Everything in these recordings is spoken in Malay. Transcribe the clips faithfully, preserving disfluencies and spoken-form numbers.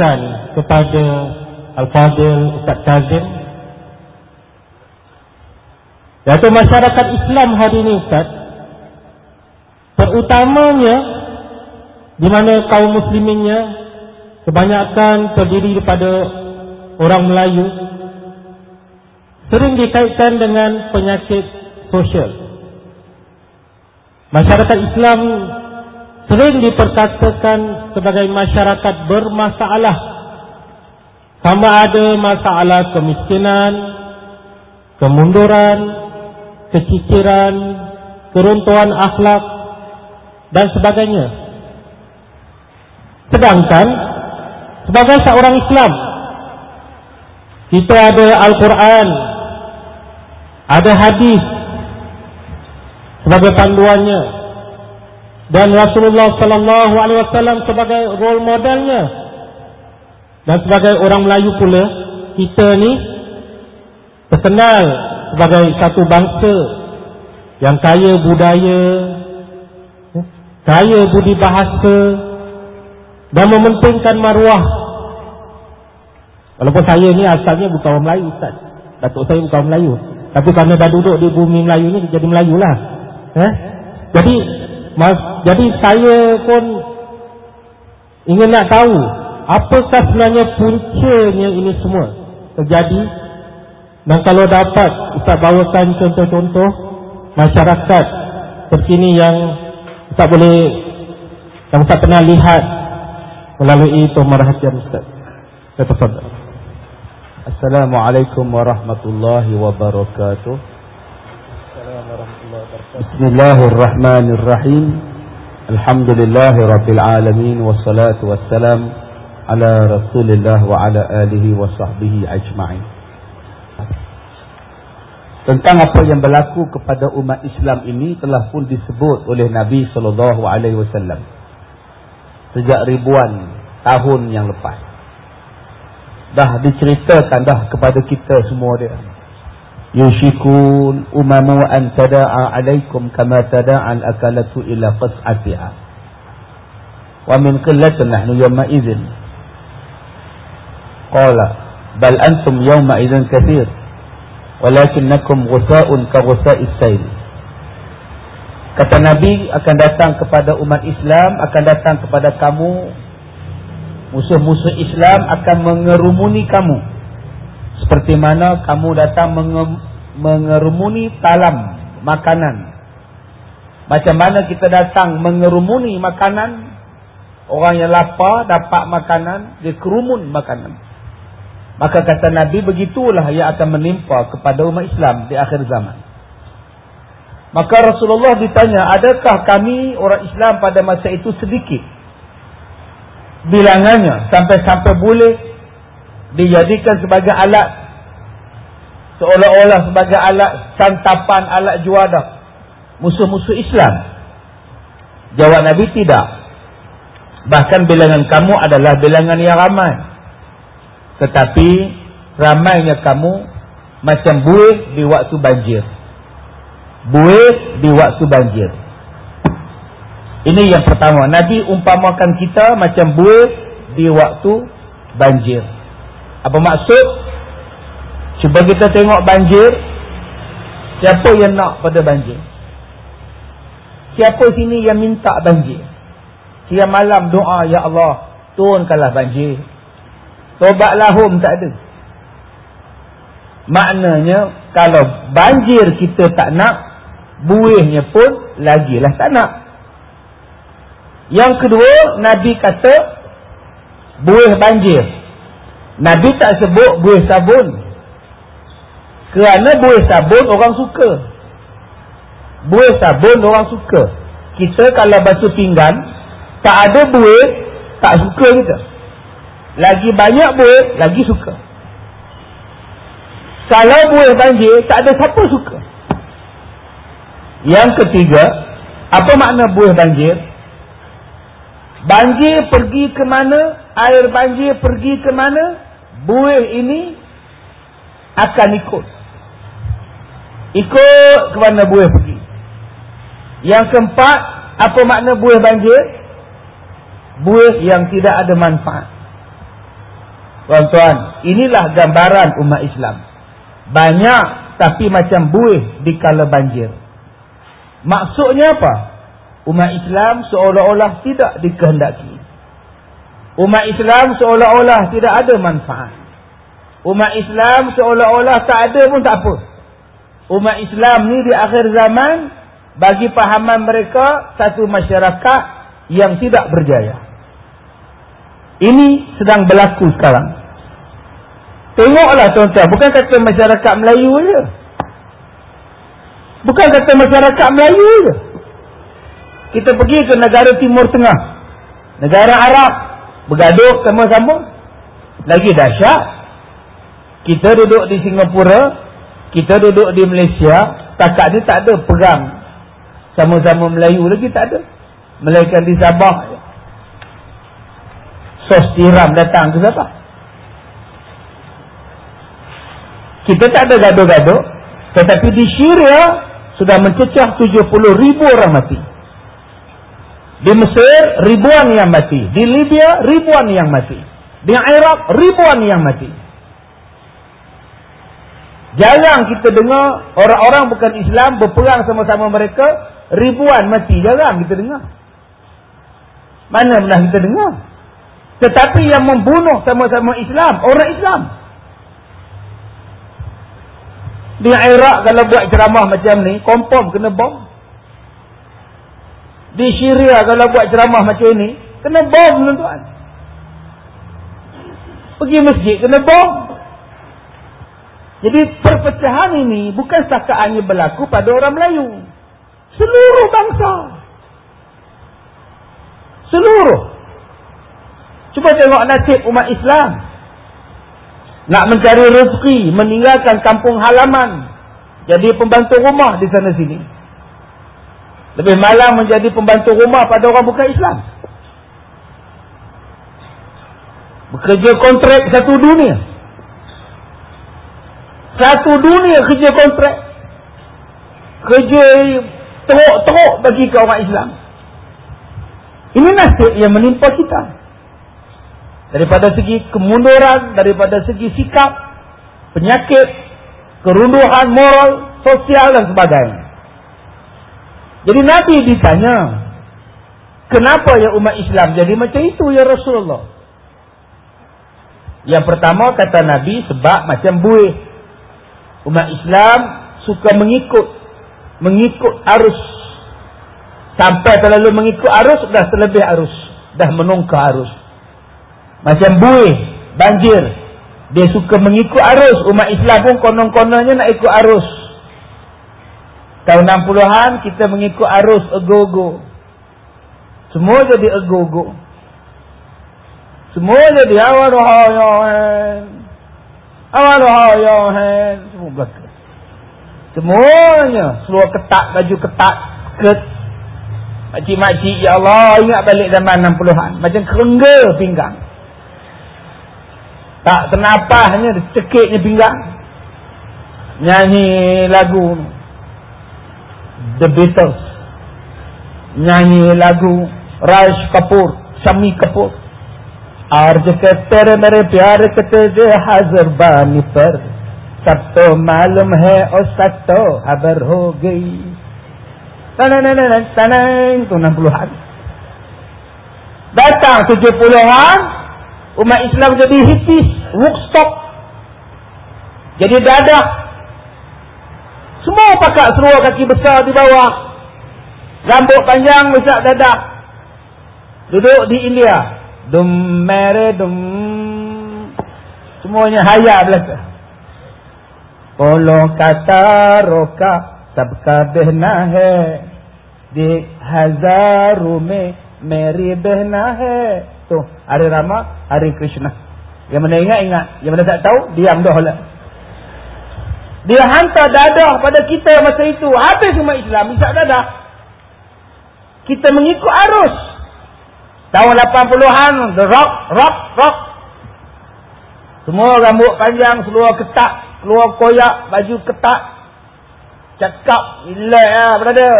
tanyakan kepada Al-Fadil Ustaz Kazim, iaitu masyarakat Islam hari ini Ustaz, terutamanya di mana kaum musliminnya kebanyakan terdiri daripada orang Melayu, sering dikaitkan dengan penyakit sosial. Masyarakat Islam sering diperkatakan sebagai masyarakat bermasalah, sama ada masalah kemiskinan, kemunduran, keciciran, keruntuhan akhlak dan sebagainya. Sedangkan sebagai seorang Islam, kita ada Al-Quran, ada hadis sebagai panduannya, dan Rasulullah sallallahu alaihi wasallam sebagai role modelnya. Dan sebagai orang Melayu pula, kita ni terkenal sebagai satu bangsa yang kaya budaya, kaya budi bahasa, dan mementingkan maruah. Walaupun saya ni asalnya bukan orang Melayu Ustaz, datuk saya bukan orang Melayu, tapi kerana dah duduk di bumi Melayu ni, jadi Melayu lah. eh? Jadi mas, Jadi saya pun ingin nak tahu, apakah sebenarnya puncanya ini semua terjadi. Dan kalau dapat Ustaz bawakan contoh-contoh masyarakat terkini yang Ustaz boleh, yang Ustaz pernah lihat melalui pemerhatian Ustaz. Saya tafadhal. Assalamualaikum warahmatullahi wabarakatuh. Assalamualaikum warahmatullahi wabarakatuh. Bismillahirrahmanirrahim. Alhamdulillahi rabbil alamin, wassalatu wassalam ala Rasulillah wa ala alihi wa sahbihi ajma'in. Tentang apa yang berlaku kepada umat Islam ini telah pun disebut oleh Nabi sallallahu alaihi wasallam sejak ribuan tahun yang lepas. Dah diceritakan dah kepada kita semua dia. Yushikun umamu an tada'a alaikum kama tada'al akalatu ila qas'atiha. Wa min qillatin nahnu yawma idzin. Qala bal antum yawma idzin katsir walakinnakum ghusa'un ka ghusa'is sayl. Kata Nabi, akan datang kepada umat Islam, akan datang kepada kamu, musuh-musuh Islam akan mengerumuni kamu seperti mana kamu datang menge- mengerumuni talam makanan. Macam mana kita datang mengerumuni makanan, orang yang lapar dapat makanan, dia kerumun makanan. Maka kata Nabi, begitulah yang akan menimpa kepada umat Islam di akhir zaman. Maka Rasulullah ditanya, adakah kami orang Islam pada masa itu sedikit bilangannya sampai-sampai boleh dijadikan sebagai alat, seolah-olah sebagai alat santapan, alat juadah musuh-musuh Islam? Jawab Nabi, tidak. Bahkan bilangan kamu adalah bilangan yang ramai, tetapi ramainya kamu macam buih di waktu banjir. Buih di waktu banjir. Ini yang pertama. Nabi umpamakan kita macam buih di waktu banjir. Apa maksud? Cuba kita tengok banjir. Siapa yang nak pada banjir? Siapa sini yang minta banjir? Siang malam doa, ya Allah, turunkanlah banjir. Tobat lahum tak ada. Maknanya kalau banjir kita tak nak, buihnya pun lagilah tak nak. Yang kedua, Nabi kata buih banjir. Nabi tak sebut buih sabun, kerana buih sabun orang suka. Buih sabun orang suka. Kita kalau basuh pinggan tak ada buih, tak suka kita. Lagi banyak buih, lagi suka. Kalau buih banjir, tak ada siapa suka. Yang ketiga, apa makna buih banjir? Banjir pergi ke mana, air banjir pergi ke mana, buih ini akan ikut. Ikut ke mana buih pergi. Yang keempat, apa makna buih banjir? Buih yang tidak ada manfaat. Tuan-tuan, inilah gambaran umat Islam. Banyak tapi macam buih di kala banjir. Maksudnya apa? Umat Islam seolah-olah tidak dikehendaki. Umat Islam seolah-olah tidak ada manfaat. Umat Islam seolah-olah tak ada pun tak apa. Umat Islam ni di akhir zaman, bagi pahaman mereka, satu masyarakat yang tidak berjaya. Ini sedang berlaku sekarang. Tengoklah tuan-tuan, bukan kata masyarakat Melayu je. Bukan kata masyarakat Melayu je. Kita pergi ke negara Timur Tengah, negara Arab, bergaduh sama-sama. Lagi dahsyat, kita duduk di Singapura, kita duduk di Malaysia, takat ni tak ada perang sama-sama Melayu lagi, tak ada. Melainkan di Sabah, sos tiram datang ke Sabah. Kita tak ada gaduh-gaduh. Tetapi di Syria sudah mencecah tujuh puluh ribu orang mati. Di Mesir ribuan yang mati. Di Libya ribuan yang mati. Di Iraq ribuan yang mati. Jarang kita dengar orang-orang bukan Islam berperang sama-sama mereka, ribuan mati. Jarang kita dengar. Mana pernah kita dengar? Tetapi yang membunuh sama-sama Islam, orang Islam. Di Iraq kalau buat ceramah macam ni, confirm kena bom. Di Syria kalau buat ceramah macam ni, kena bom tuan-tuan. Pergi masjid kena bom. Jadi perpecahan ini bukan setakat hanya berlaku pada orang Melayu. Seluruh bangsa. Seluruh. Cuba tengok nasib umat Islam. Nak mencari rezeki, meninggalkan kampung halaman, jadi pembantu rumah di sana sini. Lebih malang menjadi pembantu rumah pada orang bukan Islam. Bekerja kontrak satu dunia. Satu dunia kerja kontrak. Kerja teruk-teruk bagi ke orang Islam. Ini nasib yang menimpa kita. Daripada segi kemunduran, daripada segi sikap, penyakit, kerunduhan moral, sosial dan sebagainya. Jadi Nabi ditanya, kenapa ya umat Islam jadi macam itu ya Rasulullah? Yang pertama kata Nabi, sebab macam buih. Umat Islam suka mengikut, mengikut arus. Sampai terlalu mengikut arus, dah terlebih arus, dah menongkar arus. Macam buih, banjir. Dia suka mengikut arus. Umat Islam pun konon-kononnya nak ikut arus. Tahun enam puluhan kita mengikut arus ego-ego. Semua jadi ego-ego. Semua jadi awal-awal. Awal-awal. Semua belakang. Semuanya. Seluar ketat, baju ketat, skirt. Makcik-makcik, ya Allah, ingat balik zaman enam puluhan. Macam kerengga pinggang. Tak kenapa hanya cekiknya pinggang. Nyanyi lagu The Beatles. Nyanyi lagu Raj Kapoor, Shami Kapoor. Arj ke tere mere pyar ke tujhe hazar bani par. Sab to malum hai aur sab to habar ho gayi. Tananana tanang tu enam puluhan. Datang tujuh puluhan. Umat Islam jadi hippies, Woodstock, jadi dadah. Semua pakai seluar kaki besar di bawah, rambut panjang besar dadah. Duduk di India, dum mere dum, semuanya haya belaka. Polo kata roka sabka behna hai, di hazaru mein meri behna hai. Tu, Hari Rama, Hari Krishna. Yang mana ingat-ingat, yang mana tak tahu, diam dah lah. Dia hantar dadah pada kita masa itu. Habis umat Islam, isap dadah. Kita mengikut arus. Tahun lapan puluhan, the rock, rock, rock. Semua rambut panjang, seluar ketat, keluar koyak, baju ketat. Cakap, relax lah, brother.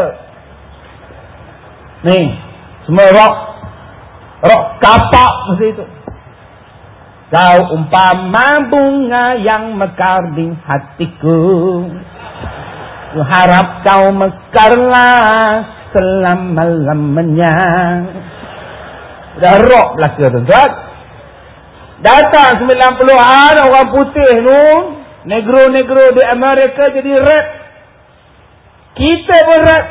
Ni, semua rock. Rock kapak masa itu. Kau umpama bunga yang mekar di hatiku. Ku harap kau mekarlah selama-lamanya. Dah rock belaka tuan-tuan. Datang sembilan puluhan orang putih tu, negro-negro di Amerika jadi rap. Kita pun rap.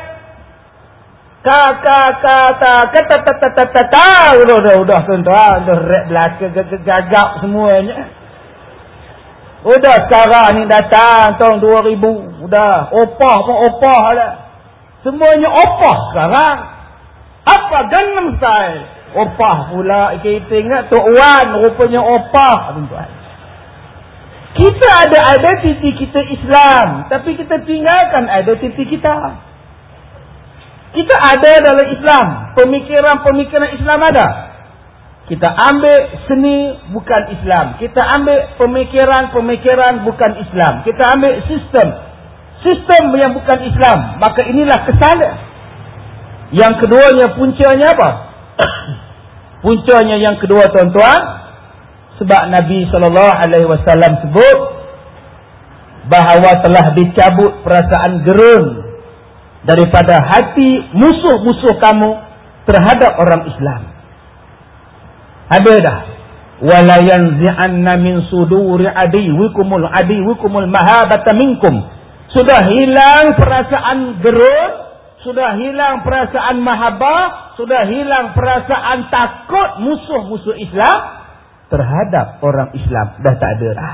Ka-ka-ka-ta-ka-ta-ta-ta-ta-ta. Udah, udah, udah tuan-tuan. Udah rap belaka, gagap semuanya. Udah sekarang ni datang tahun dua ribu. Udah, opah pun opah dah. Semuanya opah sekarang. Apa Gangnam Style? Opah pula. Kita ingat Tok Wan rupanya opah, tuan-tuan. Kita ada identiti kita Islam, tapi kita tinggalkan identiti kita. Kita ada dalam Islam, pemikiran-pemikiran Islam ada. Kita ambil seni bukan Islam. Kita ambil pemikiran-pemikiran bukan Islam. Kita ambil sistem sistem yang bukan Islam. Maka inilah kesalahan. Yang keduanya, puncanya apa? Puncanya yang kedua, tuan-tuan, sebab Nabi sallallahu alaihi wasallam sebut bahawa telah dicabut perasaan gerun daripada hati musuh-musuh kamu terhadap orang Islam. Ada dah. Wala yanzi'anna min suduri adiwikumul adiwikumul mahabata minkum. Sudah hilang perasaan gerun, sudah hilang perasaan mahabbah, sudah hilang perasaan takut musuh-musuh Islam terhadap orang Islam. Dah tak ada dah.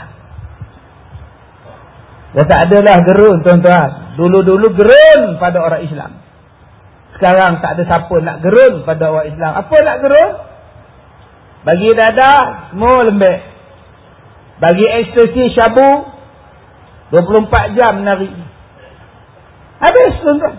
Dah tak ada dah gerun, tuan-tuan. Dulu-dulu gerun pada orang Islam. Sekarang tak ada siapa nak gerun pada orang Islam. Apa nak gerun? Bagi dada, semua lembek. Bagi ekstasi syabu, dua puluh empat jam nari. Habis, tuan-tuan.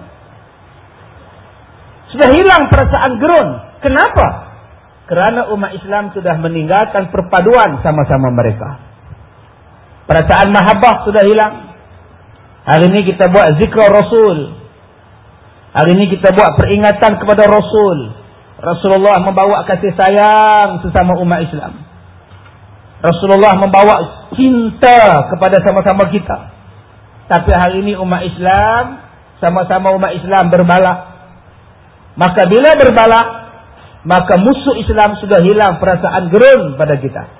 Sudah hilang perasaan gerun. Kenapa? Kerana umat Islam sudah meninggalkan perpaduan sama-sama mereka. Perasaan mahabbah sudah hilang. Hari ini kita buat zikra Rasul. Hari ini kita buat peringatan kepada Rasul. Rasulullah membawa kasih sayang sesama umat Islam. Rasulullah membawa cinta kepada sama-sama kita. Tapi hari ini umat Islam, sama-sama umat Islam berbalak. Maka bila berbalak, maka musuh Islam sudah hilang perasaan gerun pada kita.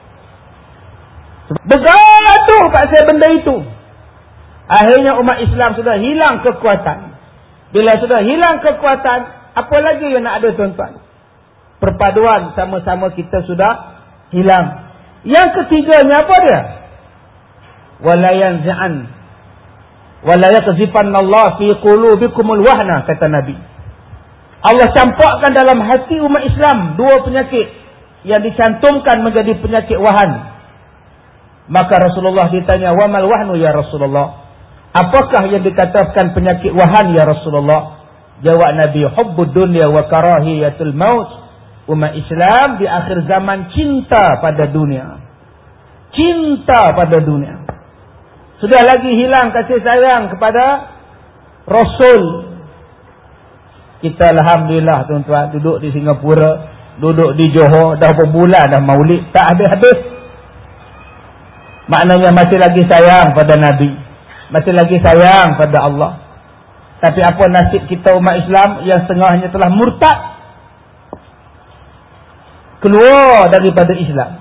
Bergaduh pasal benda itu. Akhirnya umat Islam sudah hilang kekuatan. Bila sudah hilang kekuatan, apa lagi yang nak ada, tuan-tuan? Perpaduan sama-sama kita sudah hilang. Yang ketiganya apa dia? Wala yanzi'an wala yaqzifanallahu fi qulubikumul wahna, kata Nabi. Allah campakkan dalam hati umat Islam dua penyakit yang dicantumkan menjadi penyakit wahan. Maka Rasulullah ditanya, "Wa mal wahnu ya Rasulullah?" Apakah yang dikatakan penyakit wahan ya Rasulullah? Jawab Nabi, hubbud dunya wa karahiyatul maut. Umat Islam di akhir zaman cinta pada dunia. Cinta pada dunia. Sudah lagi hilang kasih sayang kepada Rasul. Kita alhamdulillah, tuan-tuan, duduk di Singapura, duduk di Johor, dah berbulan dah maulid, tak habis-habis. Maknanya masih lagi sayang pada Nabi, masih lagi sayang pada Allah. Tapi apa nasib kita umat Islam yang setengahnya telah murtad, keluar daripada Islam,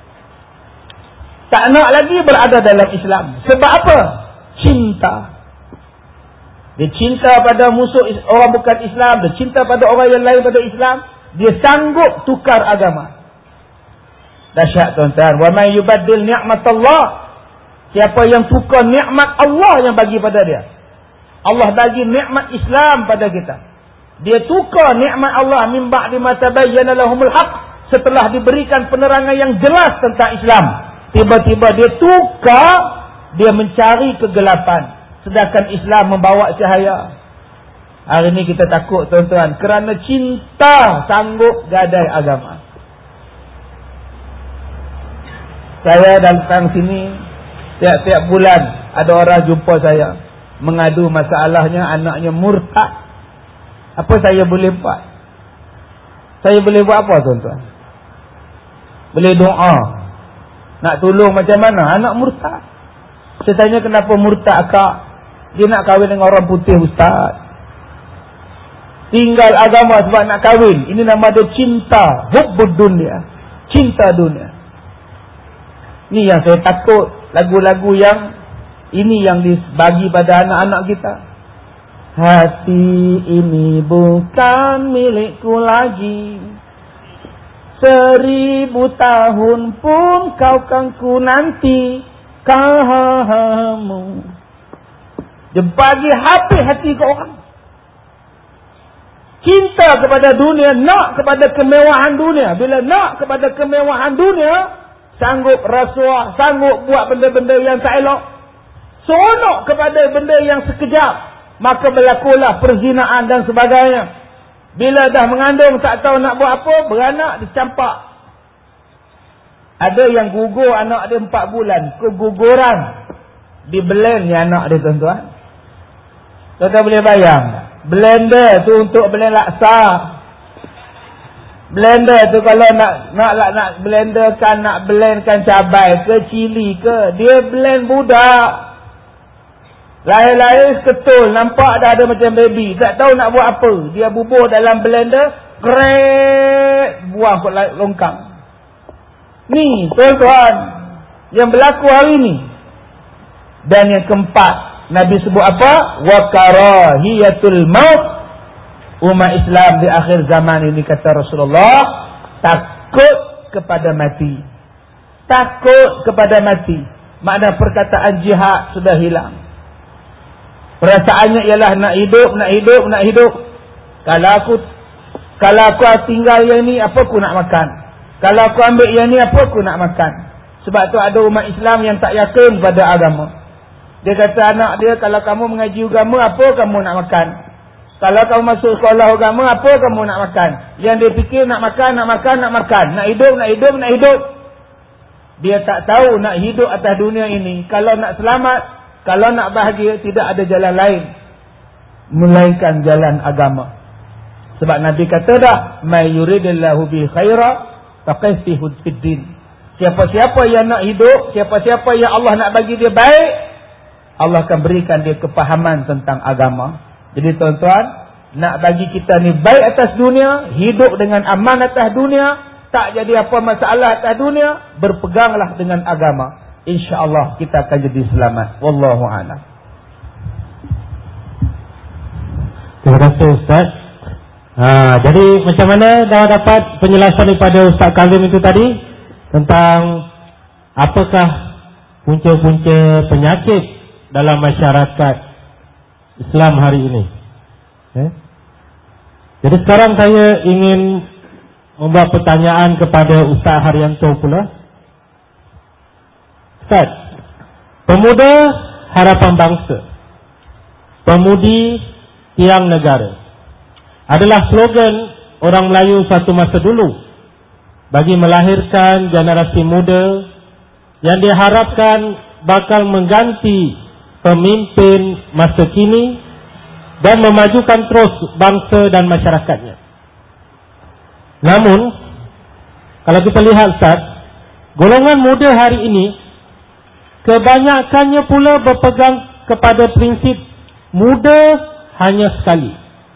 tak nak lagi berada dalam Islam. Sebab apa? Cinta. Dia cinta pada musuh orang bukan Islam, dia cinta pada orang yang lain pada Islam, dia sanggup tukar agama. Dahsyat, tuan-tuan. Wa may yubaddil ni'matallah, siapa yang tukar nikmat Allah yang bagi pada dia. Allah bagi nikmat Islam pada kita, dia tukar nikmat Allah min ba'di ma tabayyana lahumul haq, setelah diberikan penerangan yang jelas tentang Islam, tiba-tiba dia tukar, dia mencari kegelapan. Sedangkan Islam membawa cahaya. Hari ini kita takut, tuan-tuan, kerana cinta sanggup gadai agama. Saya datang sini tiap-tiap bulan ada orang jumpa saya, mengadu masalahnya anaknya murtad. Apa saya boleh buat? Saya boleh buat apa, tuan-tuan? Boleh doa. Nak tolong macam mana? Anak murtad. Saya tanya kenapa murtad akak? Dia nak kahwin dengan orang putih ustaz. Tinggal agama sebab nak kahwin. Ini nama dia cinta. Hubbud dunia. Cinta dunia. Ni yang saya takut. Lagu-lagu yang ini yang dibagi pada anak-anak kita. Hati ini bukan milikku lagi. Seribu tahun pun kau kan ku nanti kamu. Dia bagi habis hati ke orang. Cinta kepada dunia, nak kepada kemewahan dunia. Bila nak kepada kemewahan dunia, sanggup rasuah, sanggup buat benda-benda yang tak elok. Seronok kepada benda yang sekejap, maka berlakulah perzinaan dan sebagainya. Bila dah mengandung tak tahu nak buat apa, beranak dicampak. Ada yang gugur anak dia empat bulan. Keguguran. Di blend ni anak dia tuan-tuan. Tuan-tuan boleh bayang. Blender tu untuk blend laksa. Blender tu kalau nak nak nak, nak blenderkan, nak blendkan cabai ke cili ke, dia blend budak. Lahir-lahir ketul, nampak dah ada macam baby, tak tahu nak buat apa. Dia bubur dalam blender, krek, buang kot longkang. Ni tuan-tuan yang berlaku hari ni. Dan yang keempat, Nabi sebut apa? Wa karahiyatul maut. Umat Islam di akhir zaman ini, kata Rasulullah, takut kepada mati. Takut kepada mati. Makna perkataan jihad sudah hilang. Perasaannya ialah nak hidup, nak hidup, nak hidup. Kalau aku kalau aku tinggal yang ni, apa aku nak makan? Kalau aku ambil yang ni, apa aku nak makan? Sebab tu ada umat Islam yang tak yakin pada agama. Dia kata anak dia, kalau kamu mengaji agama, apa kamu nak makan? Kalau kamu masuk sekolah agama, apa kamu nak makan? Yang dia fikir nak makan, nak makan, nak makan. Nak hidup, nak hidup, nak hidup. Dia tak tahu nak hidup atas dunia ini. Kalau nak selamat, kalau nak bahagia, tidak ada jalan lain melainkan jalan agama. Sebab Nabi kata dah, may yuridillahu bi khaira faqihuhu fid din. Siapa-siapa yang nak hidup, siapa-siapa yang Allah nak bagi dia baik, Allah akan berikan dia kepahaman tentang agama. Jadi tuan-tuan, nak bagi kita ni baik atas dunia, hidup dengan aman atas dunia, tak jadi apa masalah atas dunia, berpeganglah dengan agama. InsyaAllah kita akan jadi selamat. Wallahu a'lam. Terima kasih Ustaz. Ha, jadi macam mana dah dapat penjelasan daripada Ustaz Kazim itu tadi tentang apakah punca-punca penyakit dalam masyarakat Islam hari ini. Eh? Jadi sekarang saya ingin membuat pertanyaan kepada Ustaz Haryanto pula. Ustaz, pemuda harapan bangsa, pemudi tiang negara adalah slogan orang Melayu satu masa dulu bagi melahirkan generasi muda yang diharapkan bakal mengganti pemimpin masa kini dan memajukan terus bangsa dan masyarakatnya. Namun, kalau kita lihat Ustaz, golongan muda hari ini kebanyakannya pula berpegang kepada prinsip muda hanya sekali.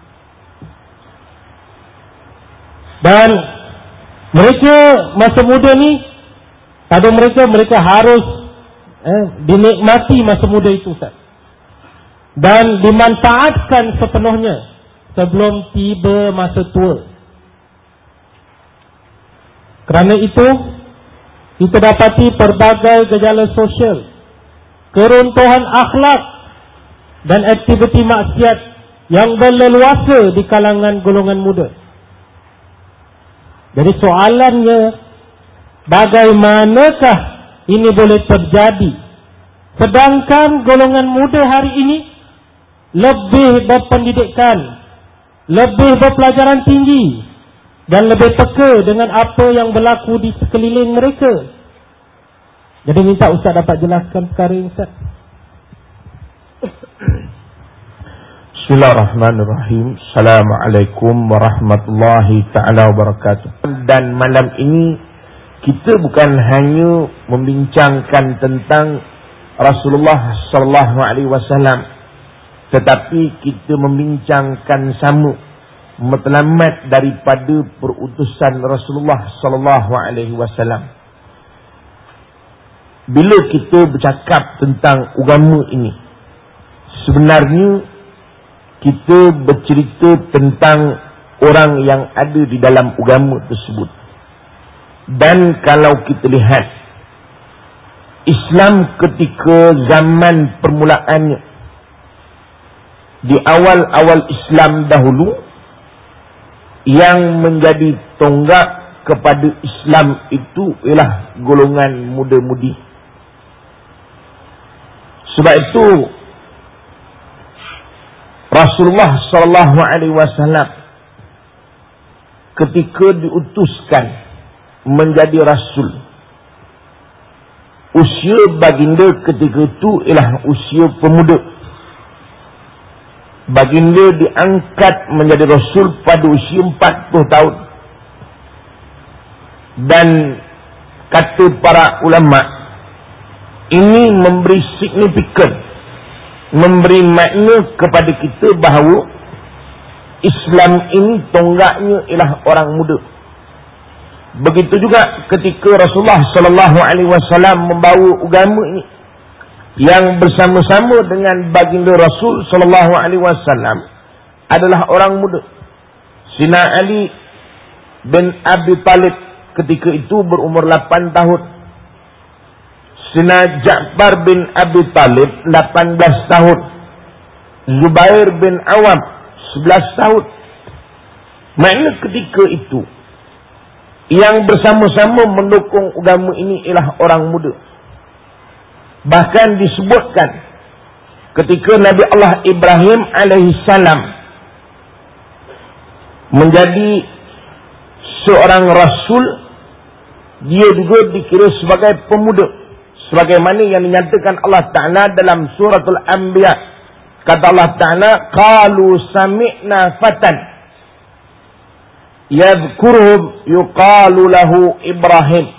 Dan mereka masa muda ni, pada mereka, mereka harus eh, dinikmati masa muda itu Ustaz. Dan dimanfaatkan sepenuhnya sebelum tiba masa tua. Kerana itu, kita dapati pelbagai gejala sosial, keruntuhan akhlak dan aktiviti maksiat yang berleluasa di kalangan golongan muda. Jadi soalannya, bagaimanakah ini boleh terjadi sedangkan golongan muda hari ini lebih berpendidikan, lebih berpelajaran tinggi dan lebih peka dengan apa yang berlaku di sekeliling mereka. Jadi minta Ustaz dapat jelaskan perkara ini Ustaz. Bismillahirrahmanirrahim. Assalamualaikum warahmatullahi ta'ala wabarakatuh. Dan malam ini kita bukan hanya membincangkan tentang Rasulullah sallallahu alaihi wasallam, tetapi kita membincangkan sama matlamat daripada perutusan Rasulullah sallallahu alaihi wasallam. Bila kita bercakap tentang agama ini, sebenarnya kita bercerita tentang orang yang ada di dalam agama tersebut. Dan kalau kita lihat Islam ketika zaman permulaannya, di awal-awal Islam dahulu, yang menjadi tonggak kepada Islam itu ialah golongan muda-mudi. Sebab itu Rasulullah sallallahu alaihi wasallam ketika diutuskan menjadi rasul, usia baginda ketika itu ialah usia pemuda. Baginda diangkat menjadi rasul pada usia empat puluh tahun. Dan kata para ulama, ini memberi signifikan, memberi makna kepada kita bahawa Islam ini tonggaknya ialah orang muda. Begitu juga ketika Rasulullah sallallahu alaihi wasallam membawa agama ini, yang bersama-sama dengan baginda Rasul sallallahu alaihi wasallam adalah orang muda. Sina Ali bin Abi Talib ketika itu berumur lapan tahun. Sina Ja'far bin Abi Talib lapan belas tahun. Zubair bin Awam sebelas tahun. Maknanya ketika itu yang bersama-sama mendukung agama ini ialah orang muda. Bahkan disebutkan ketika Nabi Allah Ibrahim alaihi salam menjadi seorang rasul, dia juga dikira sebagai pemuda, sebagaimana yang dinyatakan Allah Ta'ala dalam suratul Anbiya. Kata Allah Ta'ala, qalu sami'na fatan yadhkuruhum yuqalu lahu Ibrahim.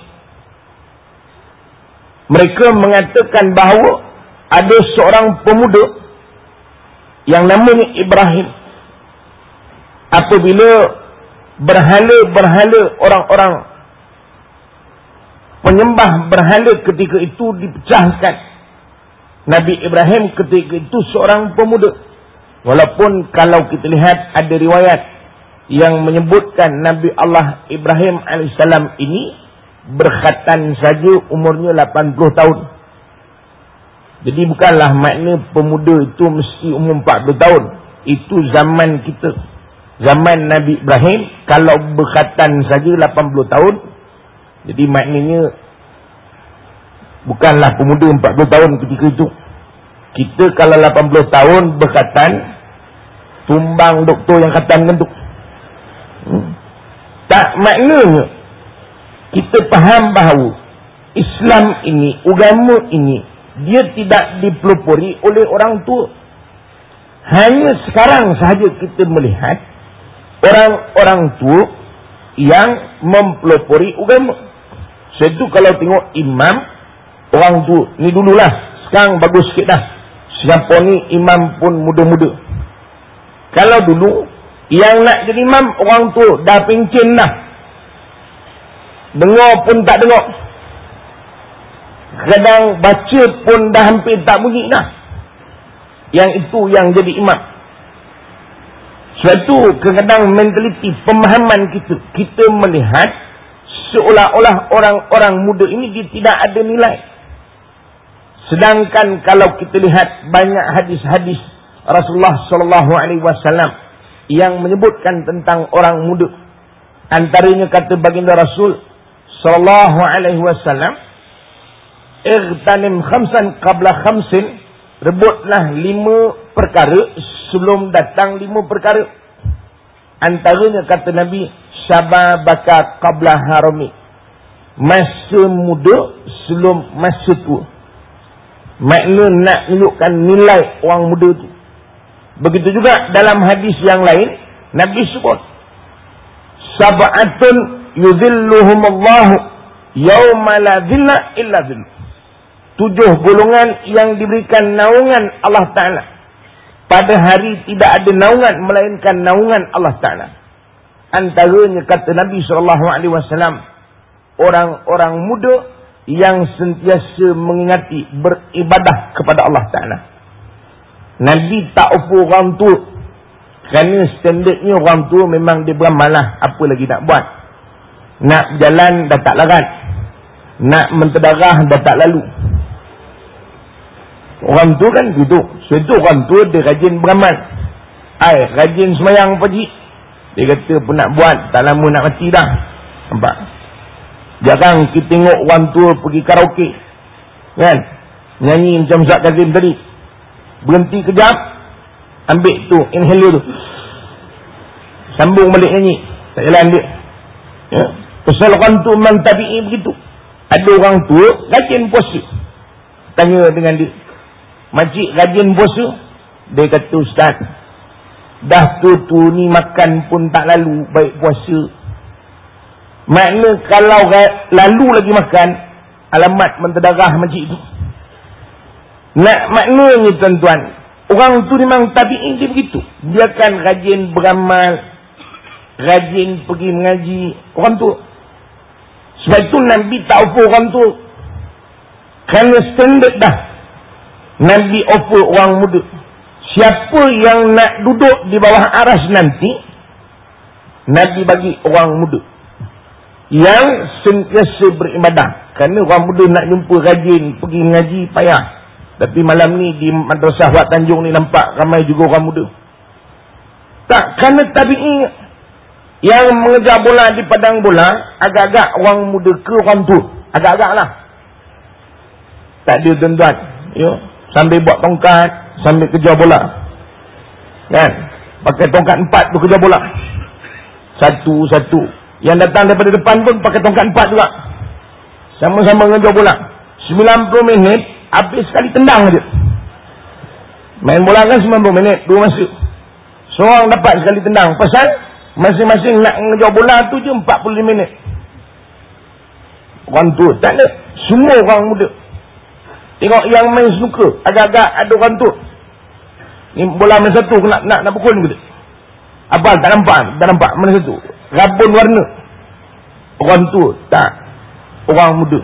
Mereka mengatakan bahawa ada seorang pemuda yang namanya Ibrahim. Apabila berhala-berhala orang-orang penyembah berhala ketika itu dipecahkan, Nabi Ibrahim ketika itu seorang pemuda. Walaupun kalau kita lihat ada riwayat yang menyebutkan Nabi Allah Ibrahim alaihissalam ini berkhatan saja umurnya lapan puluh tahun. Jadi bukanlah makna pemuda itu mesti umur empat puluh tahun. Itu zaman kita, zaman Nabi Ibrahim, kalau berkhatan saja lapan puluh tahun, jadi maknanya bukanlah pemuda empat puluh tahun ketika itu. Kita kalau lapan puluh tahun berkhatan, tumbang doktor yang khatan kan tu. Hmm. Tak, maknanya kita faham bahawa Islam ini, agama ini, dia tidak dipelopori oleh orang tua. Hanya sekarang sahaja kita melihat orang-orang tua yang mempelopori agama. Sebab itu kalau tengok imam, orang tua, ni dululah, sekarang bagus sikit dah. Siapa ni imam pun muda-muda. Kalau dulu, yang nak jadi imam, orang tua dah pencen dah. Dengar pun tak dengar. Kadang baca pun dah hampir tak bunyi dah. Yang itu yang jadi imam. Sebab itu kadang-kadang mentaliti, pemahaman kita, kita melihat seolah-olah orang-orang muda ini dia tidak ada nilai. Sedangkan kalau kita lihat banyak hadis-hadis Rasulullah sallallahu alaihi wasallam yang menyebutkan tentang orang muda. Antaranya kata baginda Rasul sallallahu alaihi wasallam, "Igtanim khamsan qabla khamsin," rebutlah lima perkara sebelum datang lima perkara. Antaranya kata Nabi, "Syababaka qabla harami," masa muda sebelum masa tua. Makna nak menunjukkan nilai orang muda tu. Begitu juga dalam hadis yang lain, Nabi sebut, "Sab'atun yuzilluhumullahu Yauma la dhilla illa dhill. Tujuh golongan yang diberikan naungan Allah Ta'ala. Pada hari tidak ada naungan melainkan naungan Allah Ta'ala. Antaranya kata Nabi sallallahu alaihi wasallam, orang-orang muda yang sentiasa mengingati beribadah kepada Allah Ta'ala. Nabi tak offer orang tua. Kerana standardnya orang tua memang dia beramal lah. Apa lagi nak buat? Nak berjalan dah tak larat. Nak menterdarah dah tak lalu. Orang tua kan gitu. So itu orang tua dia rajin beramal. Ay, rajin semayang pagi. Dia kata pun nak buat, tak lama nak mati dah. Nampak? Jarang kita tengok orang tua pergi karaoke. Kan? Nyanyi macam Ustaz Kazim tadi. Berhenti kejap. Ambil tu, inhaler tu. Sambung balik nyanyi. Tak jalan dia. Ya? Pasal orang tu memang tabi'i begitu. Ada orang tua, rajin puasa. Tanya dengan dia. Makcik rajin puasa? Dia kata, Ustaz, dah tu-tu ni makan pun tak lalu, baik puasa. Makna kalau lalu lagi makan, alamat menterdarah makcik tu. Nak maknanya tuan-tuan, orang tu memang tabi'in dia begitu. Dia akan rajin beramal, rajin pergi mengaji. Orang tu. Sebab itu Nabi tak offer orang tu. Kerana standard dah. Nabi offer orang muda. Siapa yang nak duduk di bawah aras nanti, Nabi bagi orang muda yang sentiasa beribadah. Kerana orang muda nak jumpa rajin pergi mengaji payah. Tapi malam ni di Madrasah Wak Tanjung ni nampak ramai juga orang muda. Tak, kerana tabi'i yang mengejar bola di padang bola, agak-agak orang muda ke orang tua. Agak-agak lah. Tak ada tuan-tuan. Ya? Sambil buat tongkat, sambil kejar bola. Kan? Pakai tongkat empat tu kejar bola. Satu-satu. Yang datang daripada depan pun pakai tongkat empat juga. Sama-sama mengejar bola. sembilan puluh minit, habis sekali tendang je. Main bola kan sembilan puluh minit, dua masa. Seorang dapat sekali tendang. Pasal masing-masing nak mengejar bola tu je empat puluh lima minit. Orang tua tak ada. Semua orang muda. Tengok yang main snooker, agak-agak ada orang tua. Ni bola mana satu nak nak, nak pukul ni. Apa tak nampak? Tak nampak mana satu. Rabun warna. Orang tua tak. Orang muda.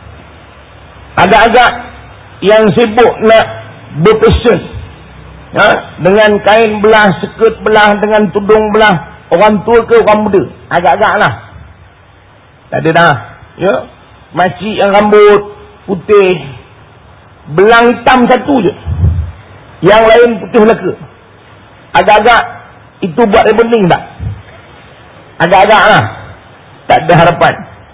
Agak-agak yang sibuk nak berpassion, ha? Dengan kain belah, skirt belah, dengan tudung belah. Orang tua ke orang muda? Agak-agak lah. Tak ada dah. Ya? Makcik yang rambut putih, belang hitam satu je, yang lain putih belaka. Agak-agak itu buat rebonding tak? Agak-agak lah. Tak ada harapan.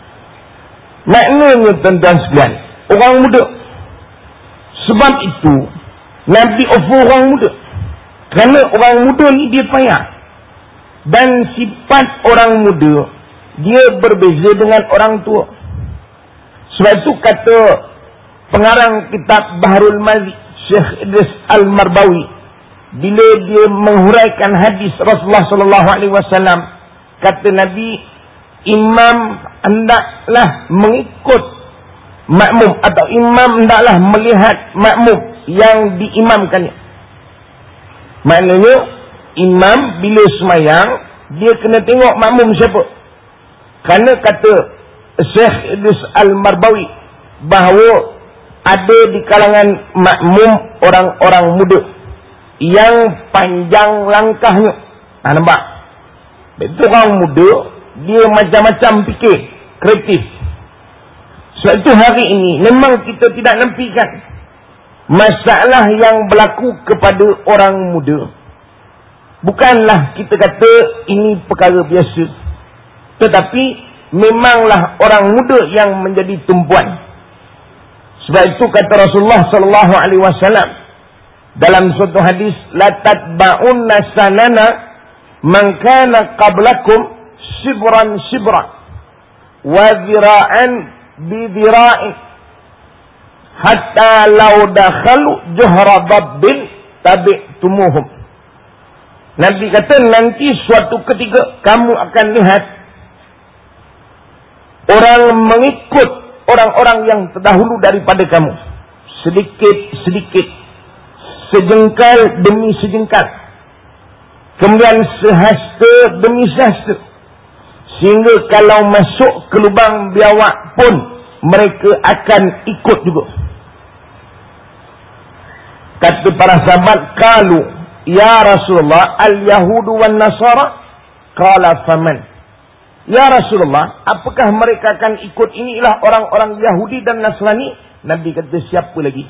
Maknanya tuan-tuan sekalian, orang muda. Sebab itu Nabi offer orang muda. Kerana orang muda ni dia payah. Dan sifat orang muda, dia berbeza dengan orang tua. Sebab itu kata pengarang kitab Baharul Mazi, Syekh Idris Al-Marbawi, bila dia menghuraikan hadis Rasulullah sallallahu alaihi wasallam, kata Nabi, imam hendaklah mengikut makmum, atau imam hendaklah melihat makmum yang diimamkannya. Maknanya imam bila semayang, dia kena tengok makmum siapa. Kerana kata Syekh Idris Al-Marbawi bahawa ada di kalangan makmum orang-orang muda yang panjang langkahnya. Ha, nampak? Itu orang muda, dia macam-macam fikir, kreatif. Sebab itu hari ini memang kita tidak nampikan masalah yang berlaku kepada orang muda. Bukanlah kita kata ini perkara biasa, tetapi memanglah orang muda yang menjadi tumpuan. Sebab itu kata Rasulullah sallallahu alaihi wasallam dalam suatu hadis, la tatba'unna sanana man kana qablakum shibran shibran wa dhira'an bi dhira'in hatta law dakhalu juhra dabbin tabi'tumuhum. Nabi kata nanti suatu ketika kamu akan lihat orang mengikut orang-orang yang terdahulu daripada kamu, sedikit-sedikit, sejengkal demi sejengkal, kemudian sehasta demi sehasta, sehingga kalau masuk ke lubang biawak pun mereka akan ikut juga. Kata para sahabat, qalu ya Rasulullah al-yahudu wan nasara, qala faman. Ya Rasulullah, apakah mereka akan ikut? Inilah orang-orang Yahudi dan Nasrani. Nabi kata, siapa lagi?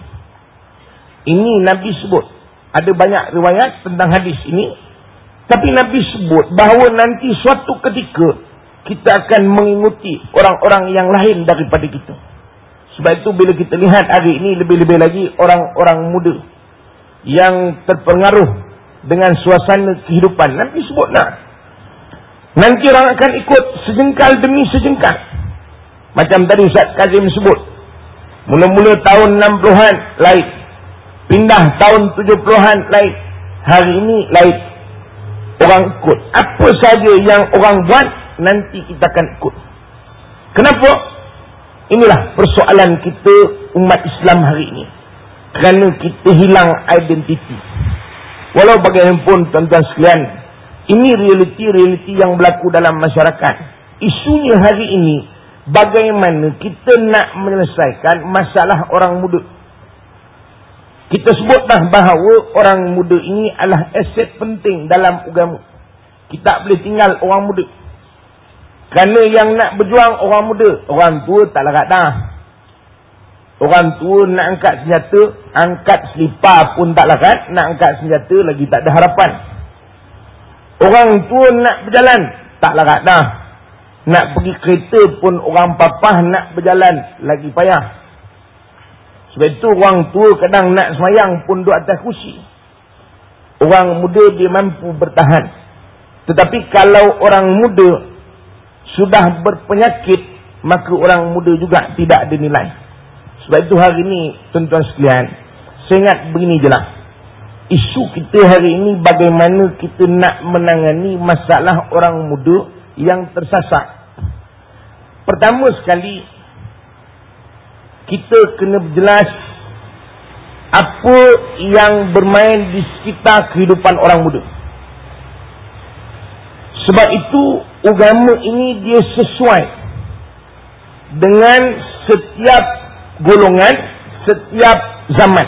Ini Nabi sebut. Ada banyak riwayat tentang hadis ini, tapi Nabi sebut bahawa nanti suatu ketika kita akan mengikuti orang-orang yang lain daripada kita. Sebab itu bila kita lihat hari ini, lebih-lebih lagi orang-orang muda yang terpengaruh dengan suasana kehidupan, Nabi sebut nak, nanti orang akan ikut sejengkal demi sejengkal. Macam tadi Ustaz Kazim sebut, mula-mula tahun enam puluhan lain, pindah tahun tujuh puluhan lain, hari ini lain. Orang ikut apa saja yang orang buat, nanti kita akan ikut. Kenapa? Inilah persoalan kita umat Islam hari ini. Kerana kita hilang identiti. Walau bagaimanapun tuan-tuan sekalian, ini realiti-realiti yang berlaku dalam masyarakat. Isunya hari ini, bagaimana kita nak menyelesaikan masalah orang muda. Kita sebut dah bahawa orang muda ini adalah aset penting dalam agama. Kita tak boleh tinggal orang muda. Kerana yang nak berjuang orang muda, orang tua tak larat dah. Orang tua nak angkat senjata, angkat selipar pun tak larat, nak angkat senjata lagi tak ada harapan. Orang tua nak berjalan, tak larat dah. Nak pergi kereta pun orang papah nak berjalan, lagi payah. Sebab itu orang tua kadang nak semayang pun duduk atas kursi. Orang muda dia mampu bertahan. Tetapi kalau orang muda sudah berpenyakit, maka orang muda juga tidak ada nilai. Sebab itu hari ini tuan-tuan sekalian, saya ingat begini je lah. Isu kita hari ini bagaimana kita nak menangani masalah orang muda yang tersasar. Pertama sekali, kita kena berjelas apa yang bermain di sekitar kehidupan orang muda. Sebab itu agama ini dia sesuai dengan setiap golongan, setiap zaman.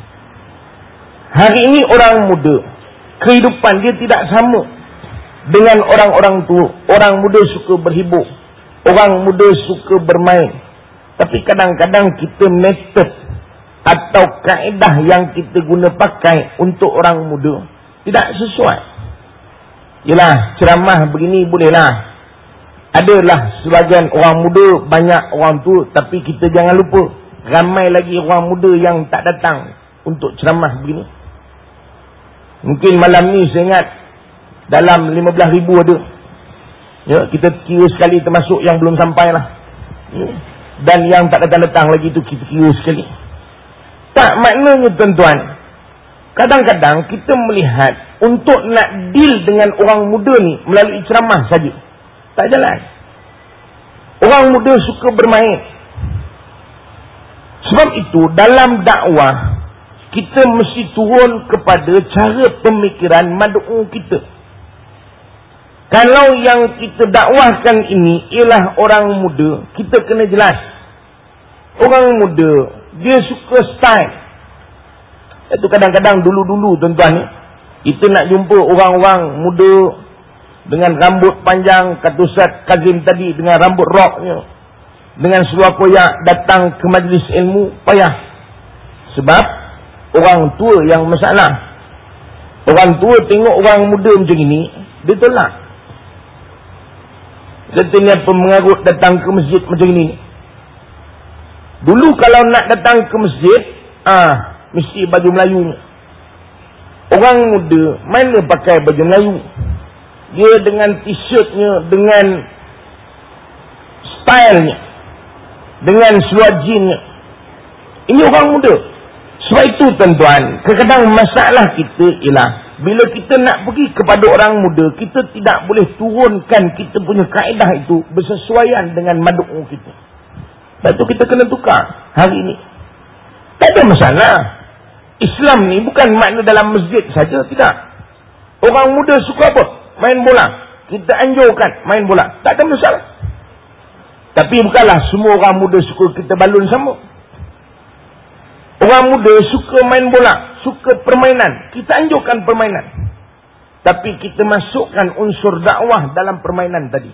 Hari ini orang muda, kehidupan dia tidak sama dengan orang-orang tua. Orang muda suka berhibur, orang muda suka bermain. Tapi kadang-kadang kita metod atau kaedah yang kita guna pakai untuk orang muda tidak sesuai. Yalah, ceramah begini bolehlah. Adalah sebagian orang muda, banyak orang tua. Tapi kita jangan lupa, ramai lagi orang muda yang tak datang untuk ceramah begini. Mungkin malam ni saya ingat dalam lima belas ribu ada. Ya, kita kira sekali termasuk yang belum sampai lah. Ya. Dan yang tak datang-datang lagi tu kita kira sekali. Tak, maknanya tuan-tuan, kadang-kadang kita melihat untuk nak deal dengan orang muda ni melalui ceramah saja, tak jalan. Orang muda suka bermain. Sebab itu dalam dakwah kita mesti turun kepada cara pemikiran mad'u kita. Kalau yang kita dakwahkan ini ialah orang muda, kita kena jelas. Orang muda dia suka style. Itu kadang-kadang dulu-dulu tuan-tuan ni, kita nak jumpa orang-orang muda dengan rambut panjang, kata Ustaz Kazim tadi, dengan rambut rocknya, dengan seluar koyak, datang ke majlis ilmu, payah. Sebab orang tua yang masalah. Orang tua tengok orang muda macam ini, dia tolak. Contohnya pengarut datang ke masjid macam ini. Dulu kalau nak datang ke masjid, ah, mesti baju Melayu. Orang muda mana pakai baju Melayu? Dia dengan t-shirtnya, dengan stylenya, dengan seluar jeansnya. Ini orang muda. Sebab itu tuan-tuan, kadang-kadang masalah kita ialah bila kita nak pergi kepada orang muda, kita tidak boleh turunkan kita punya kaedah itu bersesuaian dengan mad'u kita. Lepas tu kita kena tukar hari ini. Tak ada masalah. Islam ni bukan makna dalam masjid saja, tidak. Orang muda suka apa? Main bola. Kita anjurkan main bola. Tak ada masalah. Tapi bukanlah semua orang muda suka kita balun sama. Orang muda suka main bola, suka permainan. Kita anjurkan permainan. Tapi kita masukkan unsur dakwah dalam permainan tadi.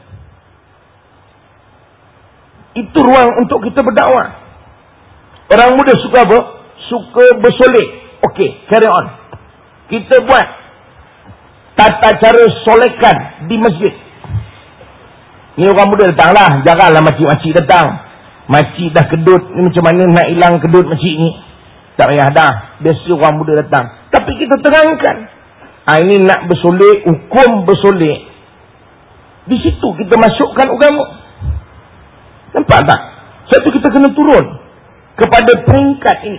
Itu ruang untuk kita berdakwah. Orang muda suka apa? Suka bersolek. Okey, carry on. Kita buat tata cara solekan di masjid. Ni orang muda datanglah. Janganlah makcik-makcik datang. Makcik dah kedut. Ni macam mana nak hilang kedut makcik ni? Tak payah dah. Biasa orang muda datang. Tapi kita terangkan. Ha, ini nak bersolek, hukum bersolek. Di situ kita masukkan agama. Nampak tak? Sebab kita kena turun kepada peringkat ini.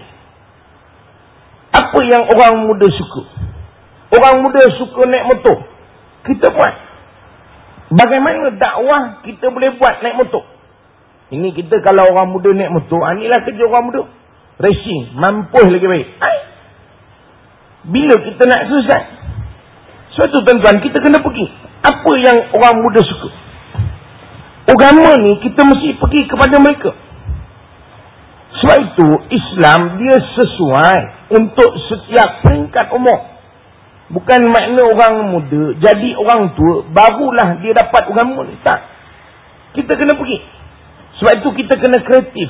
Apa yang orang muda suka? Orang muda suka naik motor. Kita buat. Bagaimana dakwah kita boleh buat naik motor? Ini kita kalau orang muda naik motor, inilah kerja orang muda. Racing, mampus lagi baik. Ay. Bila kita nak selesai? Sebab tu tuan-tuan, kita kena pergi. Apa yang orang muda suka? Agama ni kita mesti pergi kepada mereka. Sebab itu Islam dia sesuai untuk setiap peringkat umur. Bukan makna orang muda jadi orang tua barulah dia dapat agama ni. Tak. Kita kena pergi. Sebab itu kita kena kreatif.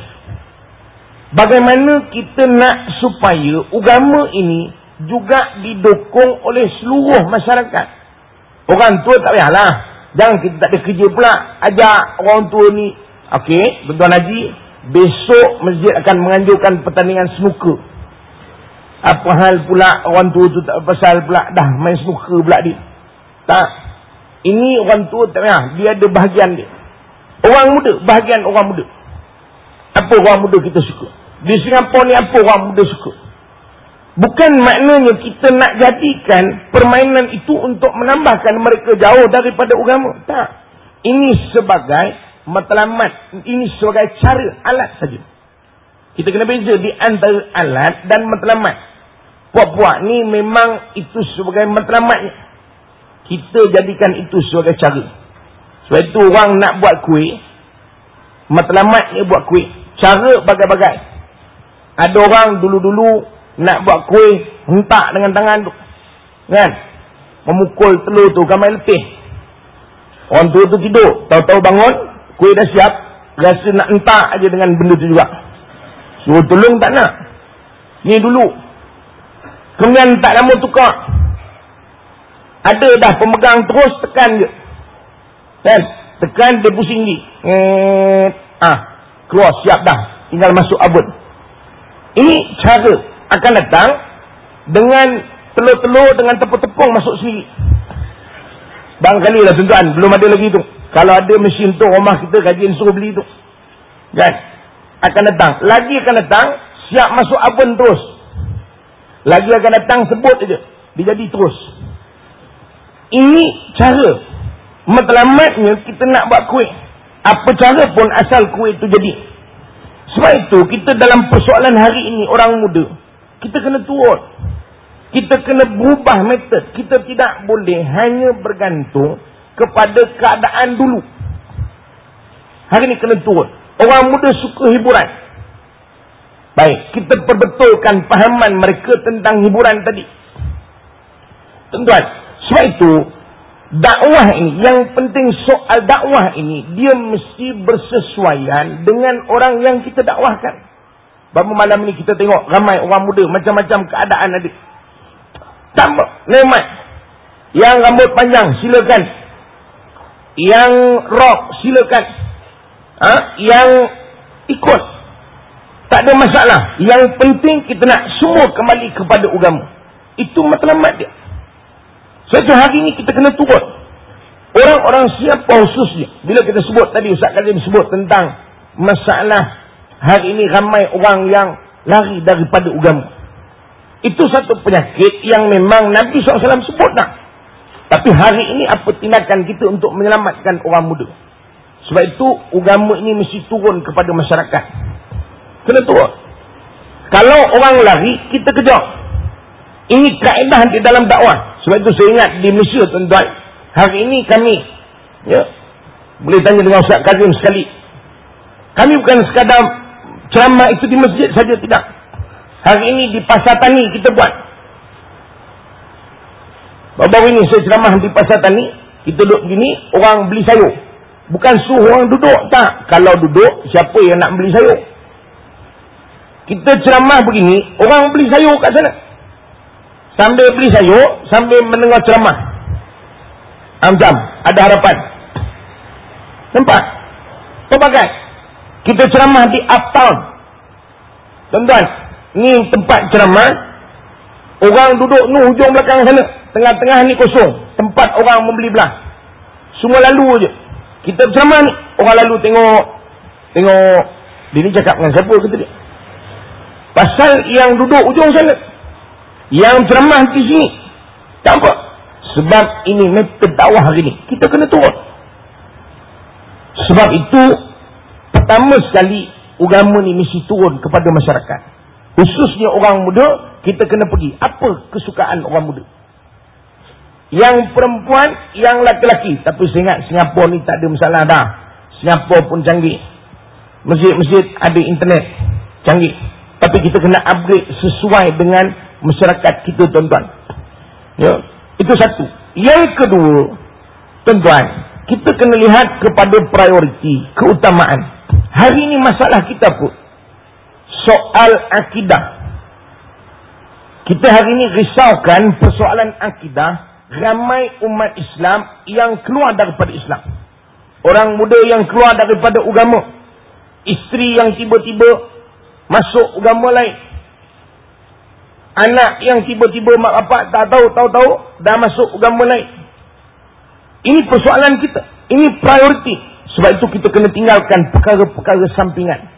Bagaimana kita nak supaya agama ini juga didukung oleh seluruh masyarakat. Orang tua tak payahlah. Jangan kita tak ada kerja pula ajak orang tua ni. Okey, tuan-tuan haji, besok masjid akan menganjurkan pertandingan snooker. Apa hal pula orang tua tu tak pasal pula dah main snooker pula dia. Tak. Ini orang tua tak payah. Dia ada bahagian dia. Orang muda, bahagian orang muda. Apa orang muda kita suka? Di Singapura ni apa orang muda suka? Bukan maknanya kita nak jadikan permainan itu untuk menambahkan mereka jauh daripada agama. Tak. Ini sebagai matlamat. Ini sebagai cara alat saja. Kita kena beza di antara alat dan matlamat. Puak-puak ni memang itu sebagai matlamatnya. Kita jadikan itu sebagai cara. Sebab itu orang nak buat kuih, matlamatnya buat kuih. Cara bagai-bagai. Ada orang dulu-dulu nak buat kuih, hentak dengan tangan tu. Kan? Memukul telur tu, gamai letih. Orang tua tu tidur. Tahu-tahu bangun, kuih dah siap. Rasa nak hentak aja dengan benda tu juga. Suruh tolong tak nak. Ni dulu. Kemudian tak lama tukar. Ada dah pemegang terus tekan je. Kan? Tekan dia pusing ni. Eh, ah, keluar siap dah. Tinggal masuk abun. Ini cara akan datang dengan telur-telur dengan tepung-tepung masuk sendiri. Barangkali lah tuan-tuan, belum ada lagi tu. Kalau ada mesin tu, rumah kita kajian suruh beli tu. Kan? Akan datang. Lagi akan datang, siap masuk abun terus. Lagi akan datang, sebut aja. Dia jadi terus. Ini cara. Matlamatnya kita nak buat kuih. Apa cara pun asal kuih itu jadi. Sebab itu kita dalam persoalan hari ini orang muda, kita kena turun. Kita kena berubah metod. Kita tidak boleh hanya bergantung kepada keadaan dulu. Hari ini kena turun. Orang muda suka hiburan. Baik, kita perbetulkan pahaman mereka tentang hiburan tadi. Tuan-tuan, sebab itu dakwah ini, yang penting soal dakwah ini, dia mesti bersesuaian dengan orang yang kita dakwahkan. Baru malam ni kita tengok ramai orang muda, macam-macam keadaan ada. Tambah, nikmat. Yang rambut panjang, silakan. Yang rock, silakan. Ha? Yang ikut. Tak ada masalah. Yang penting kita nak semua kembali kepada agama. Itu matlamat dia. Sebab hari ini kita kena turun. Orang-orang siapa khususnya. Bila kita sebut tadi, Ustaz Kazim sebut tentang masalah hari ini ramai orang yang lari daripada agama. Itu satu penyakit yang memang Nabi sallallahu alaihi wasallam sebut nak. Tapi hari ini apa tindakan kita untuk menyelamatkan orang muda? Sebab itu agama ini mesti turun kepada masyarakat. Kena turun. Kalau orang lari, kita kejar. Ini kaedah di dalam dakwah. Sebab itu saya ingat di Malaysia, tuan-tuan, hari ini kami, ya, boleh tanya dengan Ustaz Kazim sekali. Kami bukan sekadar ceramah itu di masjid saja, tidak. Hari ini di Pasar Tani kita buat. Baru-baru ini saya ceramah di Pasar Tani, kita duduk begini, orang beli sayur. Bukan suruh orang duduk, tak. Kalau duduk, siapa yang nak beli sayur? Kita ceramah begini, orang beli sayur kat sana. Sambil beli sayur, sambil mendengar ceramah. Macam, ada harapan. Nampak? Pelbagai. Kita ceramah di uptown. Tuan-tuan, ni tempat ceramah. Orang duduk ni hujung belakang sana. Tengah-tengah ni kosong. Tempat orang membeli belah. Semua lalu je. Kita ceramah ni, orang lalu tengok. Tengok. Dia ni cakap dengan siapa kata dia? Pasal yang duduk hujung sana. Yang ceramah di sini. Tak apa. Sebab ini metode dakwah hari ni. Kita kena turun. Sebab itu, pertama sekali, agama ni mesti turun kepada masyarakat. Khususnya orang muda, kita kena pergi. Apa kesukaan orang muda? Yang perempuan, yang lelaki. Tapi saya ingat Singapura ni tak ada masalah dah. Singapura pun canggih. Masjid-masjid ada internet. Canggih. Tapi kita kena upgrade sesuai dengan masyarakat kita, tuan-tuan. Ya, itu satu. Yang kedua, tuan-tuan, kita kena lihat kepada prioriti, keutamaan. Hari ini masalah kita pun soal akidah. Kita hari ini risaukan persoalan akidah. Ramai umat Islam yang keluar daripada Islam. Orang muda yang keluar daripada agama. Isteri yang tiba-tiba masuk agama lain. Anak yang tiba-tiba mak bapak tak tahu, tahu-tahu dah masuk agama lain. Ini persoalan kita. Ini prioriti. Sebab itu kita kena tinggalkan perkara-perkara sampingan.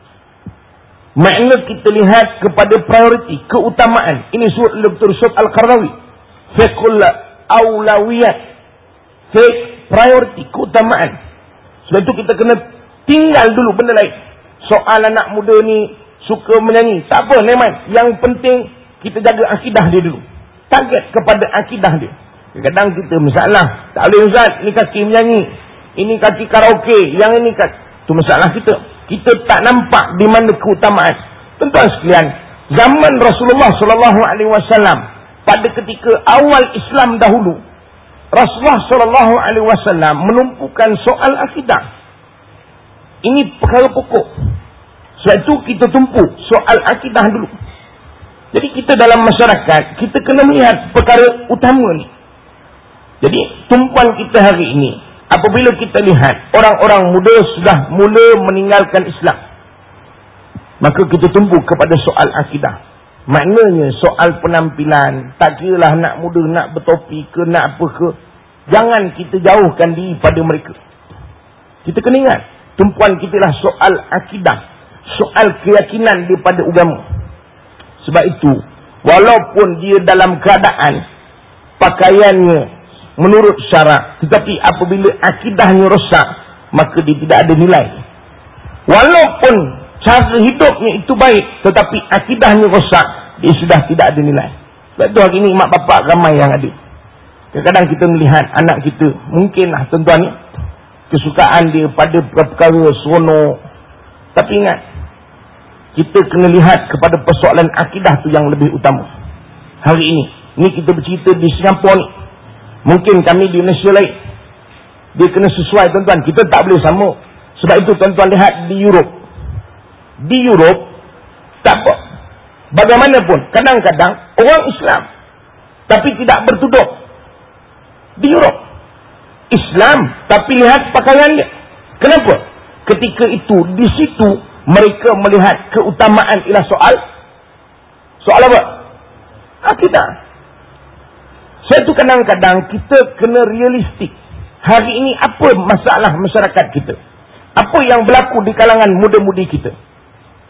Makna kita lihat kepada prioriti, keutamaan. Ini surah Doktor Yusuf Al-Qaradawi. Fiqhul awlawiyat. Fiqh prioriti, keutamaan. Sebab itu kita kena tinggal dulu benda lain. Soal anak muda ni suka menyanyi. Tak apa, Neman. Yang penting kita jaga akidah dia dulu. Target kepada akidah dia. Kadang-kadang kita masalah. Tak boleh Ustaz, ni kaki menyanyi. Ini kaki karaoke. Yang ini kaki. Itu masalah kita. Kita tak nampak di mana keutamaan. Tuan-tuan sekalian, zaman Rasulullah sallallahu alaihi wasallam, pada ketika awal Islam dahulu, Rasulullah sallallahu alaihi wasallam menumpukan soal akidah. Ini perkara pokok. Sebab itu kita tumpu soal akidah dulu. Jadi kita dalam masyarakat, kita kena melihat perkara utama ni. Jadi tumpuan kita hari ini, apabila kita lihat orang-orang muda sudah mula meninggalkan Islam, maka kita tumpu kepada soal akidah. Maknanya soal penampilan, tak kiralah nak muda, nak bertopi ke, nak apa ke, jangan kita jauhkan diri pada mereka. Kita kena ingat, tumpuan kita lah soal akidah, soal keyakinan daripada agama. Sebab itu, walaupun dia dalam keadaan pakaiannya menurut syarak, tetapi apabila akidahnya rosak, maka dia tidak ada nilai. Walaupun cara hidupnya itu baik, tetapi akidahnya rosak, dia sudah tidak ada nilai. Sebab itu hari ini mak bapak ramai yang ada. Kadang-kadang kita melihat anak kita, mungkinlah tuan-tuan ni, kesukaan dia pada perkara seronok. Tapi ingat, kita kena lihat kepada persoalan akidah tu yang lebih utama. Hari ini, ni kita bercerita di Singapura ni. Mungkin kami di Malaysia lain. Dia kena sesuai, tuan-tuan. Kita tak boleh sama. Sebab itu tuan-tuan lihat di Europe. Di Europe, tak apa. Bagaimanapun, kadang-kadang orang Islam, tapi tidak bertuduh. Di Europe, Islam, tapi lihat pakaiannya. Kenapa? Ketika itu, di situ, mereka melihat keutamaan ialah soal. Soal apa? Akidah. Sebab itu kadang-kadang kita kena realistik. Hari ini apa masalah masyarakat kita? Apa yang berlaku di kalangan muda-mudi kita?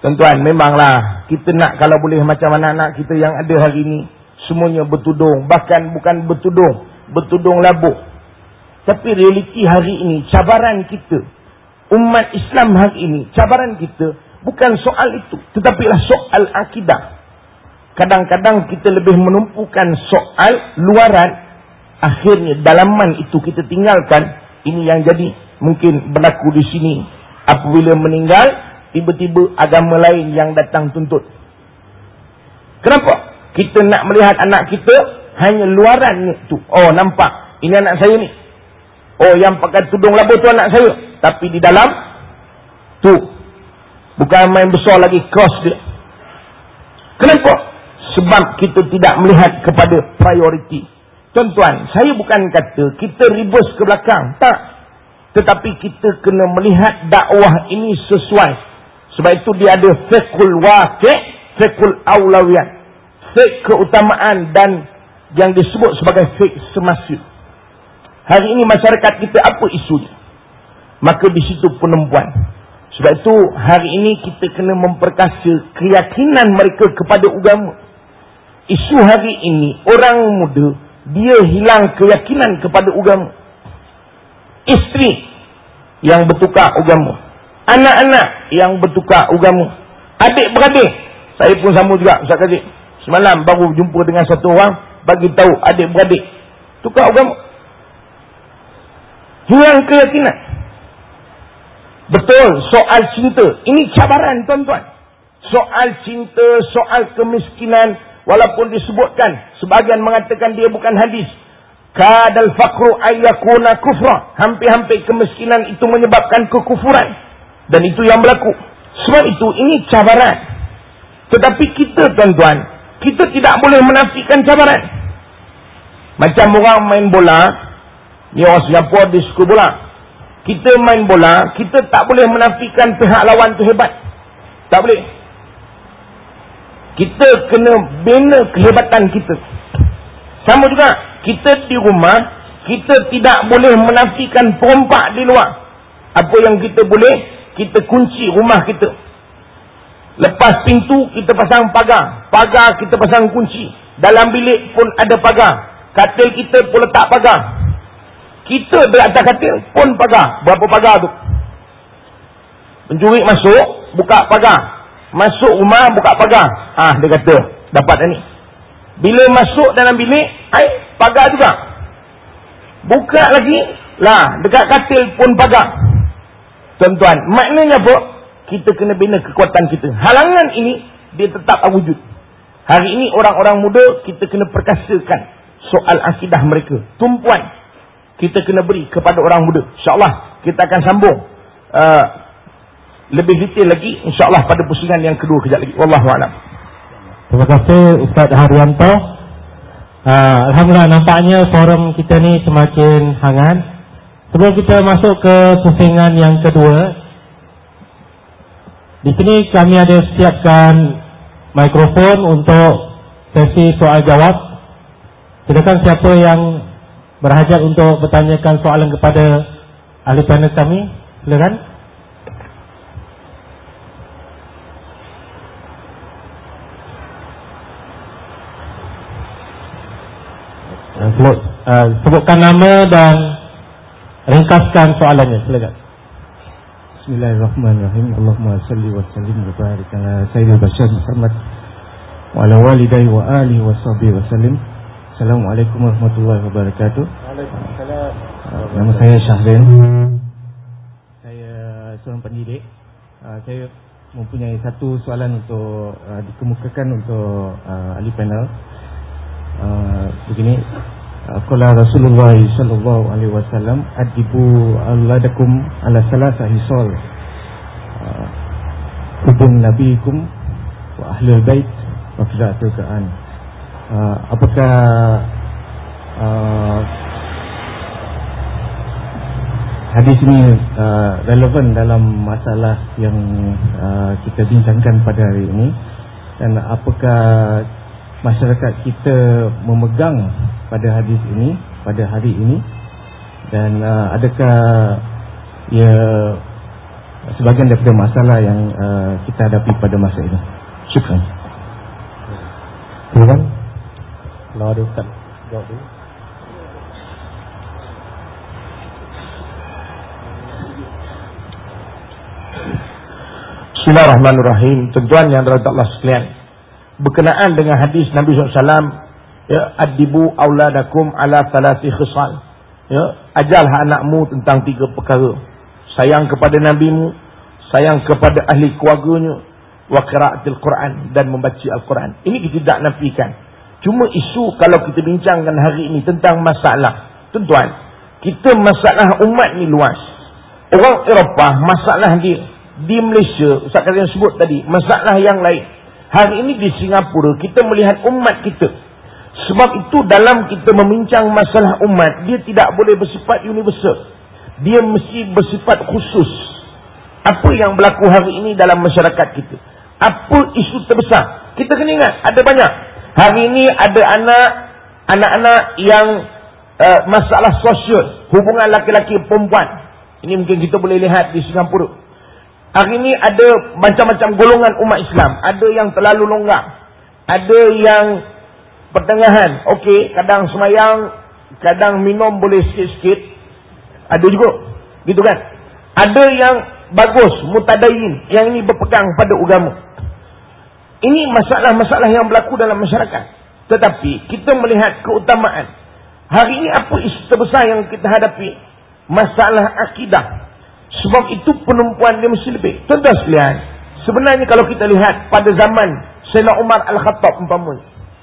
Tuan-tuan, memanglah kita nak kalau boleh macam anak-anak kita yang ada hari ini, semuanya bertudung, bahkan bukan bertudung, bertudung labuk. Tapi realiti hari ini, cabaran kita, umat Islam hari ini, cabaran kita bukan soal itu, tetapilah soal akidah. Kadang-kadang kita lebih menumpukan soal luaran, akhirnya dalaman itu kita tinggalkan. Ini yang jadi mungkin berlaku di sini. Apabila meninggal, tiba-tiba agama lain yang datang tuntut. Kenapa? Kita nak melihat anak kita hanya luarannya tu. Oh, nampak, ini anak saya ni. Oh, yang pakai tudung labu tu anak saya. Tapi di dalam tu bukan main besar lagi cross dia. Kenapa? Sebab kita tidak melihat kepada prioriti. Tuan-tuan, saya bukan kata kita reverse ke belakang, tak. Tetapi kita kena melihat dakwah ini sesuai. Sebab itu dia ada fiqhul waqi', fiqhul awlawiyat, fiqh keutamaan dan yang disebut sebagai fiqh semasa. Hari ini masyarakat kita apa isunya? Maka di situ penempuan. Sebab itu hari ini kita kena memperkasa keyakinan mereka kepada agama. Isu hari ini orang muda dia hilang keyakinan kepada agama. Isteri yang bertukar agama, anak-anak yang bertukar agama, adik-beradik. Saya pun sama juga, Ustaz Kazim. Semalam baru jumpa dengan satu orang, bagi tahu adik-beradik tukar agama. Hilang keyakinan. Betul, soal cinta. Ini cabaran, tuan-tuan. Soal cinta, soal kemiskinan, walaupun disebutkan, sebahagian mengatakan dia bukan hadis. Kadal faqru ayyakuna kufra. Hampir-hampir kemiskinan itu menyebabkan kekufuran. Dan itu yang berlaku. Sebab itu, ini cabaran. Tetapi kita, tuan-tuan, kita tidak boleh menafikan cabaran. Macam orang main bola, ni orang Singapura dia suka bola. Kita main bola, kita tak boleh menafikan pihak lawan tu hebat. Tak boleh. Kita kena bina kehebatan kita. Sama juga, kita di rumah, kita tidak boleh menafikan perompak di luar. Apa yang kita boleh, kita kunci rumah kita. Lepas pintu, kita pasang pagar. Pagar, kita pasang kunci. Dalam bilik pun ada pagar. Katil kita pun letak pagar. Kita di atas katil pun pagar. Berapa pagar tu? Pencuri masuk, buka pagar. Masuk rumah, buka pagar. Ah, dia kata, dapat dah ni. Bila masuk dalam bilik, ai, pagar juga. Buka lagi, lah, dekat katil pun pagar. Tuan-tuan, maknanya apa? Kita kena bina kekuatan kita. Halangan ini, dia tetap wujud. Hari ini orang-orang muda, kita kena perkasakan soal akidah mereka. Tumpuan kita kena beri kepada orang muda. InsyaAllah kita akan sambung uh, lebih detail lagi insyaAllah pada pusingan yang kedua kejap lagi. Wallahualam. Terima kasih Ustaz Haryanto. uh, Alhamdulillah, nampaknya forum kita ni semakin hangat. Sebelum kita masuk ke pusingan yang kedua, di sini kami ada siapkan mikrofon untuk sesi soal jawab. Silakan siapa yang berhajat untuk bertanyakan soalan kepada ahli panel kami, silakan. Sebut, uh, sebutkan nama dan ringkaskan soalannya, silakan. Bismillahirrahmanirrahim. Allahumma salli wa sallim wa barik ala sayyidil bashar Muhammad wa ala walidayhi wa alihi wa sahbihi wa sallim. Assalamualaikum warahmatullahi wabarakatuh. Waalaikumsalam. Uh, nama saya Syahrin. Saya seorang pendidik. Uh, saya mempunyai satu soalan untuk uh, dikemukakan untuk uh, ahli panel. Uh, begini, qala Rasulullah sallallahu alaihi wasallam, adibu auladakum ala salasah hisal, uh, hubung nabiikum wa ahlul bait wa qira'atul Quran. Uh, apakah uh, hadis ini uh, relevan dalam masalah yang uh, kita bincangkan pada hari ini, dan apakah masyarakat kita memegang pada hadis ini pada hari ini, dan uh, adakah ia sebahagian daripada masalah yang uh, kita hadapi pada masa ini. Syukran. Silakan. Kalau ada Ustaz jawab dulu. Bismillahirrahmanirrahim. Tuan-tuan yang dirahmati Allah sekalian, berkenaan dengan hadis Nabi sallallahu alaihi wasallam, ya, adibu auladakum ala thalathi khisal, ya, ajarlah anakmu tentang tiga perkara: sayang kepada nabimu, sayang kepada ahli keluarganya, wa qiraatil Quran, dan membaca Al-Quran. Ini kita tidak nafikan. Cuma isu kalau kita bincangkan hari ini tentang masalah, tuan-tuan, kita masalah umat ni luas. Orang Eropah masalah dia, di Malaysia Ustaz kalian sebut tadi masalah yang lain. Hari ini di Singapura kita melihat umat kita. Sebab itu dalam kita membincang masalah umat, dia tidak boleh bersifat universal, dia mesti bersifat khusus. Apa yang berlaku hari ini dalam masyarakat kita, apa isu terbesar, kita kena ingat ada banyak. Hari ini ada anak Anak-anak yang uh, masalah sosial, hubungan laki-laki perempuan. Ini mungkin kita boleh lihat di Singapura. Hari ini ada macam-macam golongan umat Islam. Ada yang terlalu longgar, ada yang pertengahan. Okey, kadang semayang, kadang minum boleh sikit-sikit, ada juga, gitu kan. Ada yang bagus, mutadayin, yang ini berpegang pada agama. Ini masalah-masalah yang berlaku dalam masyarakat. Tetapi kita melihat keutamaan. Hari ini apa isu terbesar yang kita hadapi? Masalah akidah. Sebab itu penumpuan dia mesti lebih. Tuan-tuan sekalian, sebenarnya kalau kita lihat pada zaman Sayyidina Umar Al-Khattab umpamanya,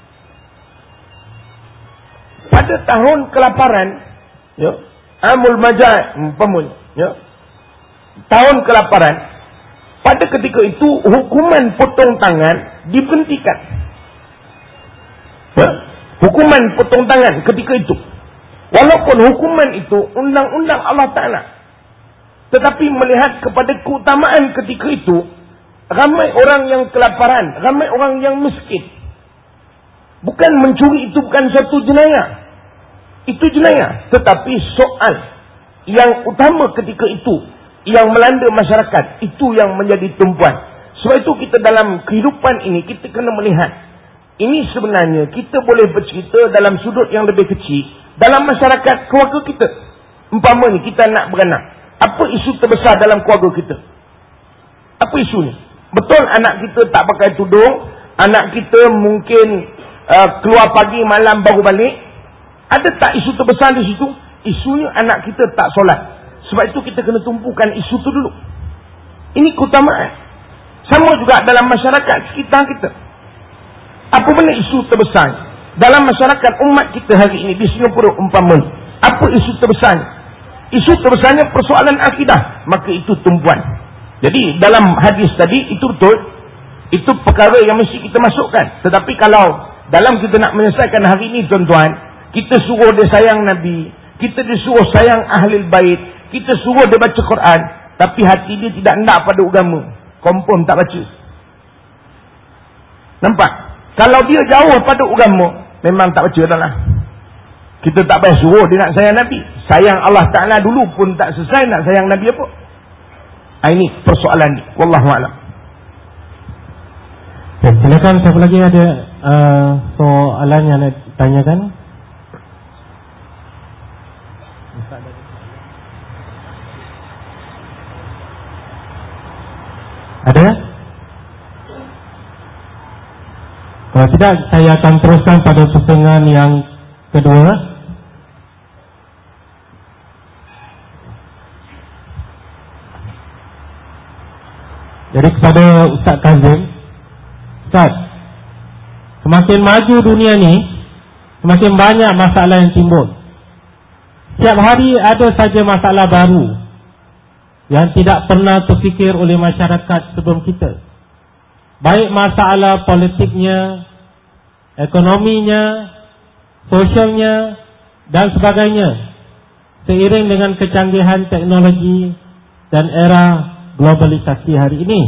pada tahun kelaparan, ya, Amul Majah umpamanya, ya, tahun kelaparan, pada ketika itu hukuman potong tangan diberhentikan. Ya, hukuman potong tangan ketika itu, walaupun hukuman itu undang-undang Allah Ta'ala, tetapi melihat kepada keutamaan ketika itu, ramai orang yang kelaparan, ramai orang yang miskin. Bukan mencuri itu bukan suatu jenayah, itu jenayah. Tetapi soal yang utama ketika itu, yang melanda masyarakat, itu yang menjadi tumpuan. Sebab itu kita dalam kehidupan ini, kita kena melihat, ini sebenarnya kita boleh bercerita dalam sudut yang lebih kecil, dalam masyarakat keluarga kita. Umpama ni kita nak beranak, apa isu terbesar dalam keluarga kita? Apa isunya? Betul anak kita tak pakai tudung, anak kita mungkin uh, keluar pagi malam baru balik. Ada tak isu terbesar di situ? Isunya anak kita tak solat. Sebab itu kita kena tumpukan isu tu dulu. Ini keutamaan. Sama juga dalam masyarakat sekitar kita. Apa benda isu terbesar dalam masyarakat umat kita hari ini di Singapura umpamanya? Apa isu terbesarnya? Isu terbesarnya persoalan akidah, maka itu tumpuan. Jadi dalam hadis tadi itu betul, itu perkara yang mesti kita masukkan. Tetapi kalau dalam kita nak menyelesaikan hari ini, tuan-tuan, kita suruh dia sayang Nabi, kita disuruh sayang ahli bait, kita suruh dia baca Quran, tapi hati dia tidak hendak pada agama, confirm tak baca. Nampak? Kalau dia jauh pada agama, memang tak baca dah lah. Kita tak payah suruh dia nak sayang Nabi. Sayang Allah Ta'ala dulu pun tak selesai, nak sayang Nabi apa? Ini persoalan ni. Wallahu'alam. Silakan, siapa lagi ada uh, soalan yang nak tanyakan? Ada? Kalau tidak, saya akan teruskan pada pertanyaan yang kedua. Jadi kepada Ustaz Kazim, Ustaz, semakin maju dunia ni, semakin banyak masalah yang timbul. Setiap hari ada saja masalah baru yang tidak pernah terfikir oleh masyarakat sebelum kita. Baik masalah politiknya, ekonominya, sosialnya dan sebagainya. Seiring dengan kecanggihan teknologi dan era globalisasi hari ini.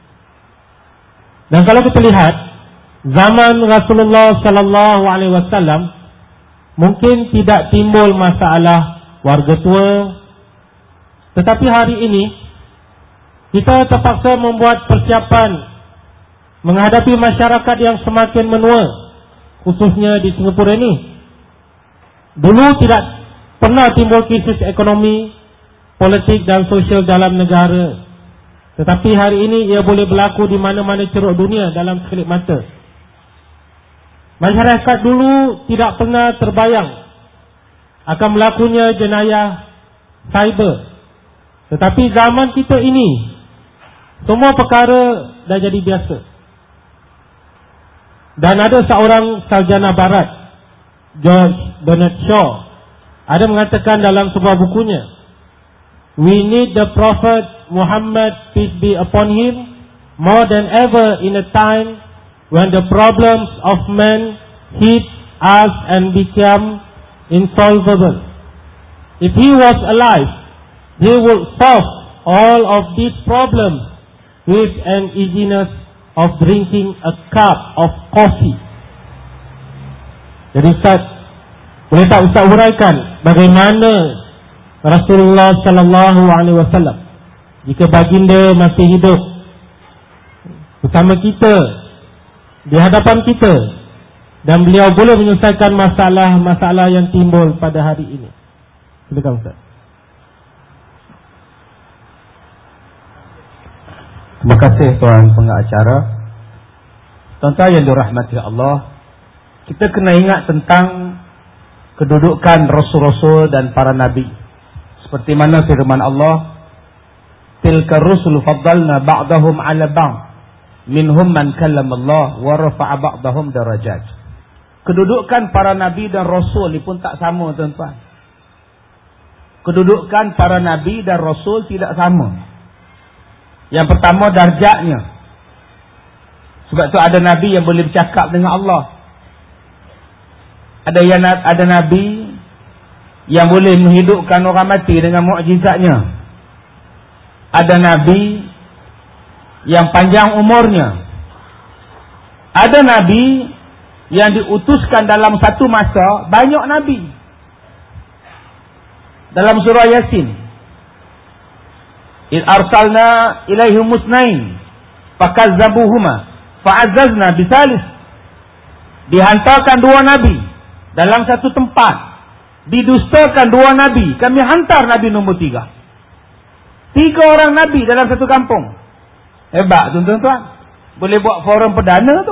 Dan kalau kita lihat zaman Rasulullah sallallahu alaihi wasallam, mungkin tidak timbul masalah warga tua, tetapi hari ini kita terpaksa membuat persiapan menghadapi masyarakat yang semakin menua, khususnya di Singapura ini. Dulu tidak pernah timbul krisis ekonomi, politik dan sosial dalam negara, tetapi hari ini ia boleh berlaku di mana-mana ceruk dunia dalam sekelip mata. Masyarakat dulu tidak pernah terbayang akan berlakunya jenayah cyber, tetapi zaman kita ini semua perkara dah jadi biasa. Dan ada seorang sarjana barat, George Bernard Shaw, ada mengatakan dalam sebuah bukunya, "We need the Prophet Muhammad, peace be upon him, more than ever in a time when the problems of man hit us and become insolvable. If he was alive, he would solve all of these problems with an easiness of drinking a cup of coffee." Jadi Ustaz, boleh tak Ustaz huraikan bagaimana Rasulullah sallallahu alaihi wasallam jika baginda masih hidup bersama kita, di hadapan kita, dan beliau boleh menyelesaikan masalah-masalah yang timbul pada hari ini? Silakan Ustaz. Terima kasih tuan pengacara. Tuan-tuan yang dirahmati Allah, kita kena ingat tentang kedudukan rasul-rasul dan para nabi. Seperti mana firman Allah, "Tilka rusul faddalna ba'dahum 'ala ba'd, minhum man kallama Allah wa rafa'a ba'dahum darajat." Kedudukan para nabi dan rasul ni pun tak sama tuan-tuan. Kedudukan para nabi dan rasul tidak sama. Yang pertama, darjatnya. Sebab tu ada nabi yang boleh bercakap dengan Allah. Ada yang ada nabi yang boleh menghidupkan orang mati dengan mukjizatnya. Ada nabi yang panjang umurnya. Ada nabi yang diutuskan dalam satu masa banyak nabi. Dalam surah Yasin, "Id arsalna ilaihim musnain fakazzabuhuma fa'azzazna bisalis." Dihantarkan dua nabi dalam satu tempat, didustakan dua nabi, kami hantar nabi nombor tiga. Tiga orang nabi dalam satu kampung. Hebat tuan-tuan. Boleh buat forum perdana tu.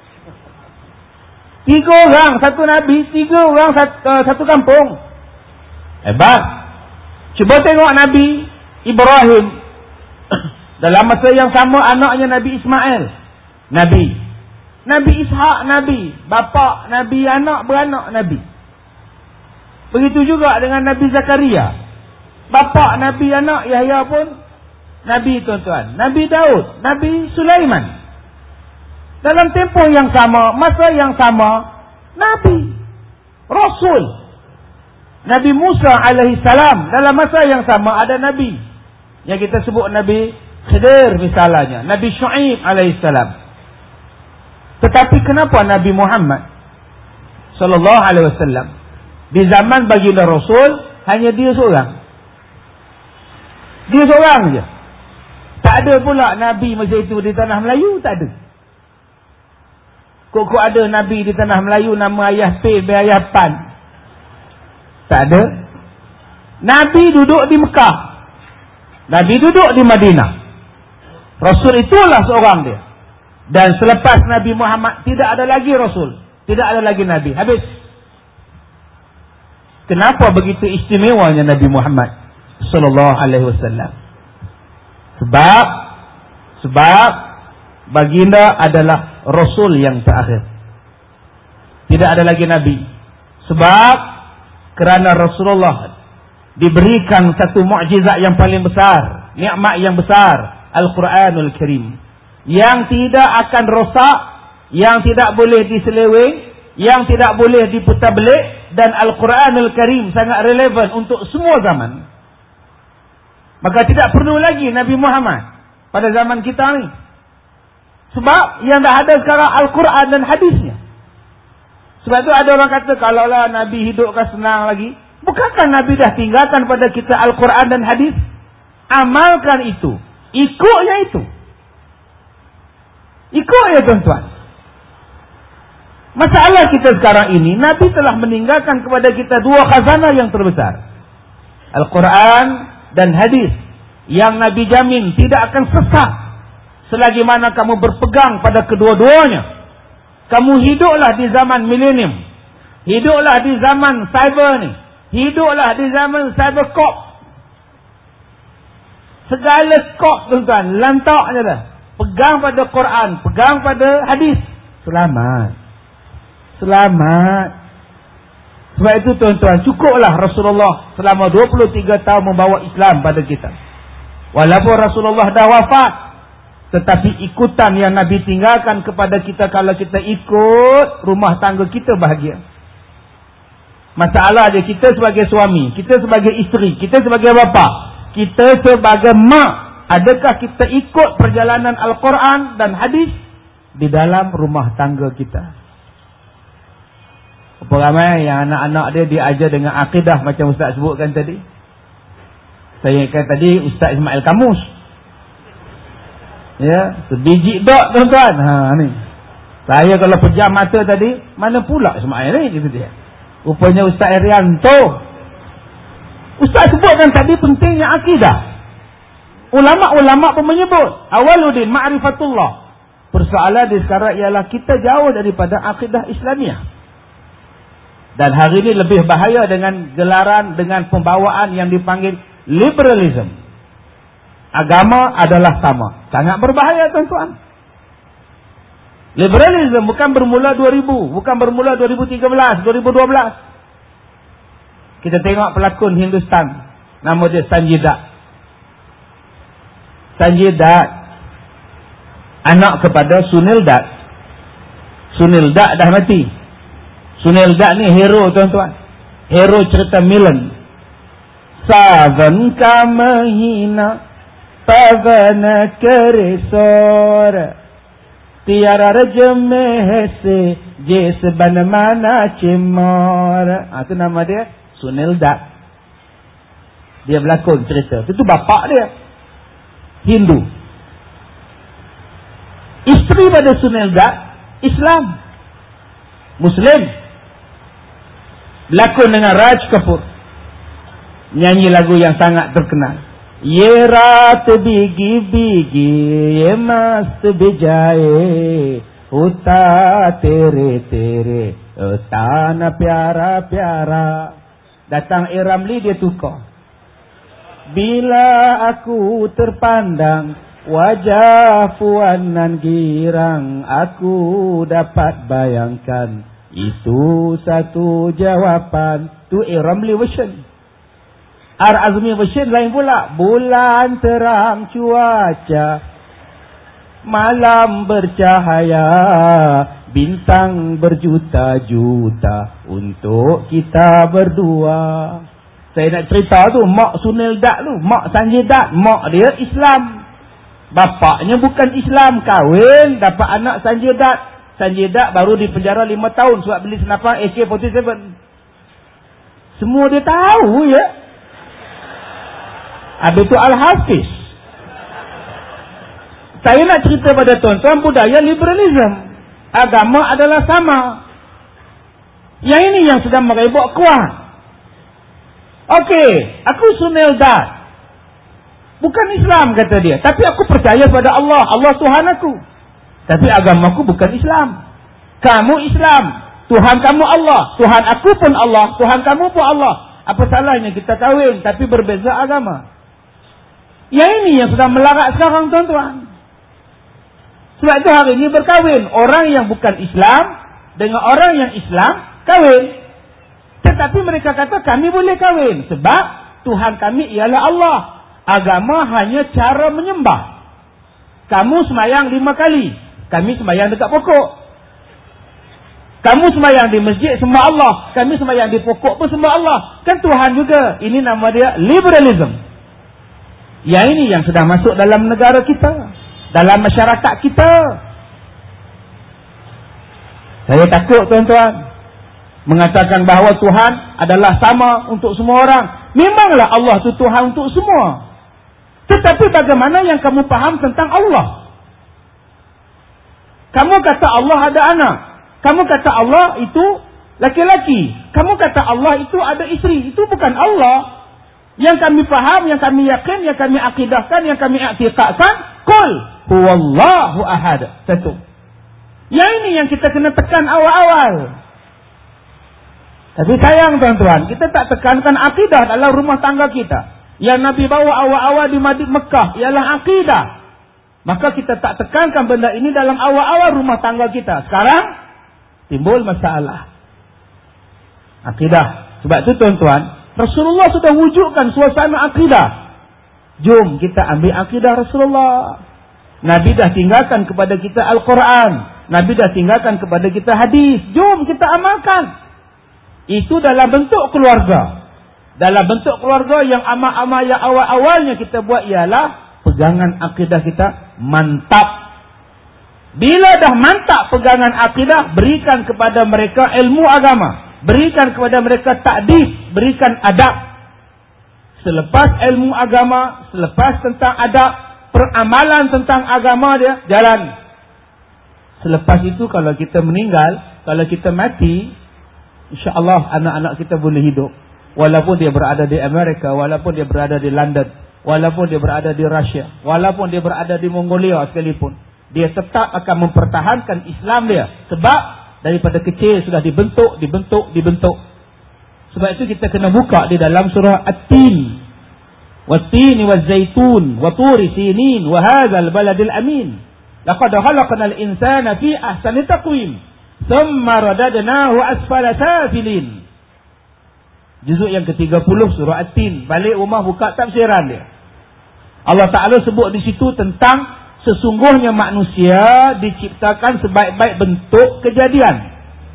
Tiga orang, satu nabi, tiga orang, satu, uh, satu kampung. Hebat. Cuba tengok Nabi Ibrahim. Dalam masa yang sama anaknya Nabi Ismail nabi. Nabi Ishak nabi. Bapa nabi, anak beranak nabi. Begitu juga dengan Nabi Zakaria. Bapa nabi, anak Yahya pun nabi tuan-tuan. Nabi Daud, Nabi Sulaiman. Dalam tempoh yang sama, masa yang sama, nabi, rasul. Nabi Musa alaihi salam, dalam masa yang sama ada nabi yang kita sebut Nabi Khidir misalnya, Nabi Syuaib alaihi salam. Tetapi kenapa Nabi Muhammad sallallahu alaihi wasallam di zaman baginda Rasul hanya dia seorang? Dia seorang je. Tak ada pula nabi masa itu di tanah Melayu, tak ada. Kok-kok ada nabi di tanah Melayu nama ayah P, B ayah Pan? Tak ada. Nabi duduk di Mekah. Nabi duduk di Madinah. Rasul itulah seorang dia. Dan selepas Nabi Muhammad tidak ada lagi Rasul, tidak ada lagi Nabi. Habis. Kenapa begitu istimewanya Nabi Muhammad sallallahu alaihi wasallam? Sebab sebab baginda adalah Rasul yang terakhir. Tidak ada lagi Nabi. Sebab kerana Rasulullah diberikan satu mukjizat yang paling besar, nikmat yang besar, Al-Quranul Karim, yang tidak akan rosak, yang tidak boleh diseleweng, yang tidak boleh diputar belik, dan Al-Quranul Karim sangat relevan untuk semua zaman. Maka tidak perlu lagi Nabi Muhammad pada zaman kita ni. Sebab yang dah ada sekarang Al-Quran dan hadisnya. Sebab tu ada orang kata, kalaulah Nabi hidupkan senang lagi. Bukankah Nabi dah tinggalkan pada kita Al-Quran dan hadis? Amalkan itu. Ikutnya itu. Ikut ya tuan-tuan. Masalah kita sekarang ini, Nabi telah meninggalkan kepada kita dua khazanah yang terbesar. Al-Quran dan hadis. Yang Nabi jamin tidak akan sesat selagi mana kamu berpegang pada kedua-duanya. Kamu hiduplah di zaman milenium. Hiduplah di zaman cyber ni. Hiduplah di zaman cyber cop. Segala cop tuan-tuan, lantak je dah. Pegang pada Quran, pegang pada hadis. Selamat. Selamat. Sebab itu tuan-tuan, cukuplah Rasulullah selama dua puluh tiga tahun membawa Islam pada kita. Walaupun Rasulullah dah wafat, tetapi ikutan yang Nabi tinggalkan kepada kita, kalau kita ikut, rumah tangga kita bahagia. Masalah dia, kita sebagai suami, kita sebagai isteri, kita sebagai bapa, kita sebagai mak, adakah kita ikut perjalanan Al-Quran dan hadis di dalam rumah tangga kita? Apa ramai yang anak-anak dia diajar dengan akidah macam Ustaz sebutkan tadi. Saya ingatkan tadi Ustaz Ismail Kamus. Ya, sebiji dot tuan-tuan. Ha ni. Saya kalau pejam mata tadi, mana pula Ismail ni gitu dia. Rupanya Ustaz Arianto. Ustaz sebutkan tadi pentingnya akidah. Ulama-ulama pun menyebut awaluddin ma'rifatullah. Persoalan di sekarang ialah kita jauh daripada akidah Islamiah. Dan hari ini lebih bahaya dengan gelaran, dengan pembawaan yang dipanggil liberalism. Agama adalah sama. Sangat berbahaya tuan-tuan. Liberalism bukan bermula dua ribu. Bukan bermula dua ribu tiga belas, dua ribu dua belas. Kita tengok pelakon Hindustan. Nama dia Sanjay Dutt. Sanjay Dutt anak kepada Sunil Dutt. Sunil Dutt dah mati. Sunil Dutt ni hero tuan-tuan. Hero cerita Milan. Savan ka mahina pavana kare sora tiara rajam mein se jes ban mana chimora. Ah tu nama dia Sunil Dutt. Dia berlakon cerita. Itu bapak dia Hindu. Isteri pada Sunil Dutt Islam, Muslim. Berlakon dengan Raj Kapoor. Nyanyi lagu yang sangat terkenal. Ye raat bigi bigi ye mast bijaye uta tere tere uta na pyara pyara. Datang A. Ramli, dia tukar. Bila aku terpandang wajah puanan girang, aku dapat bayangkan itu satu jawapan. Tu A. Ramli version. Ar Azmi version lain pula. Bulan terang cuaca, malam bercahaya, bintang berjuta-juta untuk kita berdua. Saya nak cerita tu, mak Sunil Dutt tu, mak Sanjay Dutt, mak dia Islam. Bapaknya bukan Islam, kahwin, dapat anak Sanjay Dutt. Sanjay Dutt baru di penjara lima tahun sebab beli senapan A K empat puluh tujuh. Semua dia tahu ya. Habis tu Al-Hafiz. Saya nak cerita pada tuan-tuan budaya liberalism. Agama adalah sama. Yang ini yang sedang merebak kuat. Okey, aku Sunil Dutt. Bukan Islam kata dia, tapi aku percaya pada Allah. Allah Tuhan aku. Tapi agamaku bukan Islam. Kamu Islam. Tuhan kamu Allah. Tuhan aku pun Allah. Tuhan kamu pun Allah. Apa salahnya kita kahwin tapi berbeza agama? Yang ini yang sedang melarat sekarang tuan-tuan. Sebab itu hari ini berkahwin. Orang yang bukan Islam dengan orang yang Islam kahwin. Tetapi mereka kata kami boleh kahwin. Sebab Tuhan kami ialah Allah. Agama hanya cara menyembah. Kamu semayang lima kali. Kami semayang dekat pokok. Kamu semayang di masjid sembah Allah. Kami semayang di pokok pun sembah Allah. Kan Tuhan juga. Ini nama dia liberalism. Yang ini yang sedang masuk dalam negara kita, dalam masyarakat kita. Saya takut tuan-tuan mengatakan bahawa Tuhan adalah sama untuk semua orang. Memanglah Allah itu Tuhan untuk semua. Tetapi bagaimana yang kamu faham tentang Allah? Kamu kata Allah ada anak. Kamu kata Allah itu laki-laki. Kamu kata Allah itu ada isteri. Itu bukan Allah. Yang kami faham, yang kami yakin, yang kami akidahkan, yang kami i'tiqadkan, qul huwallahu ahad. Satu. Yang ini yang kita kena tekan awal-awal. Tapi sayang tuan-tuan, kita tak tekankan akidah dalam rumah tangga kita. Yang Nabi bawa awal-awal di Madinah Mekah ialah akidah. Maka kita tak tekankan benda ini dalam awal-awal rumah tangga kita. Sekarang timbul masalah akidah. Sebab itu tuan-tuan, Rasulullah sudah wujudkan suasana akidah. Jom kita ambil akidah Rasulullah. Nabi dah tinggalkan kepada kita Al-Quran. Nabi dah tinggalkan kepada kita hadis. Jom kita amalkan. Itu dalam bentuk keluarga. Dalam bentuk keluarga yang amal-amal yang awal-awalnya kita buat ialah pegangan akidah kita mantap. Bila dah mantap pegangan akidah, berikan kepada mereka ilmu agama. Berikan kepada mereka takdis, berikan adab. Selepas ilmu agama, selepas tentang adab, peramalan tentang agama dia, jalan. Selepas itu kalau kita meninggal, kalau kita mati, insya-Allah anak-anak kita boleh hidup. Walaupun dia berada di Amerika, walaupun dia berada di London, walaupun dia berada di Rusia, walaupun dia berada di Mongolia sekalipun, dia tetap akan mempertahankan Islam dia. Sebab daripada kecil sudah dibentuk, dibentuk, dibentuk. Sebab itu kita kena buka di dalam surah At-Tin. Wat-Tin waz-Zaitun wa Turi Sinin wa hadzal baladil amin. Laqad khalaqnal insana fi ahsani taqwim. Thumma radadnahu asfala safilin. Juzuk yang ke tiga puluh surah At-Tin. Balik rumah buka tafsiran dia. Allah Ta'ala sebut di situ tentang sesungguhnya manusia diciptakan sebaik-baik bentuk kejadian.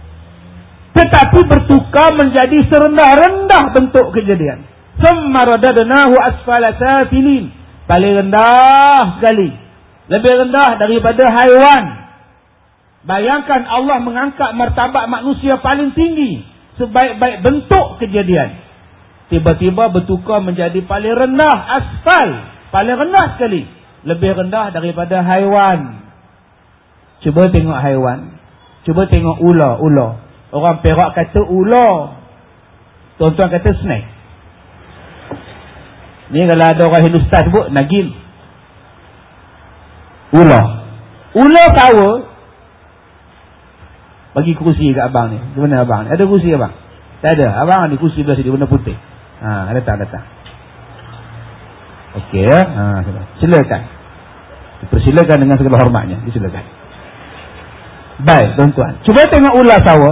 Tetapi bertukar menjadi serendah-rendah bentuk kejadian. Thumma radadnahu asfala safilin. Paling rendah sekali. Lebih rendah daripada haiwan. Bayangkan Allah mengangkat martabat manusia paling tinggi. Sebaik-baik bentuk kejadian. Tiba-tiba bertukar menjadi paling rendah, asfal. Paling rendah sekali. Lebih rendah daripada haiwan. Cuba tengok haiwan. Cuba tengok ular, ular. Orang Perak kata ular. Tuan-tuan kata snake. Ni kalau ada orang Hindustan sebut nagin. Ular. Ular tahu. Bagi kursi kat abang ni. Di mana abang ni? Ada kursi abang? Tak ada. Abang ni kursi belah sini warna putih. Ha, datang datang. Okey ya. Ha, silakan. Dipersilakan dengan segala hormatnya. Disilakan. Baik, tuan-tuan. Cuba tengok ular sawah.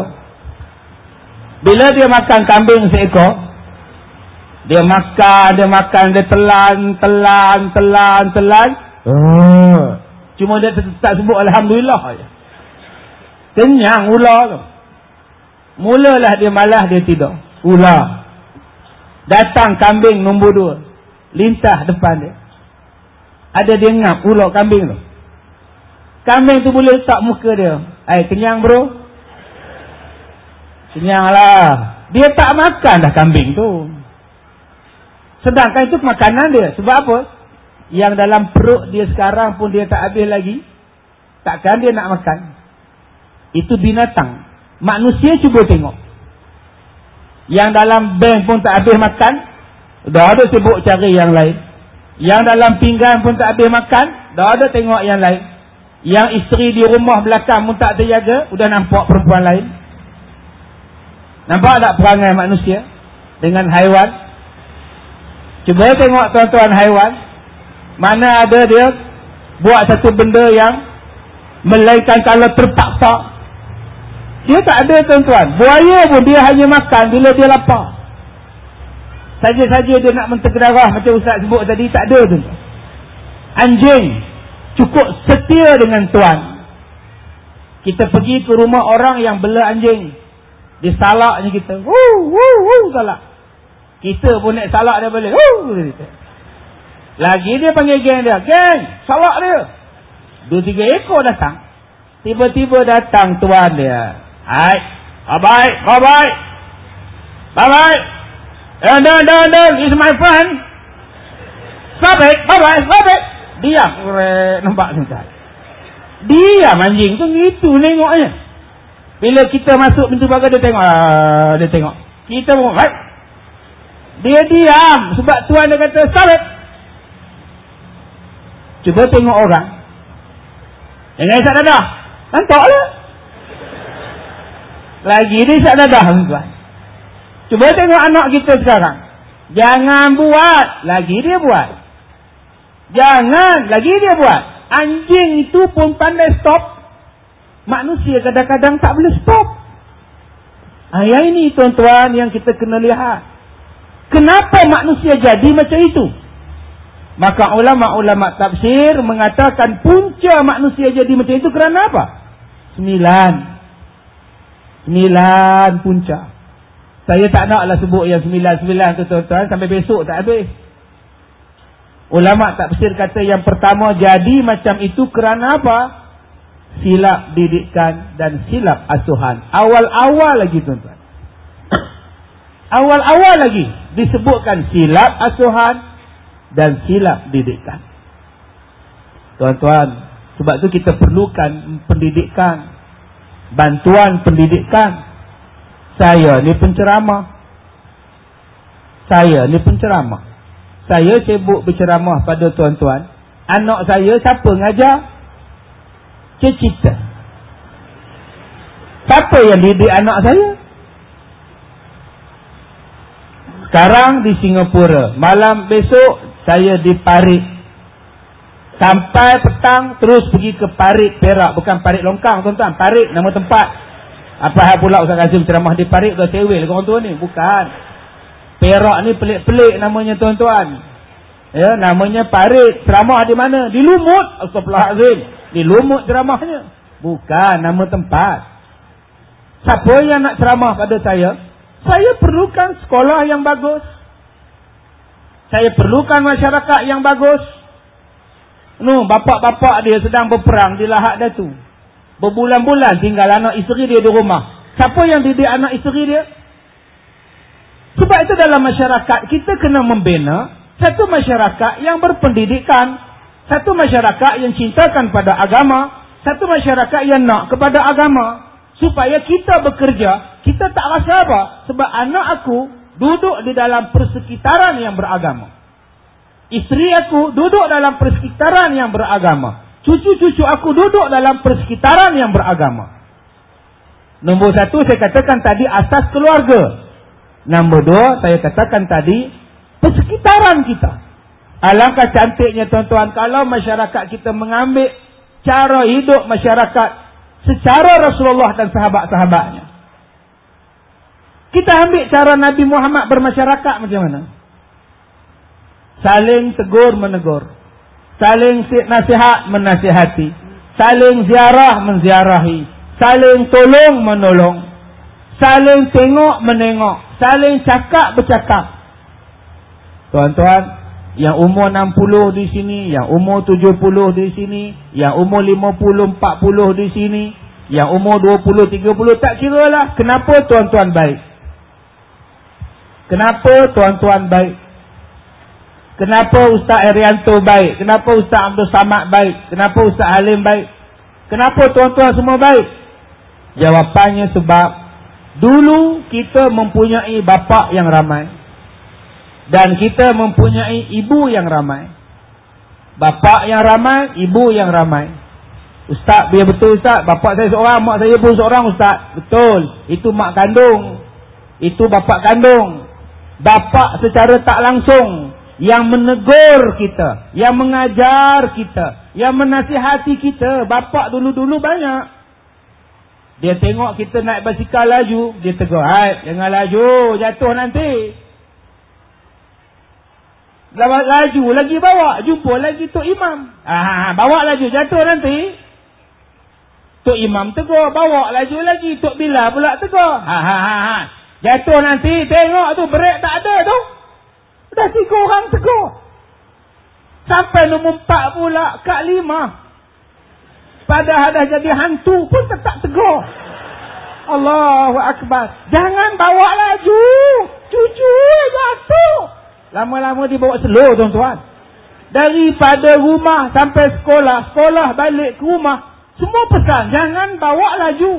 Bila dia makan kambing seekor, dia makan, dia makan, dia telan, telan, telan, telan. Oh. Cuma dia tak sebut Alhamdulillah aja. Kenyang ular tu. Mulalah dia malas, dia tidur. Ular. Datang kambing nombor dua. Lintah depan dia. Ada dia ngap ular kambing tu. Kambing tu boleh letak muka dia. Eh, kenyang bro? Kenyang lah. Dia tak makan dah kambing tu. Sedangkan itu makanan dia. Sebab apa? Yang dalam perut dia sekarang pun dia tak habis lagi. Takkan dia nak makan. Itu binatang. Manusia cuba tengok. Yang dalam bank pun tak habis makan. Dah ada sibuk cari yang lain. Yang dalam pinggan pun tak habis makan. Dah ada tengok yang lain. Yang isteri di rumah belakang pun tak terjaga. Udah nampak perempuan lain. Nampak tak perangai manusia dengan haiwan? Cuba tengok tuan-tuan haiwan. Mana ada dia buat satu benda yang melainkan kalau terpaksa. Dia tak ada tuan-tuan. Buaya pun dia hanya makan bila dia lapar. Saja-saja dia nak mentergerah macam Ustaz sebut tadi, tak ada tuan-tuan. Anjing cukup setia dengan tuan. Kita pergi ke rumah orang yang bela anjing. Dia salaknya kita. Woo, woo, woo, salak. Kita pun nak salak dia boleh. Woo, lagi dia panggil geng dia. Geng, salak dia. Dua tiga ekor datang. Tiba-tiba datang tuan dia. Hai, bye-bye, bye-bye. Bye-bye. Eh, dan, dan, dan, it's my friend. Sabit, bye-bye, sabit. Diam. Nampak tuan-tuan. Diam anjing tu gitu nengoknya. Bila kita masuk pintu pagar dia tengok. Ah, dia tengok. Kita pun, right? Dia diam. Sebab tuan dia kata, sabit. Cuba tengok orang. Jangan isap dadah. Nampak lah. Lagi dia isap dadah tuan. Cuba tengok anak kita sekarang. Jangan buat. Lagi dia buat. Jangan. Lagi dia buat. Anjing itu pun pandai stop. Manusia kadang-kadang tak boleh stop. Ah, yang ini tuan-tuan yang kita kena lihat. Kenapa manusia jadi macam itu? Maka ulama-ulama tafsir mengatakan punca manusia jadi macam itu kerana apa? Sembilan. Sembilan punca. Saya tak naklah sebut yang sembilan-sembilan tu tuan-tuan. Sampai besok tak habis. Ulama tafsir kata yang pertama jadi macam itu kerana apa? Silap didikan dan silap asuhan. Awal-awal lagi tuan-tuan. Awal-awal lagi disebutkan silap asuhan dan silap didikan. Tuan-tuan, sebab tu kita perlukan pendidikan, bantuan pendidikan. Saya ni penceramah. Saya ni penceramah. Saya sibuk berceramah pada tuan-tuan. Anak saya siapa ngajar? Cecita. Siapa yang didik anak saya? Sekarang di Singapura. Malam besok saya di Parit. Sampai petang terus pergi ke Parit Perak. Bukan Parit Longkang tuan-tuan. Parit nama tempat. Apa hal pula Ustaz Kazim ceramah di Parit ke sewel ke orang tua ni? Bukan. Perak ni pelik-pelik namanya tuan-tuan. Ya, namanya Parit. Ceramah di mana? Di Lumut. Astagfirullahaladzim. Di Lumut ceramahnya. Bukan nama tempat. Siapa yang nak ceramah pada saya? Saya perlukan sekolah yang bagus. Saya perlukan masyarakat yang bagus. No, bapak-bapak dia sedang berperang di Lahad Datu. Berbulan-bulan tinggal anak isteri dia di rumah. Siapa yang didik anak isteri dia? Sebab itu dalam masyarakat kita kena membina satu masyarakat yang berpendidikan, satu masyarakat yang cintakan pada agama, satu masyarakat yang nak kepada agama. Supaya kita bekerja, kita tak rasa apa? Sebab anak aku duduk di dalam persekitaran yang beragama. Isteri aku duduk dalam persekitaran yang beragama. Cucu-cucu aku duduk dalam persekitaran yang beragama. Nombor satu saya katakan tadi asas keluarga. Nombor dua saya katakan tadi persekitaran kita. Alangkah cantiknya tuan-tuan kalau masyarakat kita mengambil cara hidup masyarakat secara Rasulullah dan sahabat-sahabatnya. Kita ambil cara Nabi Muhammad bermasyarakat macam mana? Saling tegur menegur. Saling nasihat menasihati. Saling ziarah menziarahi. Saling tolong menolong. Saling tengok menengok. Saling cakap bercakap. Tuan-tuan, yang umur enam puluh di sini, yang umur tujuh puluh di sini, yang umur lima puluh, empat puluh di sini, yang umur dua puluh, tiga puluh, tak kira lah. Kenapa tuan-tuan baik? Kenapa tuan-tuan baik? Kenapa Ustaz Arianto baik? Kenapa Ustaz Abdul Samad baik? Kenapa Ustaz Halim baik? Kenapa tuan-tuan semua baik? Jawapannya sebab dulu kita mempunyai bapa yang ramai. Dan kita mempunyai ibu yang ramai. Bapa yang ramai, ibu yang ramai. Ustaz, biar betul Ustaz. Bapa saya seorang, mak saya pun seorang Ustaz. Betul. Itu mak kandung. Itu bapa kandung. Bapa secara tak langsung. Yang menegur kita. Yang mengajar kita. Yang menasihati kita. Bapa dulu-dulu banyak. Dia tengok kita naik basikal laju. Dia tegur, hai, jangan laju. Jatuh nanti. Laju lagi bawa. Jumpa lagi Tok Imam. Ah, bawa laju. Jatuh nanti. Tok Imam tegur. Bawa laju lagi. Tok Bilal pula tegur. Ha, ha, ha, ha. Jatuh nanti. Tengok tu. Brek tak ada tu. Dah tiga orang tegur. Sampai nombor empat pula. Kak lima. Padahal dah jadi hantu pun tetap tegur. Allahu Akbar. Jangan bawa laju. Cucu jatuh. Lama-lama dibawa slow tuan-tuan. Daripada rumah sampai sekolah, sekolah balik ke rumah, semua pesan, jangan bawa laju.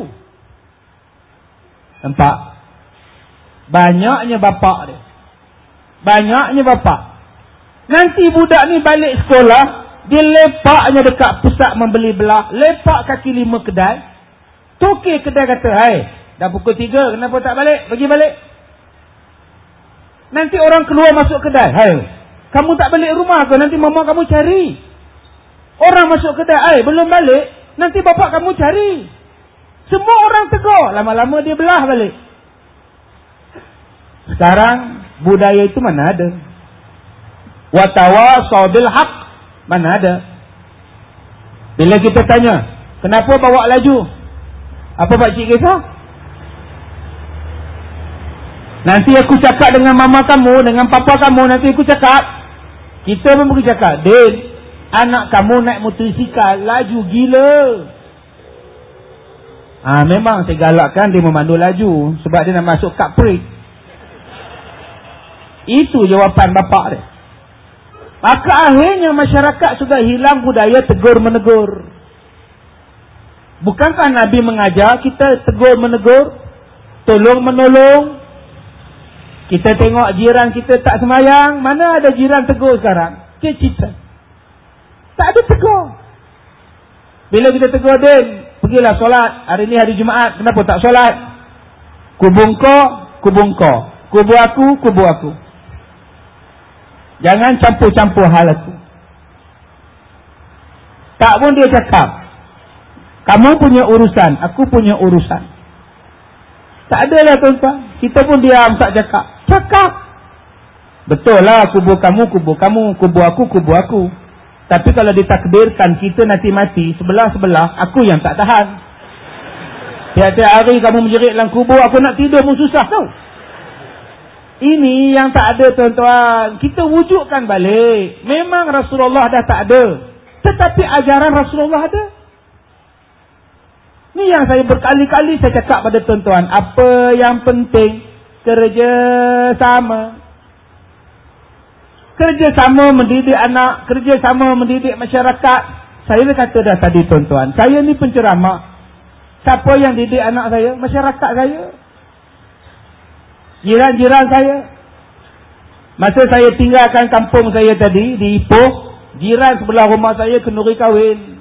Nampak? Banyaknya bapak dia. Banyaknya bapak. Nanti budak ni balik sekolah, dia lepaknya dekat pusat membeli belah, lepak kaki lima kedai. Tokek kedai kata, hai, dah pukul tiga, kenapa tak balik? Pergi balik. Nanti orang keluar masuk kedai, hai, kamu tak balik rumah ke? Nanti mama kamu cari. Orang masuk kedai, hai, belum balik, nanti bapak kamu cari. Semua orang tegur, lama-lama dia belah balik. Sekarang budaya itu mana ada? Watawasaw bil haq, mana ada? Bila kita tanya, kenapa bawa laju? Apa pakcik kisah? Nanti aku cakap dengan mama kamu, dengan papa kamu, nanti aku cakap, kita pun pergi cakap, Din, anak kamu naik motosikal laju gila. Ah, memang saya galakkan dia memandu laju sebab dia nak masuk kat break. Itu jawapan bapak dia. Maka akhirnya masyarakat sudah hilang budaya tegur menegur. Bukankah Nabi mengajar kita tegur menegur, tolong menolong? Kita tengok jiran kita tak semayang, mana ada jiran tegur sekarang? Cita-cita. Tak ada tegur. Bila kita tegur, Din, pergilah solat. Hari ni hari Jumaat, kenapa tak solat? Kubung kau, kubung kau. Kubu aku, kubu aku. Jangan campur-campur hal aku. Tak pun dia cakap, kamu punya urusan, aku punya urusan. Tak adalah tuan-tuan. Kita pun diam tak cakap. Cakap. Betul lah, kubu kamu, kubu kamu, kubu aku, kubu aku. Tapi kalau ditakdirkan kita nanti mati sebelah-sebelah, aku yang tak tahan. Tiap-tiap hari kamu menjerit dalam kubur, aku nak tidur pun susah tau. Ini yang tak ada tuan-tuan. Kita wujudkan balik. Memang Rasulullah dah tak ada, tetapi ajaran Rasulullah ada. Ini yang saya berkali-kali saya cakap pada tuan-tuan. Apa yang penting? Kerjasama. Kerjasama mendidik anak, kerjasama mendidik masyarakat. Saya dah kata dah tadi tuan-tuan, saya ni penceramah. Siapa yang didik anak saya? Masyarakat saya. Jiran-jiran saya. Masa saya tinggalkan kampung saya tadi di Ipoh, jiran sebelah rumah saya kenduri kahwin.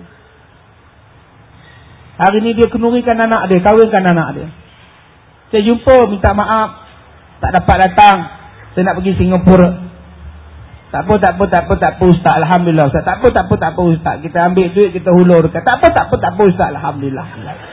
Hari ni dia kendurikan anak dia, kahwinkan anak dia. Saya jumpa, minta maaf, tak dapat datang. Saya nak pergi Singapura. Tak apa, tak apa, tak apa, tak apa Ustaz, Alhamdulillah Ustaz. Tak apa, tak apa, tak apa Ustaz. Kita ambil duit, kita hulur. Tak apa, tak apa, tak apa Ustaz, Alhamdulillah.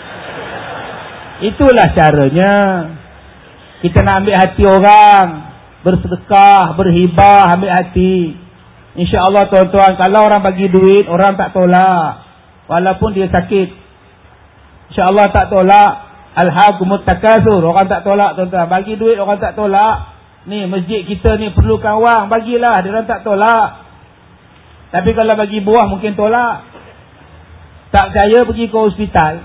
Itulah caranya. Kita nak ambil hati orang, bersedekah, berhibah, ambil hati. InsyaAllah tuan-tuan, kalau orang bagi duit, orang tak tolak. Walaupun dia sakit, InsyaAllah tak tolak. Alhaakumut takasur, orang tak tolak tuan-tuan. Bagi duit orang tak tolak. Ni masjid kita ni perlukan wang, bagilah, dia orang tak tolak. Tapi kalau bagi buah mungkin tolak. Tak percaya pergi ke hospital.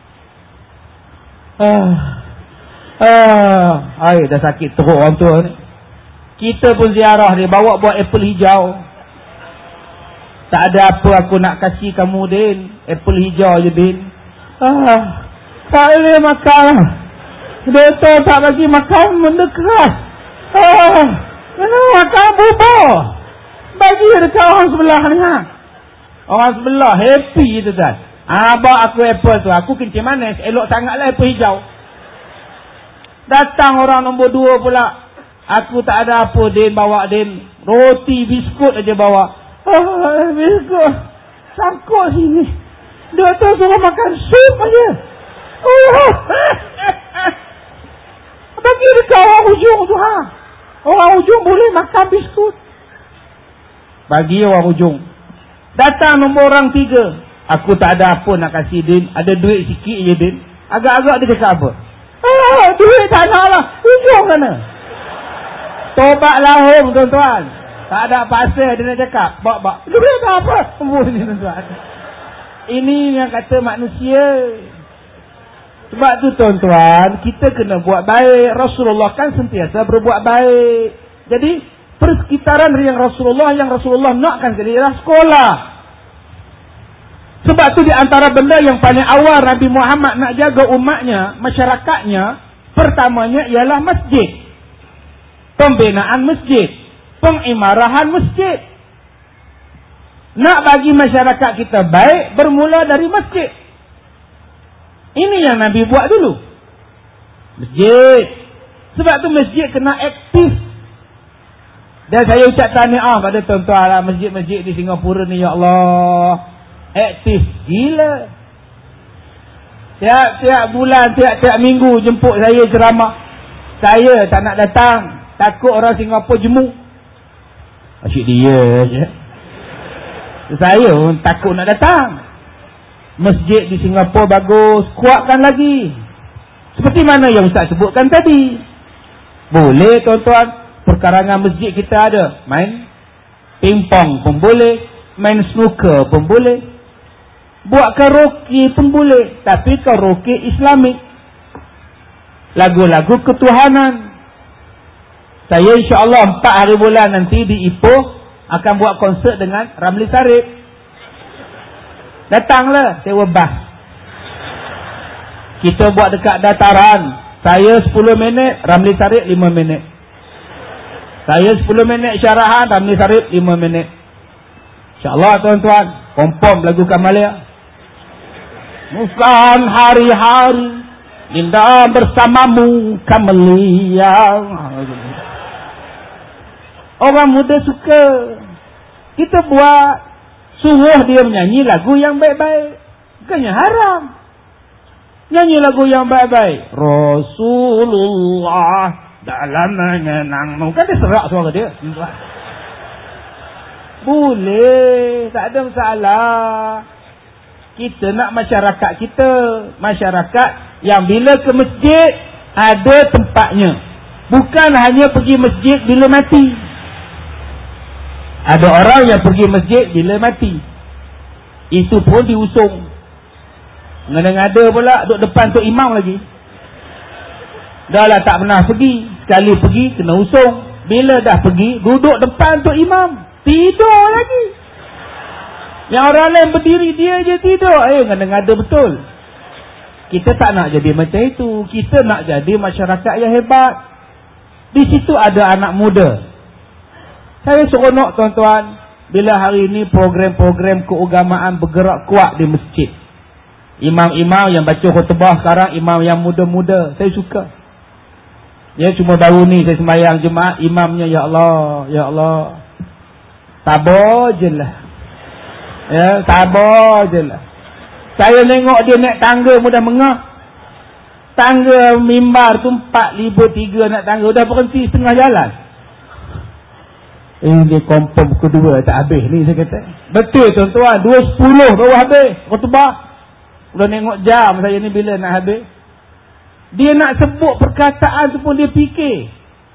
Ah, ah, ai dah sakit teruk orang tua ni. Kita pun ziarah dia, bawa buat apple hijau. Tak ada apa aku nak kasih kamu, Din. Apple hijau je, Din. Ah, tak boleh makan. Doktor tak bagi makan benda keras. Ah, mana makan bubur. Bagi dekat orang sebelah ni. Ha? Orang sebelah happy tu kan. Ah, bawa aku apple tu. Aku kencing manis. Elok sangatlah apple hijau. Datang orang nombor dua pula. Aku tak ada apa, Din, bawa, Din. Roti, biskut aja bawa. Ah, biskut. Sangkut sini. Doktor suruh makan sup aja. Oh. Bagi dekat orang ujung tu, ha. Orang ujung boleh makan biskut. Bagi orang ujung. Datang nombor orang tiga. Aku tak ada apa nak kasih, Din. Ada duit sikit je, Din. Agak-agak dia cakap apa? Ah, duit tak nak lah. Ujung sana. Tobat lahum, tuan-tuan. Tak ada pasal dia nak cakap. Bak-bak. Duit tak apa. Ini, tuan-tuan. Ini yang kata manusia. Sebab tu tuan-tuan, kita kena buat baik. Rasulullah kan sentiasa berbuat baik. Jadi persekitaran yang Rasulullah yang Rasulullah nakkan ialah sekolah. Sebab tu di antara benda yang paling awal Nabi Muhammad nak jaga umatnya, masyarakatnya, pertamanya ialah masjid. Pembinaan masjid, pengimarahan masjid. Nak bagi masyarakat kita baik, bermula dari masjid. Ini yang Nabi buat dulu. Masjid. Sebab tu masjid kena aktif. Dan saya ucap tahniah pada tuan-tuan lah, masjid-masjid di Singapura ni, ya Allah, aktif gila. Tiap-tiap bulan, tiap-tiap minggu jemput saya ceramah. Saya tak nak datang, takut orang Singapura jemu. Asyik dia je. Saya pun takut nak datang. Masjid di Singapura bagus, kuatkan lagi. Seperti mana yang Ustaz sebutkan tadi. Boleh tuan-tuan, perkarangan masjid kita ada. Main pingpong pun boleh, main snooker pun boleh, buat karaoke pun boleh. Tapi karaoke Islamik, lagu-lagu ketuhanan. Saya insya-Allah empat hari bulan nanti di Ipoh akan buat konsert dengan Ramli Sarip. Datanglah, sewa bas. Kita buat dekat dataran. Saya sepuluh minit, Ramli Sarip lima minit. Saya sepuluh minit syarahan, Ramli Sarip lima minit. InsyaAllah tuan-tuan, kompom lagu Kamalia. Bukan hari-hari Linda bersamamu Kamalia. Orang muda suka. Kita buat, suruh dia menyanyi lagu yang baik-baik. Bukannya haram. Nyanyi lagu yang baik-baik. Rasulullah dalam mengenangmu. Kan dia serak suara dia. Boleh, tak ada masalah. Kita nak masyarakat kita, masyarakat yang bila ke masjid ada tempatnya. Bukan hanya pergi masjid bila mati. Ada orang yang pergi masjid bila mati. Itu pun diusung. Ngada-ngada pula duduk depan tu imam lagi. Dah lah tak pernah pergi. Sekali pergi kena usung. Bila dah pergi duduk depan tu imam, tidur lagi. Yang orang lain berdiri, dia je tidur. Eh, ngada-ngada betul. Kita tak nak jadi macam itu. Kita nak jadi masyarakat yang hebat. Di situ ada anak muda. Saya seronok tuan-tuan bila hari ini program-program keagamaan bergerak kuat di masjid. Imam-imam yang baca khutbah sekarang, imam yang muda-muda. Saya suka. Ya, cuma baru ni saya sembahyang jemaah, imamnya ya Allah, ya Allah, sabar je lah. Ya, sabar je lah. Saya tengok dia naik tangga mudah mengah. Tangga mimbar tu empat ribu tiga nak tangga, dah berhenti setengah jalan. Eh, dia kompom kedua tak habis ni, saya kata. Betul tuan-tuan, dua sepuluh baru habis khutbah. Udah tengok jam saya ni bila nak habis. Dia nak sebut perkataan tu pun dia fikir.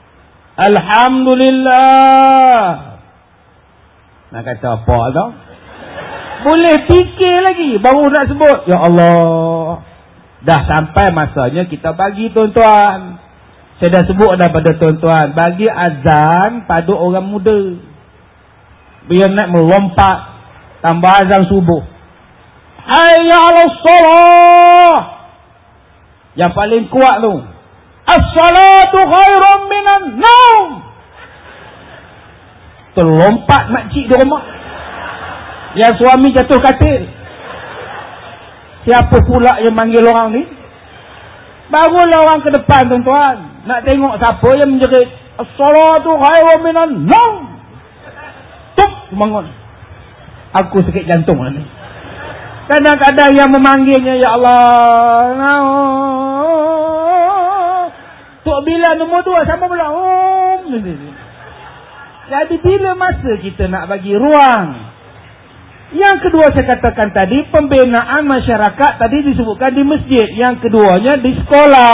Alhamdulillah. Nak kata apa tau? Boleh fikir lagi baru nak sebut. Ya Allah. Dah sampai masanya kita bagi tuan-tuan. Saya dah sebut dah pada tuan-tuan, bagi azan pada orang muda. Biar nak melompat tambah azan subuh. Hayya 'alas salah. Yang paling kuat tu, as-salatu khairum minan naum. Terlompat makcik di rumah. Yang suami jatuh katil. Siapa pula yang manggil orang ni? Barulah orang ke depan tuan-tuan. Nak tengok siapa yang menjerit as-salatu khairum minan naum. Tuk bangun. Aku sakit jantung lah ni. Kadang-kadang yang memanggilnya, ya Allah, Tok Bilal nombor dua sama pula. Oh. Jadi bila masa kita nak bagi ruang. Yang kedua saya katakan tadi, pembinaan masyarakat tadi disebutkan di masjid. Yang keduanya di sekolah.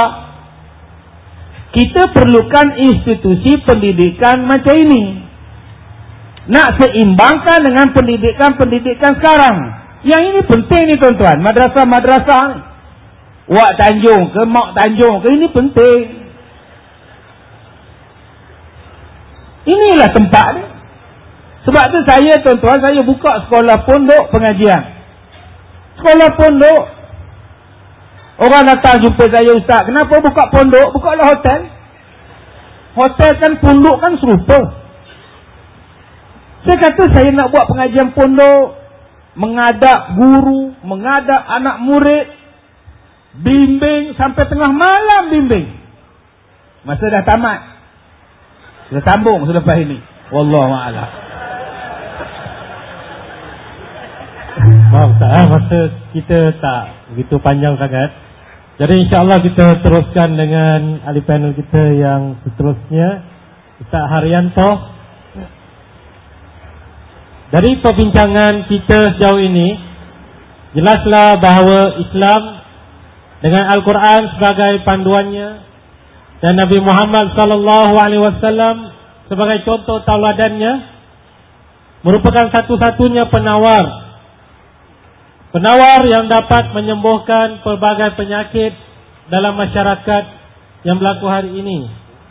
Kita perlukan institusi pendidikan macam ini. Nak seimbangkan dengan pendidikan-pendidikan sekarang. Yang ini penting ni tuan-tuan. Madrasah-madrasah ni. Wak Tanjung ke Mak Tanjung ke, ini penting. Inilah tempat dia. Sebab tu saya, tuan-tuan, saya buka sekolah pondok pengajian. Sekolah pondok. Orang datang jumpa saya, ustaz, kenapa buka pondok? Bukalah hotel. Hotel kan, pondok kan serupa. Saya kata saya nak buat pengajian pondok, mengadap guru, mengadap anak murid, bimbing sampai tengah malam bimbing. Masa dah tamat, sudah sambung selepas ini. Wallahu a'lam. Maaf tak, masa kita tak begitu panjang sangat. Jadi insyaAllah kita teruskan dengan ahli panel kita yang seterusnya, Ustaz Haryanto. Dari perbincangan kita sejauh ini, jelaslah bahawa Islam dengan Al-Quran sebagai panduannya dan Nabi Muhammad sallallahu alaihi wasallam sebagai contoh tauladannya merupakan satu-satunya penawar penawar yang dapat menyembuhkan pelbagai penyakit dalam masyarakat yang berlaku hari ini.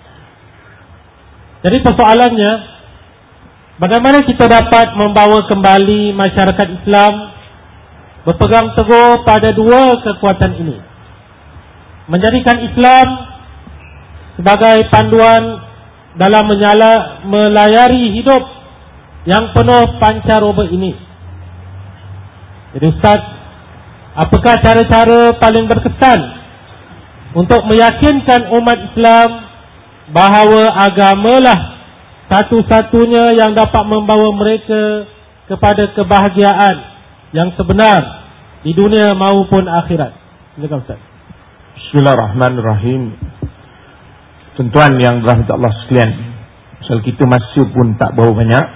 Jadi persoalannya, bagaimana kita dapat membawa kembali masyarakat Islam berpegang teguh pada dua kekuatan ini, menjadikan Islam sebagai panduan dalam menyala, melayari hidup yang penuh pancaroba ini. Jadi Ustaz, apakah cara-cara paling berkesan untuk meyakinkan umat Islam bahawa agamalah satu-satunya yang dapat membawa mereka kepada kebahagiaan yang sebenar di dunia maupun akhirat? Silakan Ustaz. Bismillahirrahmanirrahim. Tuan-tuan yang dirahmati Allah sekalian, pasal kita masa pun tak berapa banyak.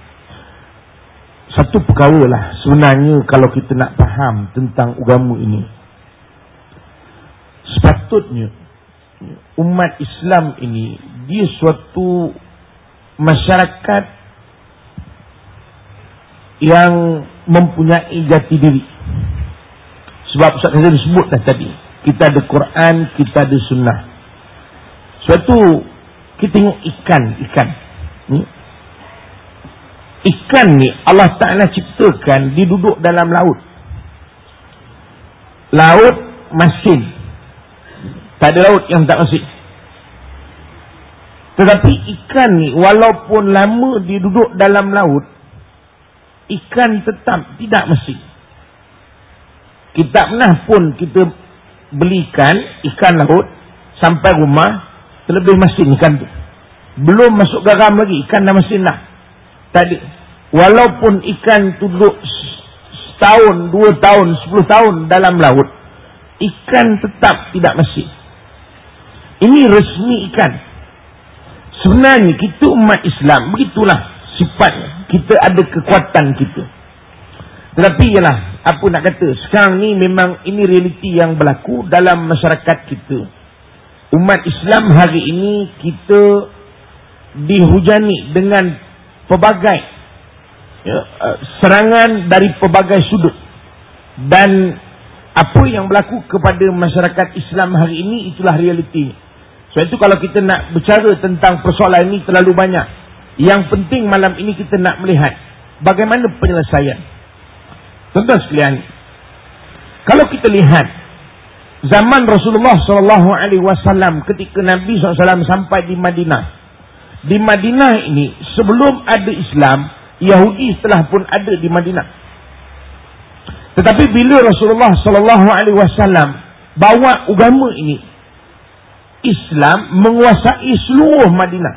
Satu perkara lah sebenarnya, kalau kita nak faham tentang agama ini, sepatutnya umat Islam ini dia suatu masyarakat yang mempunyai jati diri. Sebab Ustaz Khaizal disebut dah tadi, kita ada Quran, kita ada sunnah. Suatu kita tengok ikan Ikan ni, Ikan ni Allah Ta'ala ciptakan, dia duduk dalam laut. Laut masin, tak ada laut yang tak masin. Tetapi ikan ni walaupun lama dia duduk dalam laut, ikan tetap tidak masin. Kita pernah pun kita belikan ikan laut, sampai rumah terlebih masin ikan tu. Belum masuk garam lagi, ikan dah masin dah. Tadi walaupun ikan tu duduk setahun, dua tahun, sepuluh tahun dalam laut, ikan tetap tidak masin. Ini resmi ikan. Sebenarnya kita umat Islam begitulah sifatnya. Kita ada kekuatan kita. Tetapi ialah, apa nak kata, sekarang ni memang ini realiti yang berlaku dalam masyarakat kita. Umat Islam hari ini kita dihujani dengan pelbagai ya, serangan dari pelbagai sudut. Dan apa yang berlaku kepada masyarakat Islam hari ini, itulah realiti. Sebab itu kalau kita nak bercara tentang persoalan ini terlalu banyak. Yang penting malam ini kita nak melihat bagaimana penyelesaian. Tuan-tuan sekalian, kalau kita lihat zaman Rasulullah sallallahu alaihi wasallam, ketika Nabi sallallahu alaihi wasallam sampai di Madinah. Di Madinah ini sebelum ada Islam, Yahudi telah pun ada di Madinah. Tetapi bila Rasulullah sallallahu alaihi wasallam bawa agama ini, Islam menguasai seluruh Madinah.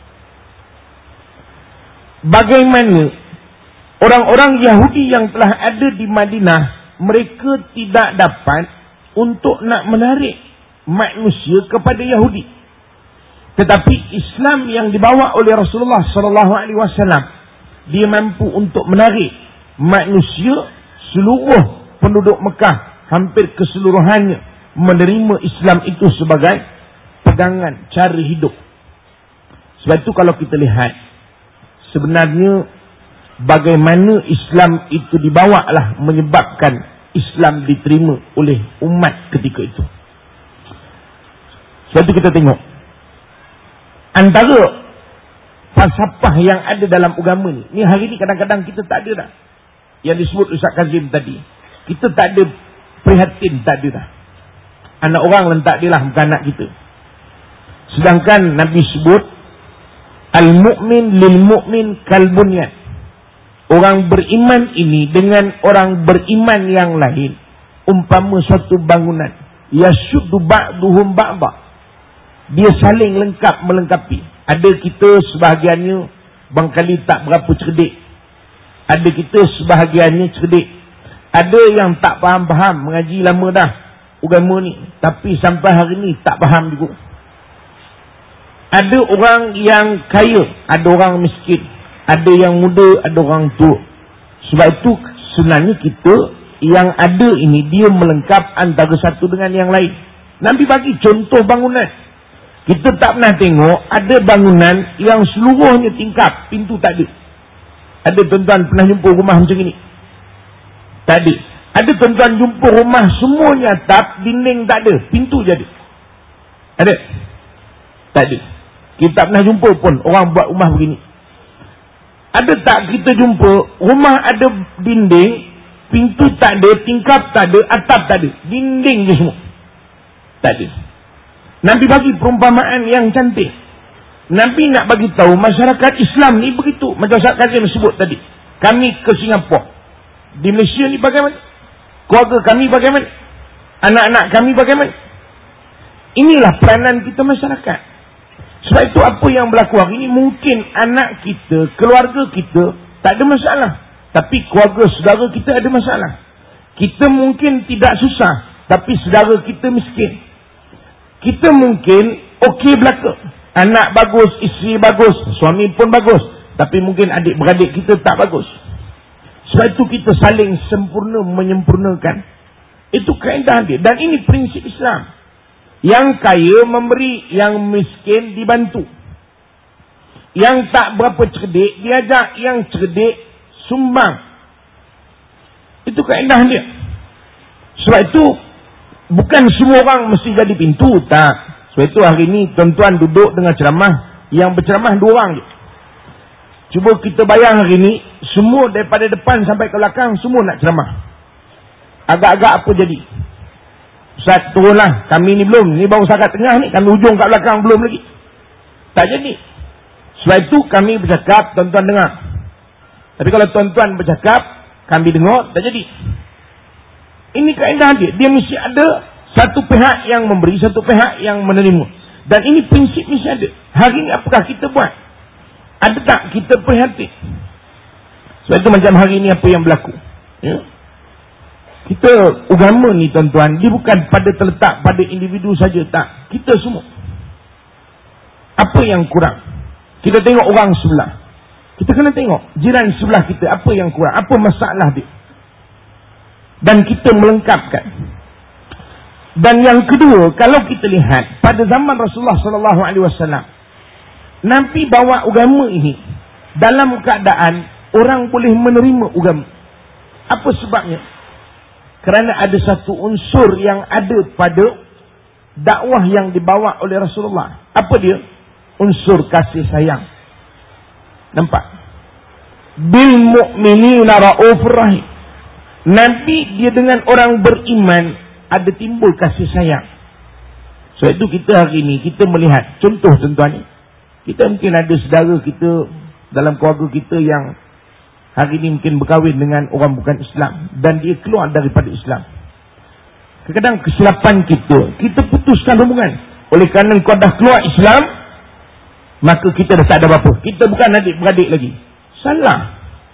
Bagaimana orang-orang Yahudi yang telah ada di Madinah, mereka tidak dapat untuk nak menarik manusia kepada Yahudi. Tetapi Islam yang dibawa oleh Rasulullah sallallahu alaihi wasallam, dia mampu untuk menarik manusia, seluruh penduduk Mekah hampir keseluruhannya menerima Islam itu sebagai pegangan cara hidup. Sebab itu kalau kita lihat sebenarnya bagaimana Islam itu dibawalah menyebabkan Islam diterima oleh umat ketika itu. Sebab itu kita tengok antara falsafah yang ada dalam agama ni. Ni hari ni kadang-kadang kita tak ada dah. Yang disebut Ustaz Kazim tadi. Kita tak ada prihatin, tak ada dah. Anak orang letak dia lah, bukan anak kita. Sedangkan Nabi sebut, Al-mu'min lil-mu'min kalbunyan. Orang beriman ini dengan orang beriman yang lain, umpama suatu bangunan. Yashuddu ba'duhum ba'da. Dia saling lengkap melengkapi. Ada kita sebahagiannya barangkali tak berapa cerdik. Ada kita sebahagiannya cerdik. Ada yang tak faham-faham, mengaji lama dah agama ni, tapi sampai hari ni tak faham juga. Ada orang yang kaya, ada orang miskin. Ada yang muda, ada orang tua. Sebab itu sebenarnya kita yang ada ini, dia melengkap antara satu dengan yang lain. Nabi bagi contoh bangunan. Kita tak pernah tengok ada bangunan yang seluruhnya tingkap, pintu tak ada. Ada tuan-tuan pernah jumpa rumah macam ini? Tak ada. Ada tuan-tuan jumpa rumah semuanya atap, dinding tak ada, pintu je ada. Ada? Tak ada. Kita tak pernah jumpa pun orang buat rumah begini. Ada tak kita jumpa rumah ada dinding, pintu tak ada, tingkap tak ada, atap tak ada, dinding je semua? Tak ada. Nabi bagi perumpamaan yang cantik. Nabi nak bagi tahu masyarakat Islam ni begitu. Macam Ustaz Kazim sebut tadi. Kami ke Singapura. Di Malaysia ni bagaimana? Keluarga kami bagaimana? Anak-anak kami bagaimana? Inilah peranan kita masyarakat. Sebab itu apa yang berlaku hari ini, mungkin anak kita, keluarga kita tak ada masalah. Tapi keluarga saudara kita ada masalah. Kita mungkin tidak susah, tapi saudara kita miskin. Kita mungkin okey belaka. Anak bagus, isteri bagus, suami pun bagus. Tapi mungkin adik-beradik kita tak bagus. Sebab itu kita saling sempurna menyempurnakan. Itu kaedah dia. Dan ini prinsip Islam. Yang kaya memberi, yang miskin dibantu. Yang tak berapa cerdik, diajak. Yang cerdik, sumbang. Itu kaedah dia. Sebab itu, bukan semua orang mesti jadi pintu, tak. Sebab itu hari ni tuan-tuan duduk dengan ceramah, yang berceramah dua orang je. Cuba kita bayang hari ni, semua daripada depan sampai ke belakang, semua nak ceramah. Agak-agak apa jadi? Ustaz turunlah, kami ni belum, ni baru sakat tengah ni, kami hujung kat belakang belum lagi. Tak jadi. Sebab itu kami bercakap, tuan-tuan dengar. Tapi kalau tuan-tuan bercakap, kami dengar, tak jadi. Ini kaedah dia. Dia mesti ada satu pihak yang memberi, satu pihak yang menerima. Dan ini prinsip mesti ada. Hari ini apakah kita buat? Ada tak kita prihatin? Sebab itu macam hari ini apa yang berlaku. Ya? Kita, agama ni tuan-tuan, dia bukan pada terletak pada individu saja, tak. Kita semua. Apa yang kurang? Kita tengok orang sebelah. Kita kena tengok jiran sebelah kita, apa yang kurang, apa masalah dia. Dan kita melengkapkan. Dan yang kedua, kalau kita lihat pada zaman Rasulullah sallallahu alaihi wasallam, Nabi bawa agama ini dalam keadaan orang boleh menerima agama. Apa sebabnya? Kerana ada satu unsur yang ada pada dakwah yang dibawa oleh Rasulullah. Apa dia? Unsur kasih sayang. Nampak? Bil mu'minina raufur rahim. Nabi dia dengan orang beriman ada timbul kasih sayang. Sebab itu kita hari ini kita melihat contoh tuan-tuan ni. Kita mungkin ada saudara kita dalam keluarga kita yang hari ini mungkin berkahwin dengan orang bukan Islam dan dia keluar daripada Islam. Kadang-kadang kesilapan kita, kita putuskan hubungan. Oleh kerana kau dah keluar Islam, maka kita dah tak ada apa-apa. Kita bukan adik-beradik lagi. Salah.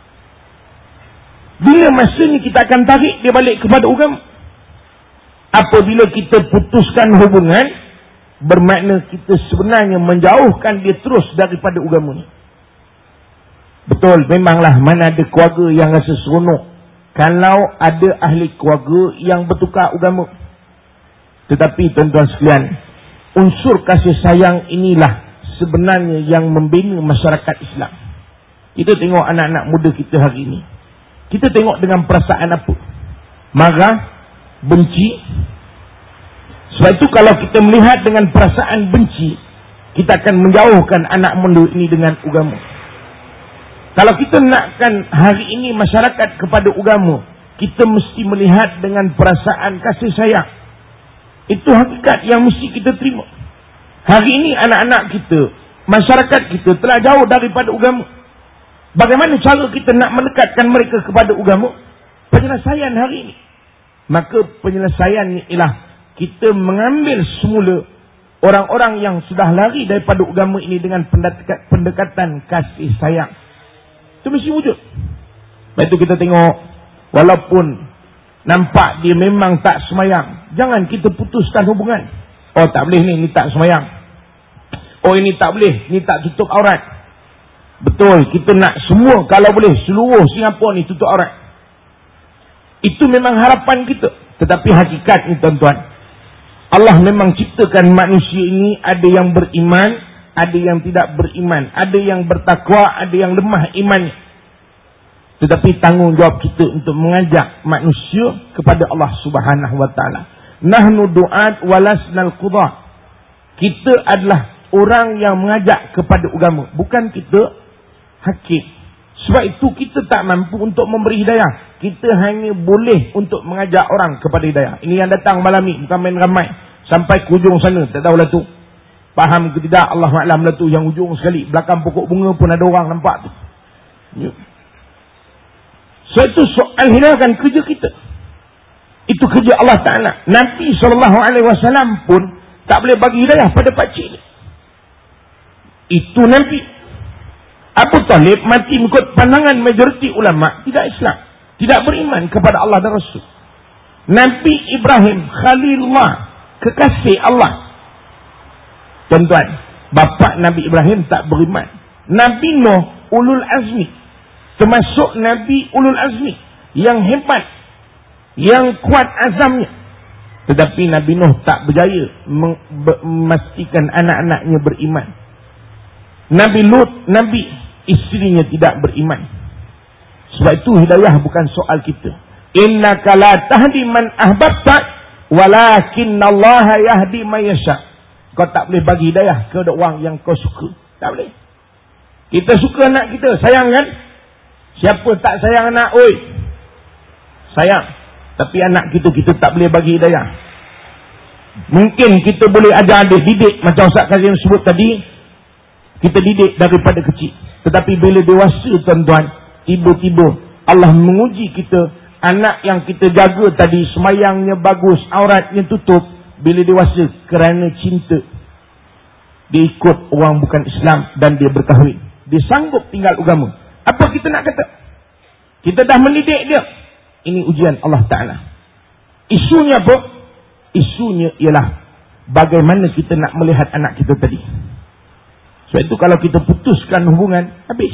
Bila masanya kita akan tarik dia balik kepada agama. Apabila kita putuskan hubungan, bermakna kita sebenarnya menjauhkan dia terus daripada agama ni. Betul, memanglah mana ada keluarga yang rasa seronok kalau ada ahli keluarga yang bertukar agama. Tetapi tuan-tuan sekalian, unsur kasih sayang inilah sebenarnya yang membina masyarakat Islam. Kita tengok anak-anak muda kita hari ini. Kita tengok dengan perasaan apa? Marah, benci. Sebab itu kalau kita melihat dengan perasaan benci, kita akan menjauhkan anak muda ini dengan agama. Kalau kita nakkan hari ini masyarakat kepada agama, kita mesti melihat dengan perasaan kasih sayang. Itu hakikat yang mesti kita terima. Hari ini anak-anak kita, masyarakat kita telah jauh daripada agama. Bagaimana cara kita nak mendekatkan mereka kepada agama? Penyelesaian hari ini. Maka penyelesaiannya ialah kita mengambil semula orang-orang yang sudah lari daripada agama ini dengan pendekatan kasih sayang. Itu mesti wujud. Lepas itu kita tengok, walaupun nampak dia memang tak semayang, jangan kita putuskan hubungan. Oh tak boleh ni, ni tak semayang. Oh ini tak boleh, ni tak tutup aurat. Betul, kita nak semua kalau boleh seluruh Singapura ni tutup aurat. Itu memang harapan kita. Tetapi hakikatnya tuan-tuan, Allah memang ciptakan manusia ini ada yang beriman, ada yang tidak beriman, ada yang bertakwa, ada yang lemah imannya. Tetapi tanggungjawab kita untuk mengajak manusia kepada Allah Subhanahu wa taala. Nahnu du'at walasnal qudah. Kita adalah orang yang mengajak kepada agama, bukan kita hakim. Sebab itu kita tak mampu untuk memberi hidayah. Kita hanya boleh untuk mengajak orang kepada hidayah. Ini yang datang malam ni bukan main ramai. Sampai ke ujung sana, tak tahulah tu faham ke tidak, Allah A'lam lah tu yang ujung sekali. Belakang pokok bunga pun ada orang nampak tu. Ya. So itu soal hilangkan kerja kita. Itu kerja Allah Ta'ala. Nabi sallallahu alaihi wasallam pun tak boleh bagi hidayah pada pakcik ni. Itu Nabi. Abu Talib mati mengikut pandangan majoriti ulama tidak Islam, tidak beriman kepada Allah dan Rasul. Nabi Ibrahim Khalilullah, kekasih Allah. Tuan-tuan, bapa Nabi Ibrahim tak beriman. Nabi Nuh ulul azmi, termasuk Nabi ulul azmi yang hebat, yang kuat azamnya. Tetapi Nabi Nuh tak berjaya memastikan anak-anaknya beriman. Nabi Lut, Nabi, isterinya tidak beriman. Sebab itu hidayah bukan soal kita. Innaka la tahdi man ahbabta walakinnallaha yahdi man yasha. Kau tak boleh bagi hidayah kepada orang yang kau suka. Tak boleh. Kita suka anak kita, sayang kan? Siapa tak sayang anak? Oi, sayang. Tapi anak kita, kita tak boleh bagi hidayah. Mungkin kita boleh ajar dia, didik. Macam Ustaz Kazim sebut tadi, kita didik daripada kecil. Tetapi bila dewasa tuan-tuan, tiba-tiba Allah menguji kita. Anak yang kita jaga tadi, semayangnya bagus, auratnya tutup. Bila dewasa, kerana cinta, dia ikut orang bukan Islam dan dia berkahwin. Dia sanggup tinggal agama. Apa kita nak kata? Kita dah mendidik dia. Ini ujian Allah Ta'ala. Isunya apa? Isunya ialah bagaimana kita nak melihat anak kita tadi. Sebab itu kalau kita putuskan hubungan, habis.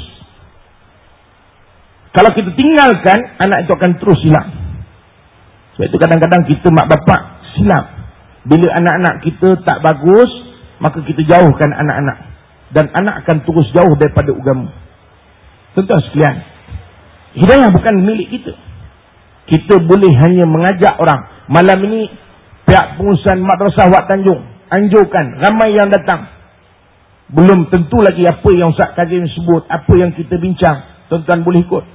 Kalau kita tinggalkan, anak itu akan terus hilang. Sebab itu kadang-kadang kita mak bapak silap. Bila anak-anak kita tak bagus, maka kita jauhkan anak-anak. Dan anak akan terus jauh daripada agama. Tuan-tuan sekalian, hidayah bukan milik kita. Kita boleh hanya mengajak orang. Malam ini, pihak pengurusan Madrasah Wak Tanjung anjurkan ramai yang datang. Belum tentu lagi apa yang Ustaz Kazim sebut, apa yang kita bincang. Tuan-tuan boleh ikut.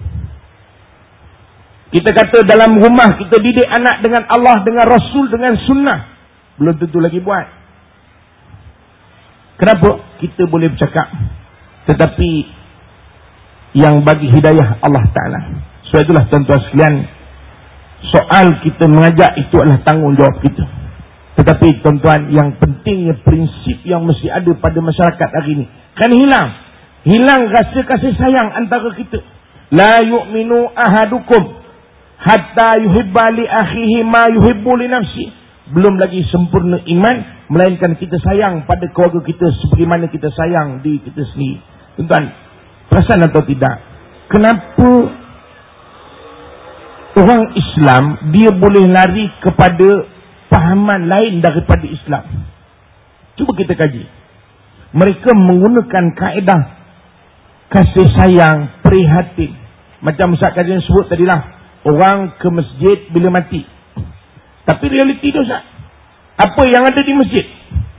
Kita kata dalam rumah kita didik anak dengan Allah, dengan Rasul, dengan Sunnah. Belum tentu lagi buat. Kenapa? Kita boleh bercakap, tetapi yang bagi hidayah Allah Ta'ala. Sebab itulah tuan-tuan sekalian, soal kita mengajak itu adalah tanggungjawab kita. Tetapi tuan-tuan, yang pentingnya prinsip yang mesti ada pada masyarakat hari ini. Kan hilang. Hilang rasa kasih sayang antara kita. La yu'minu ahadukum hatta yuhibba li akhihi ma yuhibbu li nafsi. Belum lagi sempurna iman, melainkan kita sayang pada keluarga kita sebagaimana kita sayang diri kita sendiri. Tuan-tuan, perasan atau tidak? Kenapa orang Islam dia boleh lari kepada fahaman lain daripada Islam? Cuba kita kaji. Mereka menggunakan kaedah kasih sayang, prihatin. Macam Ustaz Kazim sebut tadilah, orang ke masjid bila mati. Tapi realiti tu Ustaz, apa yang ada di masjid?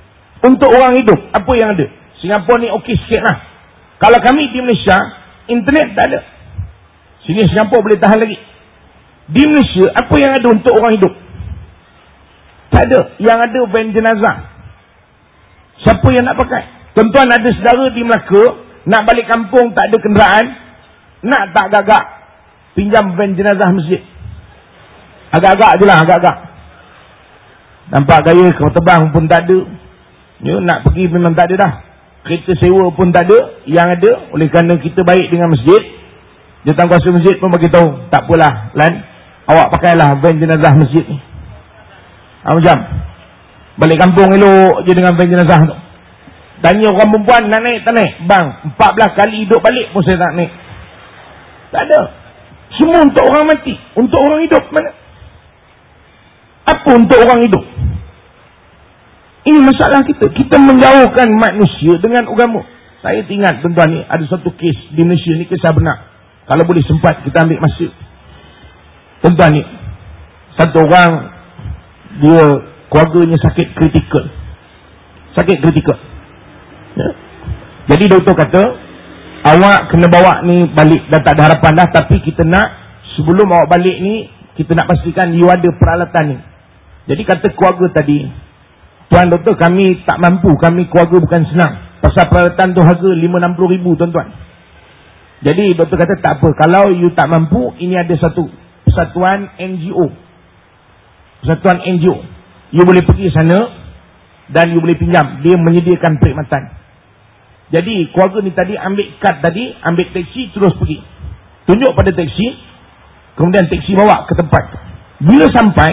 untuk orang hidup. Apa yang ada? Singapura ni okey sikit lah. Kalau kami di Malaysia, internet tak ada. Sini Singapura boleh tahan lagi. Di Malaysia, apa yang ada untuk orang hidup? Tak ada. Yang ada van jenazah. Siapa yang nak pakai? Tuan-tuan ada saudara di Melaka, nak balik kampung tak ada kenderaan, nak tak agak-agak pinjam van jenazah masjid? Agak-agak je lah, agak-agak. Nampak gaya kau terbang pun tak ada. Ya, nak pergi memang tak ada dah. Kereta sewa pun tak ada. Yang ada, oleh kerana kita baik dengan masjid, jawatankuasa masjid pun bagi tahu, tak apalah Lan, awak pakailah van jenazah masjid ni. Ha, macam balik kampung elok je dengan van jenazah tu. Tanya orang perempuan nak naik tak naik? Bang, empat belas kali hidup balik pun saya tak naik. Tak ada. Semua untuk orang mati. Untuk orang hidup mana? Apa untuk orang hidup? Ini masalah kita. Kita menjauhkan manusia dengan agama. Saya ingat tuan-tuan ni, ada satu kes di Malaysia ni, kisah benar. Kalau boleh sempat kita ambil masa. Tuan-tuan ni, satu orang, dia keluarganya sakit kritikal. Sakit kritikal. Ya. Jadi doktor kata, awak kena bawa ni balik, dah tak ada harapan dah, tapi kita nak, sebelum awak balik ni, kita nak pastikan you ada peralatan ni. Jadi kata keluarga tadi, tuan doktor, kami tak mampu, kami keluarga bukan senang. Pasal peralatan tu harga lima enam puluh ribu tuan-tuan. Jadi doktor kata tak apa, kalau you tak mampu, ini ada satu persatuan N G O. Persatuan N G O. You boleh pergi sana dan you boleh pinjam. Dia menyediakan perkhidmatan. Jadi keluarga ni tadi ambil kad tadi, ambil teksi terus pergi. Tunjuk pada teksi, kemudian teksi bawa ke tempat. Bila sampai,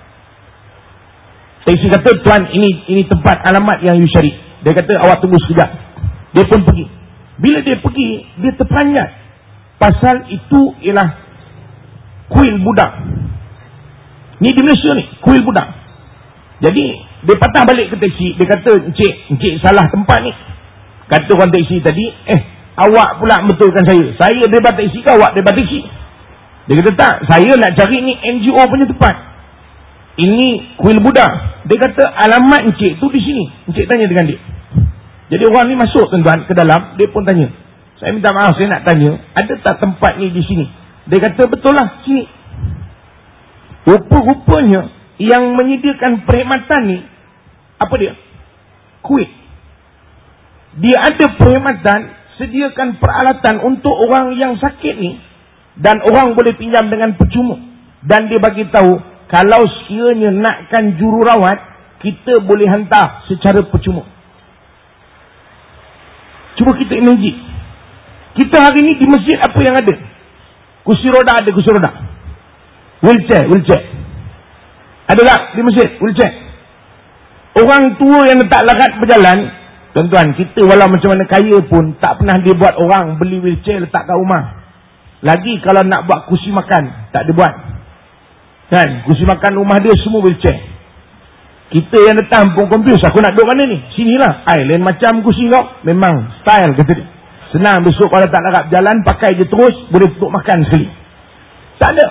teksi kata, tuan, ini ini tempat alamat yang you cari. Dia kata, awak tunggu sekejap. Dia pun pergi. Bila dia pergi, dia terperanjat. Pasal itu ialah kuil budak. Ni di Malaysia ni, kuil budak. Jadi, dia patah balik ke teksi. Dia kata, encik, encik salah tempat ni. Kata orang teksi tadi, eh, awak pula betulkan saya. Saya daripada teksi ke awak daripada teksi? Dia kata, tak, saya nak cari ni N G O punya tempat. Ini kuil budak. Dia kata, alamat encik tu di sini. Encik tanya dengan dia. Jadi orang ni masuk tuan-tuan ke dalam, dia pun tanya. Saya minta maaf, saya nak tanya, ada tak tempat ni di sini? Dia kata, betul lah, sini. Rupa-rupanya, yang menyediakan perkhidmatan ni, apa dia? Kuil. Dia ada perkhidmatan, sediakan peralatan untuk orang yang sakit ni, dan orang boleh pinjam dengan percuma. Dan dia bagi tahu, kalau sekiranya nakkan jururawat, kita boleh hantar secara percuma. Cuba kita imagine. Kita hari ni di masjid apa yang ada? Kursi roda ada, kursi roda. Wheelchair, wheelchair. Ada tak di masjid? Wheelchair. Orang tua yang letak larat berjalan, tuan-tuan, kita walau macam mana kaya pun, tak pernah dia buat orang beli wheelchair letak kat rumah. Lagi kalau nak buat kursi makan, tak ada buat. Kan? Kursi makan rumah dia semua wheelchair. Kita yang datang pun confuse, aku nak duduk mana ni? Sinilah. Ay, lain macam kursi kau. Memang style kata dia. Senang besok kalau tak nak jalan, pakai je terus, boleh tutup makan sekali. Tak ada.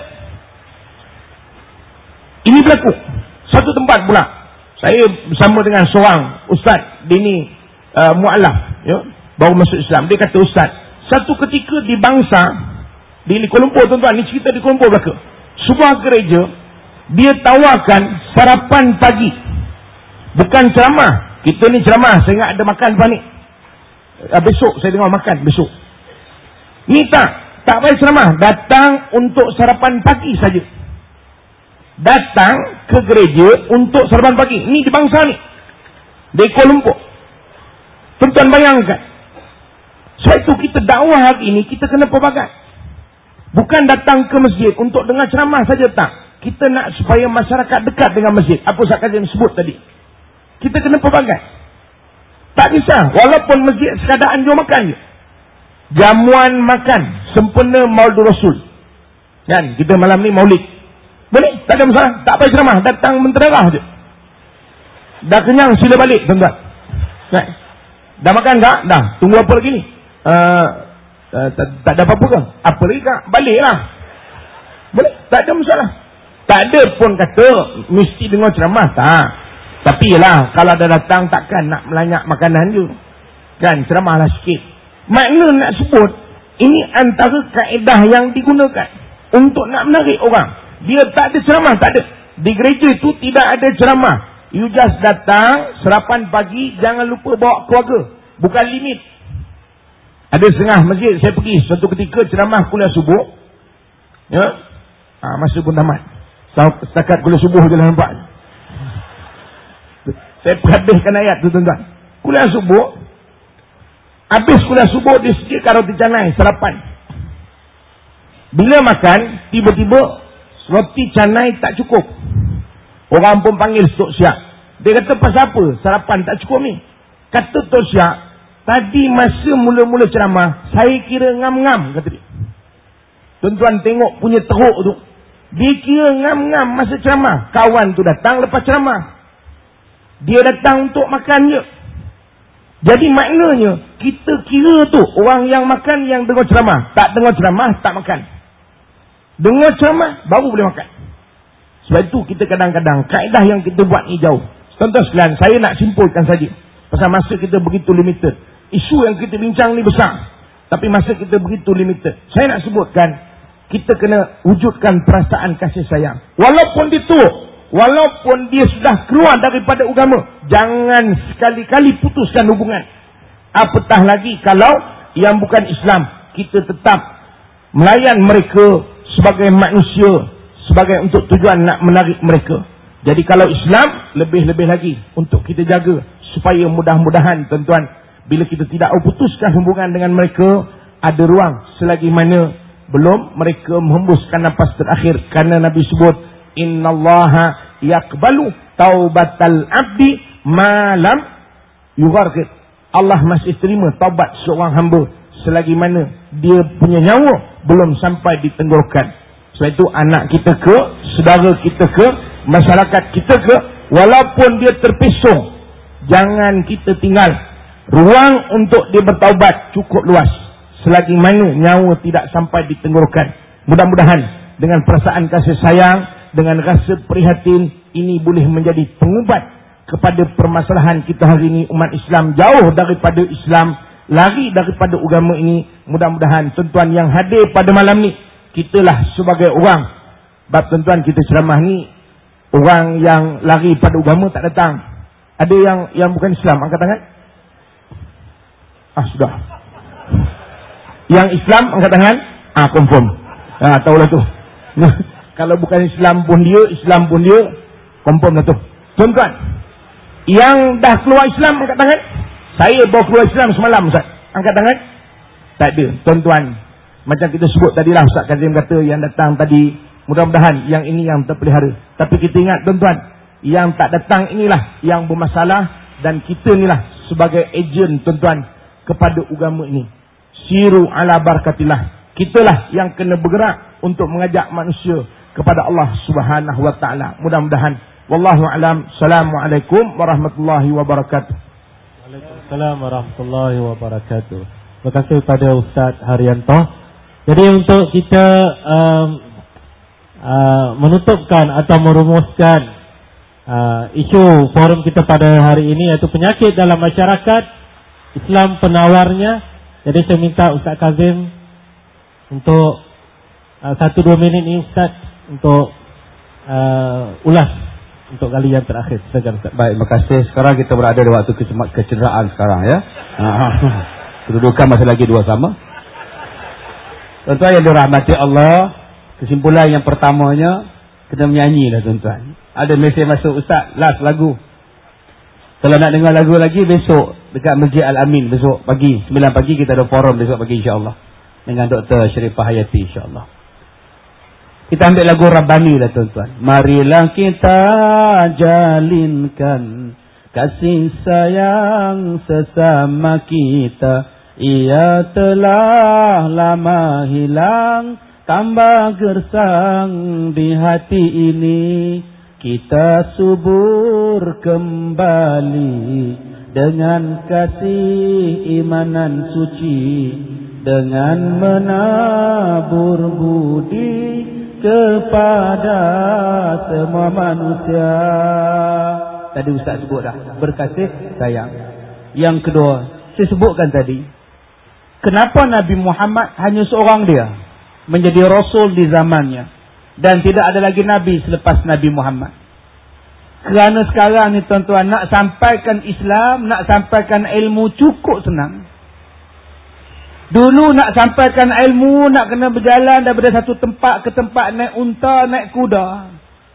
Ini berlaku. Satu tempat pula, saya bersama dengan seorang ustaz dini uh, mu'alaf, ya, baru masuk Islam. Dia kata, ustaz, satu ketika di bangsa di Kuala Lumpur, tuan-tuan, ni cerita di Kuala Lumpur belaka. Sebuah gereja, dia tawarkan sarapan pagi. Bukan ceramah. Kita ni ceramah, saya ingat ada makan depan ni. Uh, besok saya dengar makan, besok. Ni tak, tak payah ceramah. Datang untuk sarapan pagi saja. Datang ke gereja untuk sarapan pagi. Ni di bangsa ni, di Kuala Lumpur. Tuan-tuan bayangkan. Sebab itu kita dakwah hari ini, kita kena pelbagai. Bukan datang ke masjid untuk dengar ceramah saja, tak. Kita nak supaya masyarakat dekat dengan masjid. Apa Ustaz Kazim sebut tadi. Kita kena pelbagai. Tak bisa. Walaupun masjid sekadar anjur makan je. Jamuan makan sempena Maulid Rasul. Kan? Kita malam ni maulid. Boleh? Tak ada masalah. Tak payah ceramah. Datang menterarah je. Dah kenyang, sila balik, tuan-tuan. Kan? Dah makan tak? Dah. Tunggu apa lagi ni? Uh, uh, tak, tak ada apa-apa ke? Apa lagi kak? Baliklah. Boleh? Tak ada masalah. Tak ada pun kata mesti dengar ceramah. Tak. Tapi yelah, kalau ada datang takkan nak melanyak makanan je. Kan, ceramahlah sikit. Makna nak sebut, ini antara kaedah yang digunakan untuk nak menarik orang. Dia tak ada ceramah, tak ada. Di gereja itu tidak ada ceramah. You just datang, sarapan pagi, jangan lupa bawa keluarga. Bukan limit. Ada setengah masjid, saya pergi suatu ketika ceramah kuliah subuh. Ya, ha, masa pun tamat. Setakat kuliah subuh je lah nampak. Saya perhabiskan ayat tu tuan-tuan. Kuliah subuh, habis kuliah subuh dia sediakan roti canai sarapan. Bila makan, tiba-tiba roti canai tak cukup. Orang pun panggil Tok Syak. Dia kata pasal apa sarapan tak cukup ni? Kata Tok Syak, tadi masa mula-mula ceramah saya kira ngam-ngam, kata dia. Tuan-tuan tengok punya teruk tu. Dia kira ngam-ngam masa ceramah. Kawan tu datang lepas ceramah. Dia datang untuk makan je. Jadi maknanya kita kira tu orang yang makan yang dengar ceramah. Tak dengar ceramah tak makan. Dengar ceramah baru boleh makan. Sebab itu kita kadang-kadang kaedah yang kita buat ni jauh. Tuan-tuan sekalian, saya nak simpulkan saja. Pasal masa kita begitu limited. Isu yang kita bincang ni besar. Tapi masa kita begitu limited. Saya nak sebutkan, kita kena wujudkan perasaan kasih sayang. Walaupun dia tua, walaupun dia sudah keluar daripada agama, jangan sekali-kali putuskan hubungan. Apatah lagi kalau yang bukan Islam, kita tetap melayan mereka sebagai manusia, sebagai untuk tujuan nak menarik mereka. Jadi kalau Islam, lebih-lebih lagi untuk kita jaga supaya mudah-mudahan tuan-tuan, bila kita tidak putuskan hubungan dengan mereka, ada ruang selagi mana belum mereka menghembuskan nafas terakhir. Karena Nabi sebut, innallaha yaqbalu taubatal abdi malam yugharqid. Allah masih terima taubat seorang hamba selagi mana dia punya nyawa belum sampai di tenggorokan. Sebab itu anak kita ke, saudara kita ke, masyarakat kita ke, walaupun dia terpesong, jangan kita tinggal. Ruang untuk dia bertaubat cukup luas selagi mana nyawa tidak sampai di tenggorokan. Mudah-mudahan dengan perasaan kasih sayang, dengan rasa prihatin, ini boleh menjadi pengubat kepada permasalahan kita hari ini. Umat Islam jauh daripada Islam, lari daripada agama ini. Mudah-mudahan tuan-tuan yang hadir pada malam ni, kitalah sebagai orang, bab tuan-tuan kita ceramah ni, orang yang lari pada agama tak datang. Ada yang yang bukan Islam, angkat tangan. Ah, sudah. Yang Islam angkat tangan. Ah, confirm. Ah, tahulah tu. Kalau bukan Islam pun dia, Islam pun dia, confirm lah tu. Tuan-tuan, yang dah keluar Islam angkat tangan. Saya bawa keluar Islam semalam, Ustaz. Angkat tangan. Tak ada. Tuan-tuan, macam kita sebut tadi lah, Ustaz Kazim kata yang datang tadi, mudah-mudahan yang ini yang terpelihara. Tapi kita ingat tuan-tuan, yang tak datang inilah yang bermasalah. Dan kita inilah sebagai ejen tuan-tuan kepada agama ini. Siru ala barakatillah. Kitalah yang kena bergerak untuk mengajak manusia kepada Allah Subhanahu wa taala. Mudah-mudahan. Wallahu alam. Assalamualaikum warahmatullahi wabarakatuh. Waalaikumsalam warahmatullahi wabarakatuh. Terima kasih kepada Ustaz Haryanto. Jadi untuk kita um, uh, menutupkan atau merumuskan uh, isu forum kita pada hari ini, iaitu penyakit dalam masyarakat, Islam penawarnya. Jadi saya minta Ustaz Kazim untuk uh, satu dua minit ni Ustaz untuk uh, ulas untuk kali yang terakhir. Silakan Ustaz. Baik, terima kasih. Sekarang kita berada di waktu kecederaan sekarang ya. Kedudukan masih lagi dua sama. Tuan-tuan yang dirahmati Allah, kesimpulan yang pertamanya, kena menyanyi lah tuan-tuan. Ada mesej masuk Ustaz, last lagu. Kalau nak dengar lagu lagi, besok dekat Masjid Al-Amin, besok pagi sembilan pagi kita ada forum besok pagi insya-Allah dengan Doktor Sharifah Hayati insya-Allah. Kita ambil lagu Rabbani lah tuan-tuan. Marilah kita jalinkan kasih sayang sesama kita. Ia telah lama hilang, tambah gersang di hati ini. Kita subur kembali dengan kasih imanan suci, dengan menabur budi kepada semua manusia. tadi Ustaz sebut dah, berkasih sayang. Yang kedua, saya sebutkan tadi, kenapa Nabi Muhammad hanya seorang dia menjadi Rasul di zamannya, dan tidak ada lagi Nabi selepas Nabi Muhammad? Kerana sekarang ni tuan-tuan, nak sampaikan Islam, nak sampaikan ilmu cukup senang. Dulu nak sampaikan ilmu, nak kena berjalan daripada satu tempat ke tempat, naik unta, naik kuda.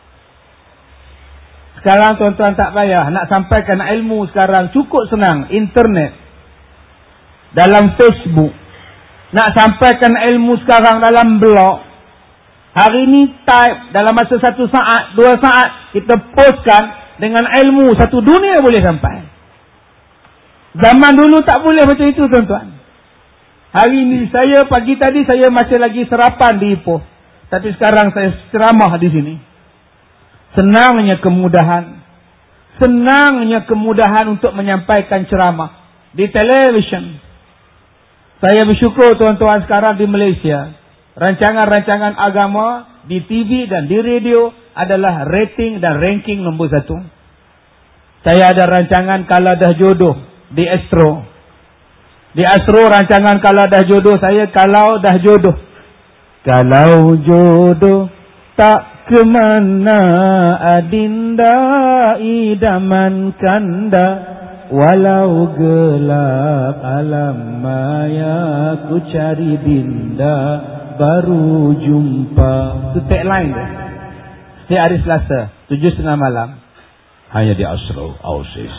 Sekarang tuan-tuan tak payah. Nak sampaikan ilmu sekarang cukup senang. Internet. Dalam Facebook. Nak sampaikan ilmu sekarang dalam blog. Hari ni type dalam masa satu saat, dua saat, kita postkan dengan ilmu. Satu dunia boleh sampai. Zaman dulu tak boleh macam itu tuan-tuan. Hari ni saya, pagi tadi saya masih lagi serapan di Ipoh. Tapi sekarang saya ceramah di sini. Senangnya kemudahan. Senangnya kemudahan untuk menyampaikan ceramah. Di televisyen. Saya bersyukur tuan-tuan sekarang di Malaysia. Rancangan-rancangan agama di T V dan di radio adalah rating dan ranking nombor satu. Saya ada rancangan Kalau Dah Jodoh di Astro. Di Astro rancangan Kalau Dah Jodoh saya Kalau Dah Jodoh. Kalau jodoh tak kemana adinda idaman kanda, walau gelap alam maya ku cari dinda baru jumpa. Itu tagline dia. Setiap hari Selasa tujuh setengah malam hanya di Astro Oasis.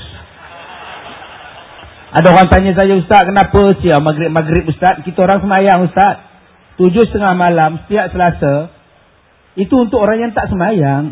Ada orang tanya saya, Ustaz, kenapa siap maghrib-maghrib Ustaz? Kita orang semayang Ustaz. Tujuh setengah malam setiap Selasa. Itu untuk orang yang tak semayang.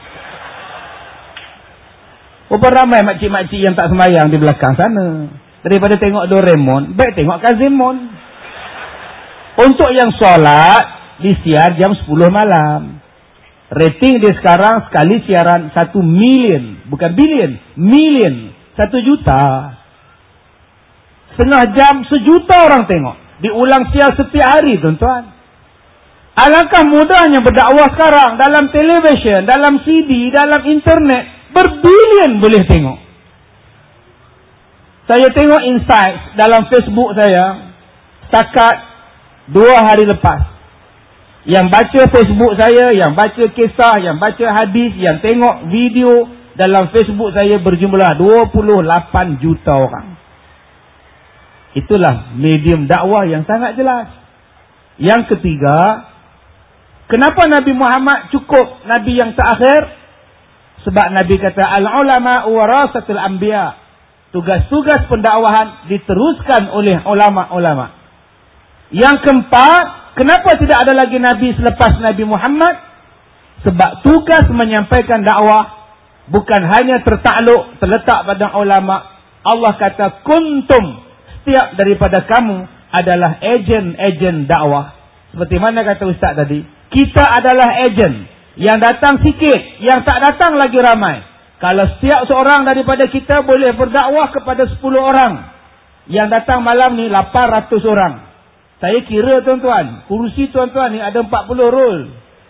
Berapa ramai makcik-makcik yang tak semayang di belakang sana. Daripada tengok Doraemon, baik tengok Kazemon. Untuk yang solat, disiar jam sepuluh malam. Rating dia sekarang sekali siaran satu million. Bukan bilion, million. Satu juta. Setengah jam, sejuta orang tengok. Diulang siar setiap hari tuan-tuan. Alangkah mudahnya berdakwah sekarang. Dalam televisyen, dalam C D, dalam internet. Berbilion boleh tengok. Saya tengok insights dalam Facebook saya. Setakat dua hari lepas. Yang baca Facebook saya, yang baca kisah, yang baca hadis, yang tengok video dalam Facebook saya berjumlah dua puluh lapan juta orang. Itulah medium dakwah yang sangat jelas. Yang ketiga, kenapa Nabi Muhammad cukup Nabi yang terakhir? Sebab Nabi kata, Al-ulama warasatul anbiya. Tugas-tugas pendakwahan diteruskan oleh ulama-ulama. Yang keempat, kenapa tidak ada lagi Nabi selepas Nabi Muhammad? Sebab tugas menyampaikan dakwah bukan hanya tertakluk, terletak pada ulama. Allah kata, kuntum. Setiap daripada kamu adalah ejen-ejen dakwah. Seperti mana kata Ustaz tadi. Kita adalah ejen. Yang datang sikit. Yang tak datang lagi ramai. Kalau setiap seorang daripada kita boleh berdakwah kepada sepuluh orang. Yang datang malam ni lapan ratus orang. Saya kira tuan-tuan. Kursi tuan-tuan ni ada empat puluh roll.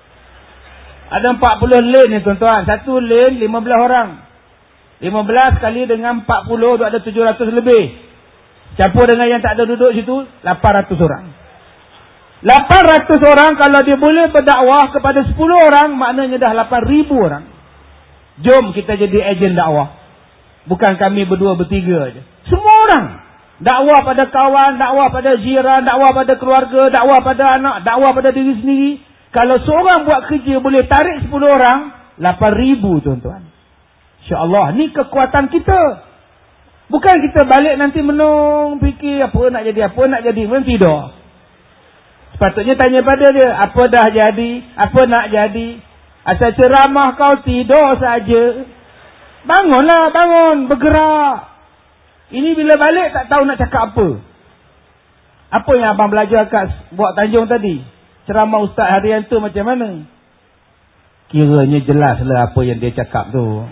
Ada empat puluh lane ni tuan-tuan. Satu lane lima belas orang. lima belas kali dengan empat puluh tu ada tujuh ratus lebih. Campur dengan yang tak ada duduk situ, lapan ratus orang. lapan ratus orang kalau dia boleh berdakwah kepada sepuluh orang, maknanya dah lapan ribu orang. Jom kita jadi ejen dakwah. Bukan kami berdua bertiga aja. Semua orang. Dakwah pada kawan, dakwah pada jiran, dakwah pada keluarga, dakwah pada anak, dakwah pada diri sendiri. Kalau seorang buat kerja boleh tarik sepuluh orang, lapan ribu tuan-tuan. InsyaAllah, ni kekuatan kita. Bukan kita balik nanti menung, fikir apa nak jadi, apa nak jadi. Memang tidak. Sepatutnya tanya pada dia, apa dah jadi, apa nak jadi. Asal ceramah kau tidur saja. Bangunlah, bangun, bergerak. Ini bila balik tak tahu nak cakap apa. Apa yang abang belajar kat buat Tanjung tadi? Ceramah Ustaz Haryanto macam mana? Kiranya jelaslah apa yang dia cakap tu.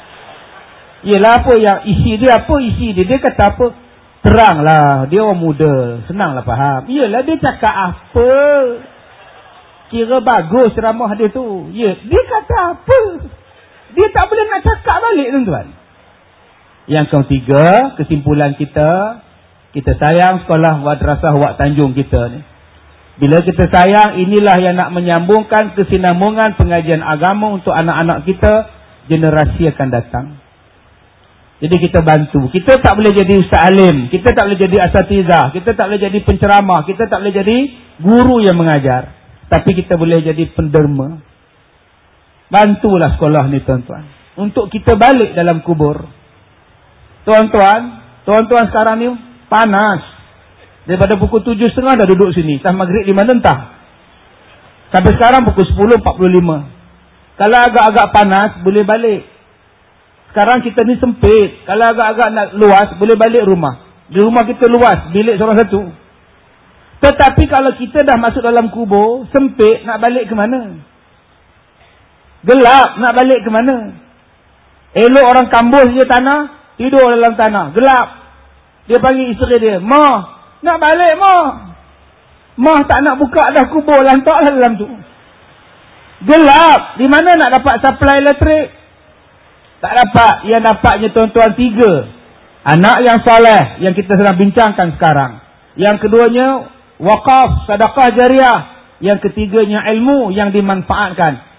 Yelah apa yang isi dia, apa isi dia. Dia kata apa? Teranglah. Dia orang muda. Senanglah faham. Yelah dia cakap apa? Kira bagus ceramah dia tu. Ya, dia kata apa? Dia tak boleh nak cakap balik tuan-tuan. Yang ketiga, kesimpulan kita, kita sayang sekolah madrasah Wak Tanjung kita ni. Bila kita sayang, inilah yang nak menyambungkan kesinambungan pengajian agama untuk anak-anak kita, generasi akan datang. Jadi kita bantu. Kita tak boleh jadi ustaz alim, kita tak boleh jadi asatizah, kita tak boleh jadi penceramah, kita tak boleh jadi guru yang mengajar. Tapi kita boleh jadi penderma. Bantulah sekolah ni tuan-tuan, untuk kita balik dalam kubur. Tuan-tuan, tuan-tuan sekarang ni panas. Daripada pukul tujuh tiga puluh dah duduk sini. Tah maghrib lima lentah. Sampai sekarang pukul sepuluh empat puluh lima. Kalau agak-agak panas, boleh balik. Sekarang kita ni sempit. Kalau agak-agak nak luas, boleh balik rumah. Di rumah kita luas, bilik seorang satu. Tetapi kalau kita dah masuk dalam kubur, sempit, nak balik ke mana? Gelap, nak balik ke mana? Elok orang kambus je tanah, tidur dalam tanah, gelap. Dia panggil isteri dia, "Ma, nak balik, Ma." Ma tak nak buka dah kubur, lantaklah dalam tu. Gelap, di mana nak dapat supply elektrik? Tak dapat. Yang dapatnya tuan-tuan tiga. Anak yang soleh, yang kita sedang bincangkan sekarang. Yang keduanya, wakaf, sedekah jariah. Yang ketiganya, ilmu yang dimanfaatkan.